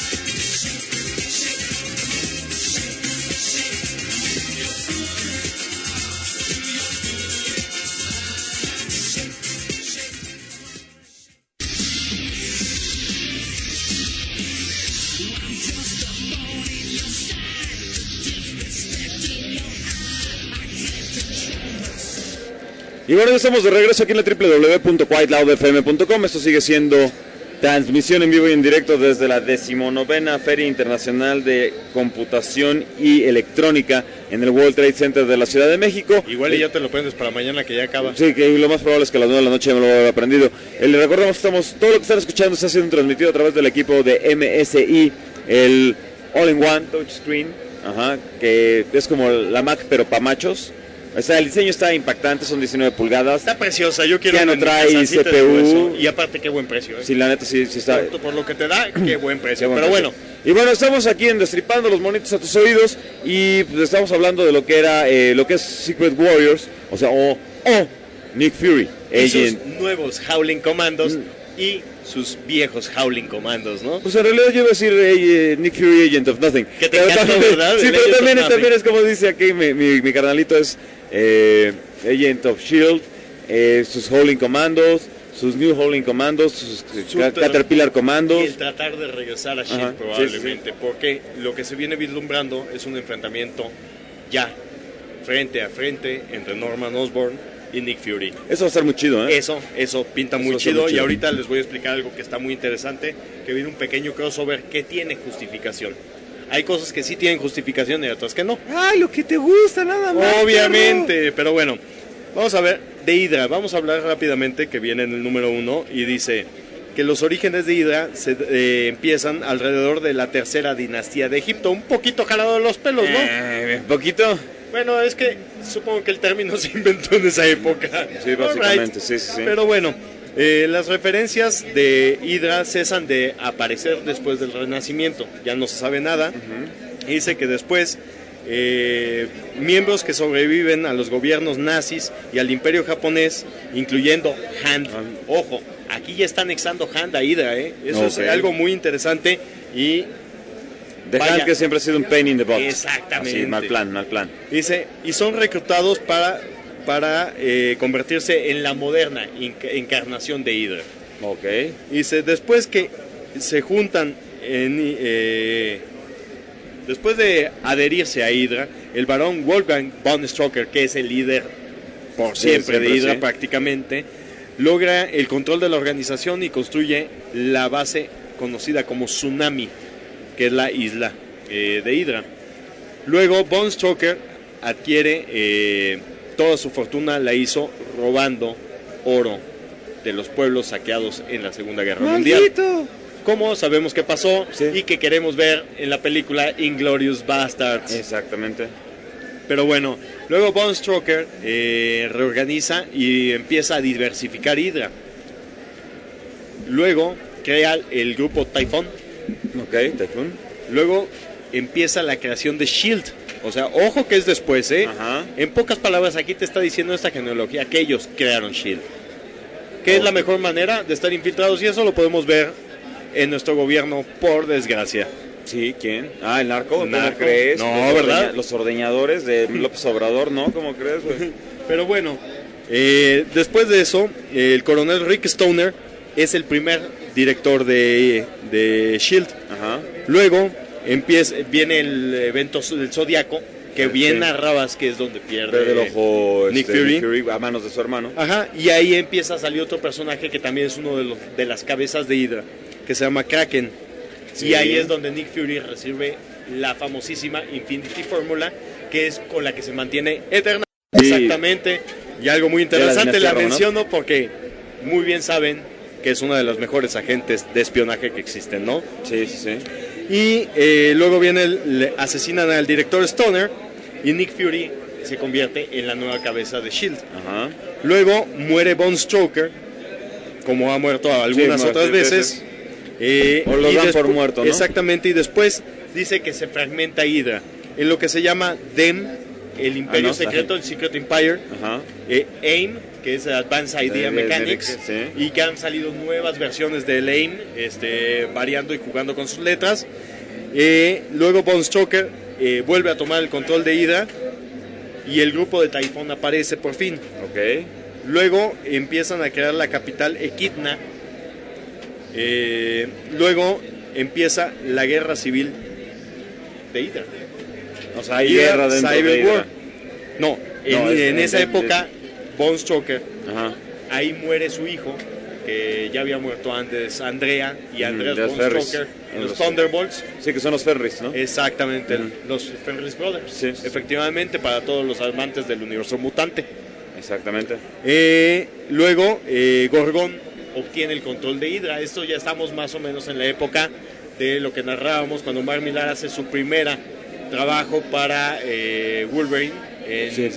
Speaker 1: Y bueno, ya estamos de regreso aquí en la doble u doble u doble u punto quiet loud f m punto com. Esto sigue siendo transmisión en vivo y en directo desde la decimonovena Feria Internacional de Computación y Electrónica en el World Trade Center de la Ciudad de México.
Speaker 3: Igual y ya te lo prendes para mañana que ya acaba.
Speaker 1: Sí, que lo más probable es que a las nueve de la noche ya me lo habrá aprendido. Eh, le recordamos que estamos, todo lo que están escuchando está siendo transmitido a través del equipo de M S I, el All-in-One Touchscreen, ajá, que es como la Mac pero para machos. O sea, el diseño está impactante, son diecinueve pulgadas.
Speaker 3: Está preciosa, yo quiero
Speaker 1: ya no trae C P U.
Speaker 3: Y aparte, qué buen precio. ¿eh?
Speaker 1: Sí, la neta, sí, sí está.
Speaker 3: Por, por lo que te da, qué buen precio.
Speaker 1: Qué buen
Speaker 3: Pero
Speaker 1: precio.
Speaker 3: bueno.
Speaker 1: Y bueno, estamos aquí en Destripando los Monitos a tus Oídos. Y pues, estamos hablando de lo que era, eh, lo que es Secret Warriors. O sea, o, o Nick Fury.
Speaker 3: Y
Speaker 1: Agent.
Speaker 3: sus nuevos Howling Commandos mm. y sus viejos Howling Commandos, ¿no?
Speaker 1: Pues en realidad yo iba a decir eh, Nick Fury, Agent of Nothing.
Speaker 3: Que te encanta,
Speaker 1: también,
Speaker 3: ¿verdad?
Speaker 1: Sí,
Speaker 3: El
Speaker 1: pero
Speaker 3: Agent
Speaker 1: también,
Speaker 3: of
Speaker 1: también es como dice aquí mi, mi, mi carnalito, es eh, Agent of Shield, eh, sus Howling Commandos, sus New Howling Commandos, sus Su Caterpillar Commandos.
Speaker 3: Y el tratar de regresar a Shield. Ajá, probablemente, sí, sí. Porque lo que se viene vislumbrando es un enfrentamiento ya, frente a frente, entre Norman Osborn y Nick Fury.
Speaker 1: Eso va a estar muy chido, ¿eh?
Speaker 3: Eso, eso pinta eso muy, chido, muy chido. Y ahorita les voy a explicar algo que está muy interesante, que viene un pequeño crossover que tiene justificación. Hay cosas que sí tienen justificación y otras que no.
Speaker 1: ¡Ay, lo que te gusta, nada más!
Speaker 3: Obviamente, perro. Pero bueno, vamos a ver, de Hydra, vamos a hablar rápidamente, que viene en el número uno, y dice que los orígenes de Hydra se eh, empiezan alrededor de la tercera dinastía de Egipto. Un poquito jalado de los pelos, ¿no?
Speaker 1: Eh, ¿Un poquito?
Speaker 3: Bueno, es que supongo que el término se inventó en esa época.
Speaker 1: Sí, básicamente, right. sí, sí, sí.
Speaker 3: Pero bueno, eh, las referencias de Hydra cesan de aparecer después del Renacimiento. Ya no se sabe nada. Uh-huh. Dice que después eh, miembros que sobreviven a los gobiernos nazis y al imperio japonés, incluyendo Hand. Uh-huh. Ojo, aquí ya está anexando Hand a Hydra, ¿eh? Eso okay. es algo muy interesante y...
Speaker 1: De Hand, que siempre ha sido un pain in the butt.
Speaker 3: Exactamente.
Speaker 1: Así, mal plan, mal plan.
Speaker 3: Dice, y son reclutados para, para eh, convertirse en la moderna inc- encarnación de Hydra.
Speaker 1: Ok.
Speaker 3: Dice, después que se juntan, en, eh, después de adherirse a Hydra, el barón Wolfgang von Strucker, que es el líder por siempre, sí, siempre de Hydra sí. prácticamente, logra el control de la organización y construye la base conocida como Tsunami, que es la isla eh, de Hydra. Luego Von Strucker adquiere eh, toda su fortuna, la hizo robando oro de los pueblos saqueados en la Segunda Guerra
Speaker 1: ¡Maldito!
Speaker 3: Mundial. Como sabemos qué pasó, sí. y que queremos ver en la película Inglourious Basterds.
Speaker 1: Exactamente.
Speaker 3: Pero bueno, luego Von Strucker eh, reorganiza y empieza a diversificar Hydra. Luego crea el grupo Typhon.
Speaker 1: Ok, Typhoon.
Speaker 3: Luego empieza la creación de Shield. O sea, ojo que es después, ¿eh?
Speaker 1: Ajá.
Speaker 3: En pocas palabras, aquí te está diciendo esta genealogía que ellos crearon Shield. Que es la mejor manera de estar infiltrados, y eso lo podemos ver en nuestro gobierno, por desgracia.
Speaker 1: Sí, ¿quién? Ah, el narco, ¿cómo
Speaker 3: Narco.
Speaker 1: crees?
Speaker 3: No,
Speaker 1: Los
Speaker 3: ¿verdad?
Speaker 1: ordeña- Los ordeñadores de López Obrador, ¿no? ¿Cómo crees, güey?
Speaker 3: Pero bueno, eh, después de eso, eh, el coronel Rick Stoner es el primer director de, de Shield.
Speaker 1: Ajá.
Speaker 3: Luego empieza, viene el evento del Zodiaco, que
Speaker 1: Sí.
Speaker 3: bien narrabas, que es donde pierde
Speaker 1: Pierde el ojo
Speaker 3: Nick
Speaker 1: este,
Speaker 3: Fury.
Speaker 1: a manos de su hermano.
Speaker 3: Ajá, y ahí empieza a salir otro personaje que también es uno de, los, de las cabezas de Hydra, que se llama Kraken.
Speaker 1: Sí.
Speaker 3: Y ahí es donde Nick Fury recibe la famosísima Infinity Fórmula, que es con la que se mantiene eterna.
Speaker 1: Sí.
Speaker 3: Exactamente. Y algo muy interesante,
Speaker 1: dinastía
Speaker 3: la
Speaker 1: Romanov.
Speaker 3: menciono porque muy bien saben que es una de las mejores agentes de espionaje que existen, ¿no?
Speaker 1: Sí, sí, sí.
Speaker 3: Y eh, luego viene el, le asesinan al director Stoner y Nick Fury se convierte en la nueva cabeza de Shield.
Speaker 1: Ajá.
Speaker 3: Luego muere Von Strucker, como ha muerto algunas
Speaker 1: Sí,
Speaker 3: otras
Speaker 1: muchas
Speaker 3: veces.
Speaker 1: veces.
Speaker 3: Eh,
Speaker 1: O lo
Speaker 3: y
Speaker 1: dan por
Speaker 3: despu-
Speaker 1: muerto, ¿no?
Speaker 3: Exactamente, y después dice que se fragmenta Hydra en lo que se llama D E M, el Imperio
Speaker 1: Ah, no,
Speaker 3: Secreto, el Secret Empire,
Speaker 1: Ajá.
Speaker 3: eh, AIM, que es Advanced Idea
Speaker 1: Eh,
Speaker 3: Mechanics,
Speaker 1: sí.
Speaker 3: y que han salido nuevas versiones del AIM, este, variando y jugando con sus letras. Eh, luego Von Strucker eh, vuelve a tomar el control de Hydra y el grupo de Typhon aparece por fin.
Speaker 1: Ok.
Speaker 3: Luego empiezan a crear la capital Equidna. Eh, luego empieza la guerra civil de Hydra.
Speaker 1: O sea, hay
Speaker 3: Hydra
Speaker 1: guerra dentro
Speaker 3: Cyber
Speaker 1: de Hydra.
Speaker 3: War. No, en,
Speaker 1: No, es-
Speaker 3: en
Speaker 1: es-
Speaker 3: esa
Speaker 1: es-
Speaker 3: época, Von Strucker,
Speaker 1: Ajá.
Speaker 3: ahí muere su hijo, que ya había muerto antes, Andrea y Andreas
Speaker 1: Andreas
Speaker 3: Von
Speaker 1: Ferris.
Speaker 3: Strucker,
Speaker 1: En
Speaker 3: los
Speaker 1: los-
Speaker 3: Thunderbolts.
Speaker 1: Sí, que son los Ferris, ¿no?
Speaker 3: Exactamente,
Speaker 1: Ujú.
Speaker 3: los Ferris Brothers.
Speaker 1: Sí, sí.
Speaker 3: Efectivamente, para todos los amantes del universo mutante.
Speaker 1: Exactamente.
Speaker 3: Eh, luego, eh, Gorgon obtiene el control de Hydra. Esto ya estamos más o menos en la época de lo que narrábamos cuando Mark Millar hace su primera trabajo para eh, Wolverine en,
Speaker 1: Sí.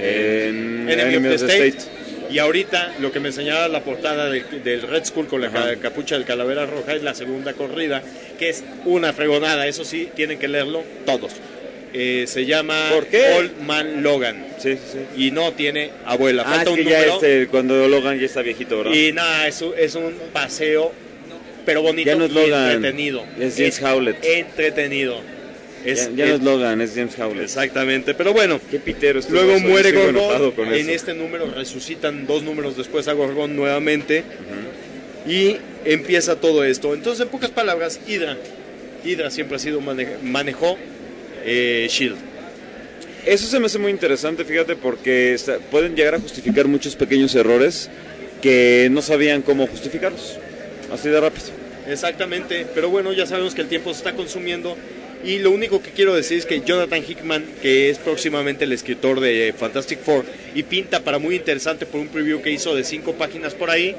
Speaker 3: en
Speaker 1: En
Speaker 3: Enemy of the
Speaker 1: the
Speaker 3: State. Y ahorita lo que me enseñaba la portada del, del Red Skull con la
Speaker 1: Ajá.
Speaker 3: ca- capucha del calavera roja es la segunda corrida, que es una fregonada. Eso sí, tienen que leerlo todos. Eh, se llama
Speaker 1: ¿Por qué?
Speaker 3: Old Man Logan.
Speaker 1: Sí, sí, sí.
Speaker 3: Y no tiene abuela.
Speaker 1: Ah,
Speaker 3: Falta
Speaker 1: es que
Speaker 3: un
Speaker 1: ya
Speaker 3: número.
Speaker 1: este, cuando Logan ya está viejito, ¿verdad?
Speaker 3: Y nada, es, un- es un paseo, pero bonito
Speaker 1: Ya no es
Speaker 3: y
Speaker 1: Logan,
Speaker 3: entretenido.
Speaker 1: es James Howlett.
Speaker 3: Entretenido. Es,
Speaker 1: ya ya no es
Speaker 3: es-
Speaker 1: Logan, es James Howlett.
Speaker 3: Exactamente, pero bueno.
Speaker 1: Qué pitero estuvo
Speaker 3: Luego
Speaker 1: eso,
Speaker 3: muere
Speaker 1: yo estoy enojado
Speaker 3: Gorgon.
Speaker 1: con
Speaker 3: En
Speaker 1: eso.
Speaker 3: este número resucitan dos números después a Gorgon nuevamente. Y empieza todo esto. Entonces, en pocas palabras, Hydra. Hydra siempre ha sido mane- manejó eh, Shield.
Speaker 1: Eso se me hace muy interesante, fíjate, porque está- pueden llegar a justificar muchos pequeños errores que no sabían cómo justificarlos. Así de rápido.
Speaker 3: Exactamente, pero bueno, ya sabemos que el tiempo se está consumiendo y lo único que quiero decir es que Jonathan Hickman, que es próximamente el escritor de Fantastic Four y pinta para muy interesante por un preview que hizo de cinco páginas por ahí,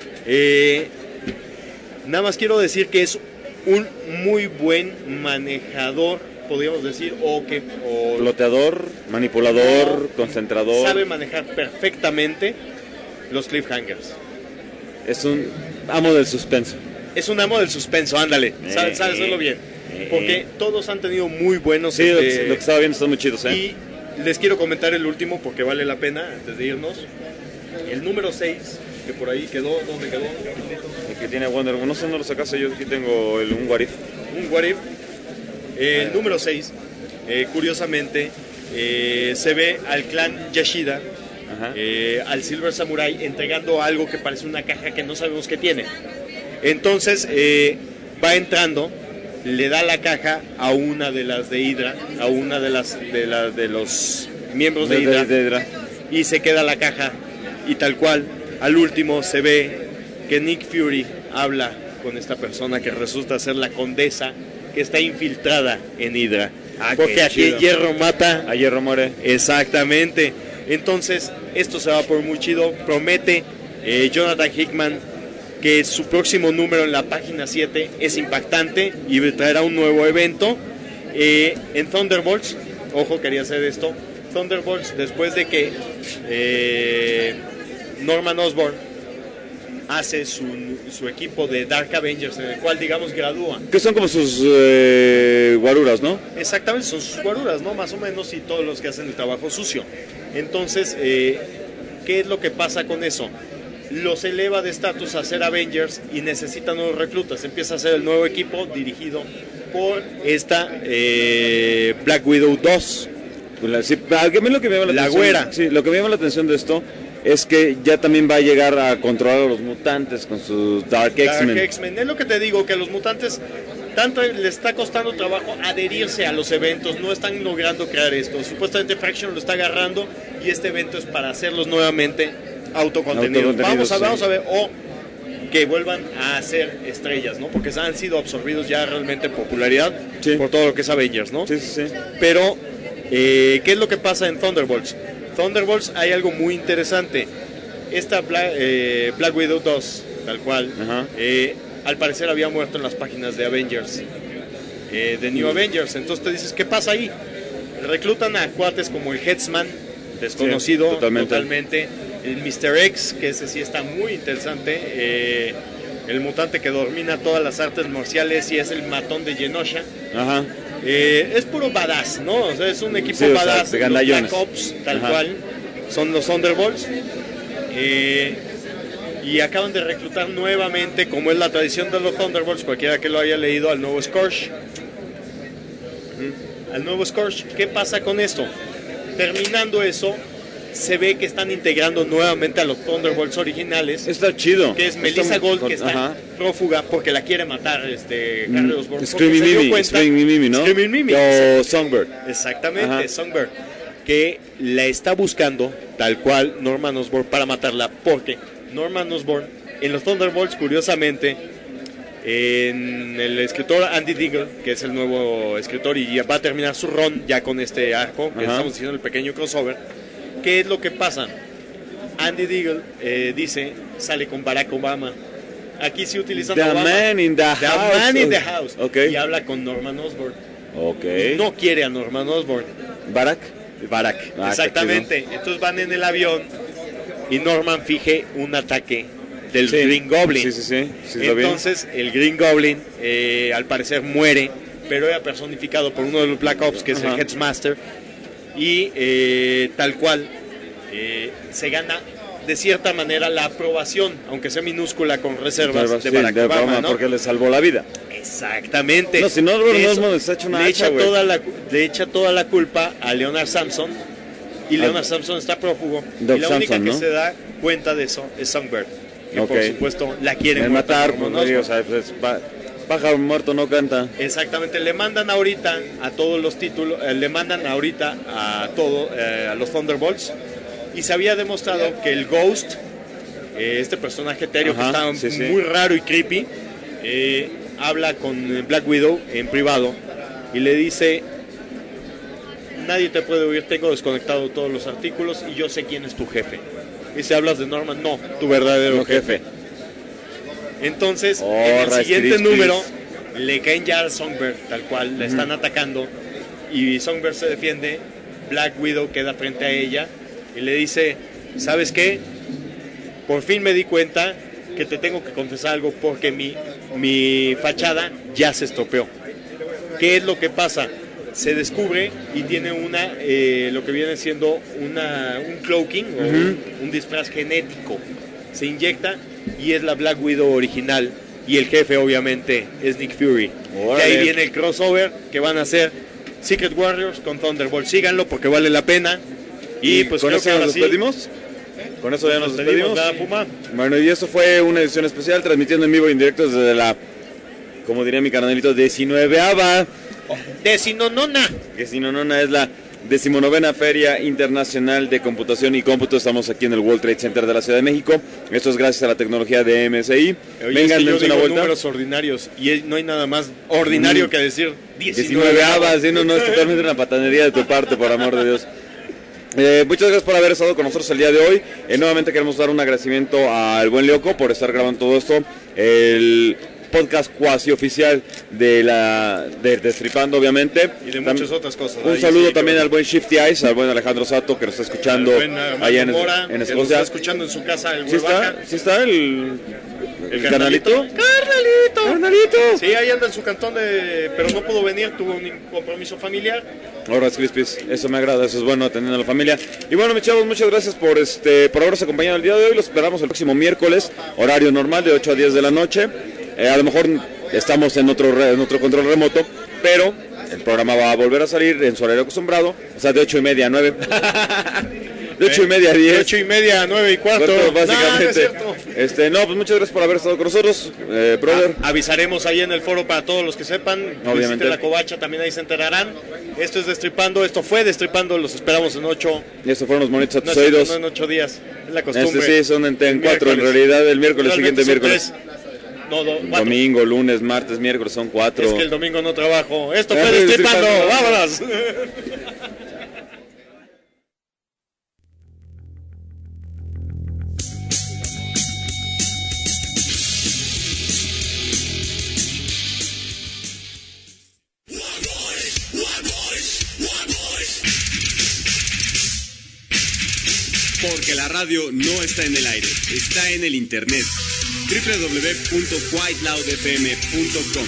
Speaker 3: eh, nada más quiero decir que es un muy buen manejador, podríamos decir, o que o
Speaker 1: Ploteador, manipulador,
Speaker 3: No,
Speaker 1: concentrador.
Speaker 3: sabe manejar perfectamente los cliffhangers.
Speaker 1: Es un amo del suspenso.
Speaker 3: Es un amo del suspenso, ándale, sabe, sabe hacerlo bien. Porque todos han tenido muy buenos.
Speaker 1: Sí, lo que,
Speaker 3: este,
Speaker 1: lo que estaba viendo están muy chidos, ¿eh?
Speaker 3: Y les quiero comentar el último porque vale la pena antes de irnos. El número seis, que por ahí quedó, ¿dónde quedó?
Speaker 1: El que tiene Wonder Woman. No sé dónde lo sacaste, yo aquí tengo el, un What If.
Speaker 3: Un What If. El número seis, eh, curiosamente, eh, se ve al clan Yashida,
Speaker 1: Ajá.
Speaker 3: eh, al Silver Samurai, entregando algo que parece una caja que no sabemos qué tiene. Entonces eh, va entrando, le da la caja a una de las de Hydra, a una de las de, la, de los miembros de
Speaker 1: De- de-
Speaker 3: Hydra,
Speaker 1: de Hydra.
Speaker 3: y se queda la caja. Y tal cual, al último se ve que Nick Fury habla con esta persona que resulta ser la condesa que está infiltrada en Hydra.
Speaker 1: Ah,
Speaker 3: Porque
Speaker 1: qué
Speaker 3: aquí
Speaker 1: chido.
Speaker 3: Hierro mata.
Speaker 1: A Hierro muere.
Speaker 3: Exactamente. Entonces, esto se va por muy chido. Promete eh, Jonathan Hickman que su próximo número en la página siete es impactante y traerá un nuevo evento. Eh, en Thunderbolts, ojo, quería hacer esto, Thunderbolts, después de que eh, Norman Osborn hace su, su equipo de Dark Avengers, en el cual, digamos, gradúa.
Speaker 1: Que son como sus eh, guaruras, ¿no?
Speaker 3: Exactamente, son sus guaruras, ¿no? Más o menos, y todos los que hacen el trabajo sucio. Entonces, eh, ¿qué es lo que pasa con eso? Los eleva de estatus a ser Avengers y necesitan nuevos reclutas. Empieza a ser el nuevo equipo dirigido por esta eh, Black Widow dos.
Speaker 1: Sí, a mí lo que me llama la,
Speaker 3: La
Speaker 1: atención,
Speaker 3: güera.
Speaker 1: Sí, lo que me llama la atención de esto es que ya también va a llegar a controlar a los mutantes con sus Dark X-Men.
Speaker 3: Dark X-Men. Es lo que te digo, que a los mutantes tanto les está costando trabajo adherirse a los eventos, no están logrando crear esto. Supuestamente Fraction lo está agarrando y este evento es para hacerlos nuevamente autocontenidos.
Speaker 1: Autocontenidos,
Speaker 3: vamos a,
Speaker 1: sí.
Speaker 3: vamos a ver, o que vuelvan a ser estrellas, ¿no? Porque han sido absorbidos ya realmente en popularidad
Speaker 1: Sí.
Speaker 3: por todo lo que es Avengers, ¿no?
Speaker 1: Sí, sí, sí.
Speaker 3: Pero, eh, ¿qué es lo que pasa en Thunderbolts? Thunderbolts hay algo muy interesante. Esta Black, eh, Black Widow dos, tal cual,
Speaker 1: Ajá.
Speaker 3: eh, al parecer había muerto en las páginas de Avengers, eh, de New Avengers. Entonces te dices, ¿qué pasa ahí? Reclutan a cuates como el Headsman, desconocido
Speaker 1: Sí, totalmente.
Speaker 3: totalmente, el mister X, que ese sí está muy interesante, eh, el mutante que domina todas las artes marciales y es el matón de Genosha.
Speaker 1: Ajá.
Speaker 3: Eh, es puro badass, ¿no? O sea, es un equipo
Speaker 1: Sí, o sea,
Speaker 3: badass,
Speaker 1: de
Speaker 3: los
Speaker 1: gandallones.
Speaker 3: Black Ops, tal
Speaker 1: Ajá.
Speaker 3: cual, son los Thunderbolts. Eh, y acaban de reclutar nuevamente, como es la tradición de los Thunderbolts, cualquiera que lo haya leído, al nuevo Scourge. ¿Mm? Al nuevo Scourge. ¿Qué pasa con esto? Terminando eso, se ve que están integrando nuevamente a los Thunderbolts originales,
Speaker 1: Está chido.
Speaker 3: que es
Speaker 1: Está
Speaker 3: Melissa
Speaker 1: muy-
Speaker 3: Gold, que está
Speaker 1: Ajá.
Speaker 3: prófuga porque la quiere matar este
Speaker 1: Mm,
Speaker 3: Harry Osborn.
Speaker 1: Screaming
Speaker 3: porque se dio
Speaker 1: Mimi,
Speaker 3: cuenta-
Speaker 1: Screaming Mimi, ¿no?
Speaker 3: Screaming Mimi,
Speaker 1: O
Speaker 3: exacto.
Speaker 1: Songbird.
Speaker 3: Exactamente,
Speaker 1: Ajá.
Speaker 3: Songbird, que la está buscando tal cual Norman Osborn para matarla, porque Norman Osborn en los Thunderbolts, curiosamente, en el escritor Andy Deagle, que es el nuevo escritor y ya va a terminar su run ya con este arco, que
Speaker 1: Ajá.
Speaker 3: estamos diciendo el pequeño crossover. ¿Qué es lo que pasa? Andy Deagle eh, dice, sale con Barack Obama. Aquí sí utilizan
Speaker 1: The
Speaker 3: a Obama.
Speaker 1: man in the
Speaker 3: The
Speaker 1: house.
Speaker 3: man in the house.
Speaker 1: Ok.
Speaker 3: Y habla con Norman Osborn.
Speaker 1: Ok.
Speaker 3: No quiere a Norman Osborn.
Speaker 1: Barack.
Speaker 3: Barack.
Speaker 1: Ah,
Speaker 3: Exactamente. Entonces van en el avión y Norman fije un ataque del
Speaker 1: Sí.
Speaker 3: Green Goblin.
Speaker 1: Sí, sí, sí. Sí, lo vi.
Speaker 3: Entonces el Green Goblin eh, al parecer muere, pero era personificado por uno de los Black Ops, que es
Speaker 1: Ajá.
Speaker 3: el Headmaster, y eh, tal cual eh, se gana de cierta manera la aprobación, aunque sea minúscula, con reservas de
Speaker 1: Sí,
Speaker 3: Barack
Speaker 1: de
Speaker 3: Obama,
Speaker 1: Obama,
Speaker 3: ¿no?
Speaker 1: porque le salvó la vida.
Speaker 3: Exactamente.
Speaker 1: No, si no, Edward
Speaker 3: Eso
Speaker 1: Norton está hecho una
Speaker 3: le
Speaker 1: hacha,
Speaker 3: echa
Speaker 1: güey.
Speaker 3: toda la le echa toda la culpa a Leonard Samson y
Speaker 1: Ah.
Speaker 3: Leonard Samson está prófugo
Speaker 1: Doc
Speaker 3: y la única
Speaker 1: Samson,
Speaker 3: que
Speaker 1: ¿no?
Speaker 3: se da cuenta de eso es Songbird, que
Speaker 1: Ok.
Speaker 3: por supuesto la quiere
Speaker 1: El
Speaker 3: muerta
Speaker 1: matar,
Speaker 3: como
Speaker 1: pues,
Speaker 3: Osborn.
Speaker 1: o sea, pues, pa- pájaro muerto no canta.
Speaker 3: Exactamente, le mandan ahorita a todos los títulos, eh, le mandan ahorita a todo eh, a los Thunderbolts, y se había demostrado que el Ghost, eh, este personaje etéreo
Speaker 1: Ajá,
Speaker 3: que está
Speaker 1: sí, sí.
Speaker 3: muy raro y creepy, eh, habla con Black Widow en privado y le dice: nadie te puede oír, tengo desconectado todos los artículos y yo sé quién es tu jefe. Y si hablas de Norman, no, tu verdadero
Speaker 1: No,
Speaker 3: jefe.
Speaker 1: jefe.
Speaker 3: Entonces,
Speaker 1: Oh,
Speaker 3: en el
Speaker 1: Rice
Speaker 3: siguiente
Speaker 1: Krispies.
Speaker 3: número le caen ya a Songbird, tal cual, le están atacando y Songbird se defiende. Black Widow queda frente a ella y le dice: ¿sabes qué? Por fin me di cuenta que te tengo que confesar algo porque mi, mi fachada ya se estropeó. ¿Qué es lo que pasa? Se descubre y tiene una, eh, lo que viene siendo una, un cloaking o un, un disfraz genético. Se inyecta y es la Black Widow original y el jefe obviamente es Nick Fury.
Speaker 1: Órale.
Speaker 3: Y ahí viene el crossover que van a hacer Secret Warriors con Thunderbolt. Síganlo porque vale la pena. Y, pues
Speaker 1: con
Speaker 3: creo
Speaker 1: eso
Speaker 3: que ahora
Speaker 1: nos
Speaker 3: sí,
Speaker 1: despedimos. Con eso ya nos despedimos.
Speaker 3: ¿verdad, Puma?
Speaker 1: Bueno, y eso fue una edición especial, transmitiendo en vivo y en directo desde la, como diría mi carnalito, diecinueveava,
Speaker 3: Decinonona.
Speaker 1: que si no, no, es la decimonovena Feria Internacional de Computación y Cómputo. Estamos aquí en el World Trade Center de la Ciudad de México. Esto es gracias a la tecnología de M S I.
Speaker 3: Oye,
Speaker 1: Vengan,
Speaker 3: es que yo
Speaker 1: dense una
Speaker 3: digo
Speaker 1: vuelta.
Speaker 3: números ordinarios y es- no hay nada más ordinario
Speaker 1: Mm.
Speaker 3: que decir
Speaker 1: diecinueveava, sí, no, no, es totalmente una patanería de tu parte, por amor de Dios. Eh, muchas gracias por haber estado con nosotros el día de hoy. Eh, nuevamente queremos dar un agradecimiento al buen Leoco por estar grabando todo esto. El podcast cuasi oficial de la de Destripando, obviamente.
Speaker 3: Y de
Speaker 1: Tam-
Speaker 3: muchas otras cosas.
Speaker 1: Un
Speaker 3: Ahí
Speaker 1: saludo
Speaker 3: sí,
Speaker 1: también
Speaker 3: que-
Speaker 1: al buen Shifty Eyes, al buen Alejandro Sato, que nos está escuchando
Speaker 3: al buen Armando
Speaker 1: allá en,
Speaker 3: Mora,
Speaker 1: en
Speaker 3: que
Speaker 1: Escocia.
Speaker 3: nos está escuchando en su casa, el
Speaker 1: ¿Sí está?
Speaker 3: Huevaca.
Speaker 1: ¿Sí está el,
Speaker 3: ¿El
Speaker 1: carnalito?
Speaker 3: ¡Carnalito!
Speaker 1: ¡Carnalito!
Speaker 3: Sí, ahí anda en su cantón, de... pero no pudo venir, tuvo un compromiso familiar.
Speaker 1: Ahora es Crispis, eso me agrada, eso es bueno, atendiendo a la familia. Y bueno, mis chavos, muchas gracias por este por habernos acompañado el día de hoy. Los esperamos el próximo miércoles, horario normal de ocho a diez de la noche. Eh, a lo mejor estamos en otro re- en otro control remoto, pero el programa va a volver a salir en su horario acostumbrado, o sea, de ocho y media a nueve. De ocho y media a diez.
Speaker 3: De ocho y media a nueve y cuarto.
Speaker 1: Cuarto,
Speaker 3: No, no es
Speaker 1: básicamente.
Speaker 3: cierto.
Speaker 1: Este, no, pues muchas gracias por haber estado con nosotros, eh, brother.
Speaker 3: A- avisaremos ahí en el foro para todos los que sepan.
Speaker 1: Obviamente.
Speaker 3: Visiten la covacha, también ahí se enterarán. Esto es Destripando, esto fue Destripando, los esperamos en ocho.
Speaker 1: Y estos fueron los monitos a
Speaker 3: No,
Speaker 1: tus
Speaker 3: es cierto,
Speaker 1: oídos.
Speaker 3: no en ocho días, es la costumbre.
Speaker 1: Este sí, son en, en
Speaker 3: El
Speaker 1: cuatro, en
Speaker 3: miércoles.
Speaker 1: realidad el miércoles,
Speaker 3: Realmente
Speaker 1: siguiente
Speaker 3: son
Speaker 1: miércoles.
Speaker 3: tres. No, do- cuatro.
Speaker 1: Domingo, lunes, martes, miércoles, son cuatro.
Speaker 3: Es que el domingo no trabajo. Esto
Speaker 1: Ya
Speaker 3: fue
Speaker 1: fue
Speaker 3: Destripando,
Speaker 1: Destripando.
Speaker 3: vámonos.
Speaker 4: Porque la radio no está en el aire, está en el internet. doble u doble u doble u punto white loud f m punto com.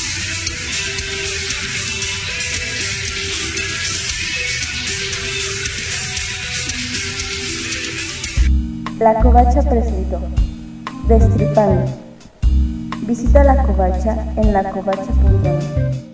Speaker 8: La Covacha presentó Destripando. Visita la Covacha en la covacha punto net.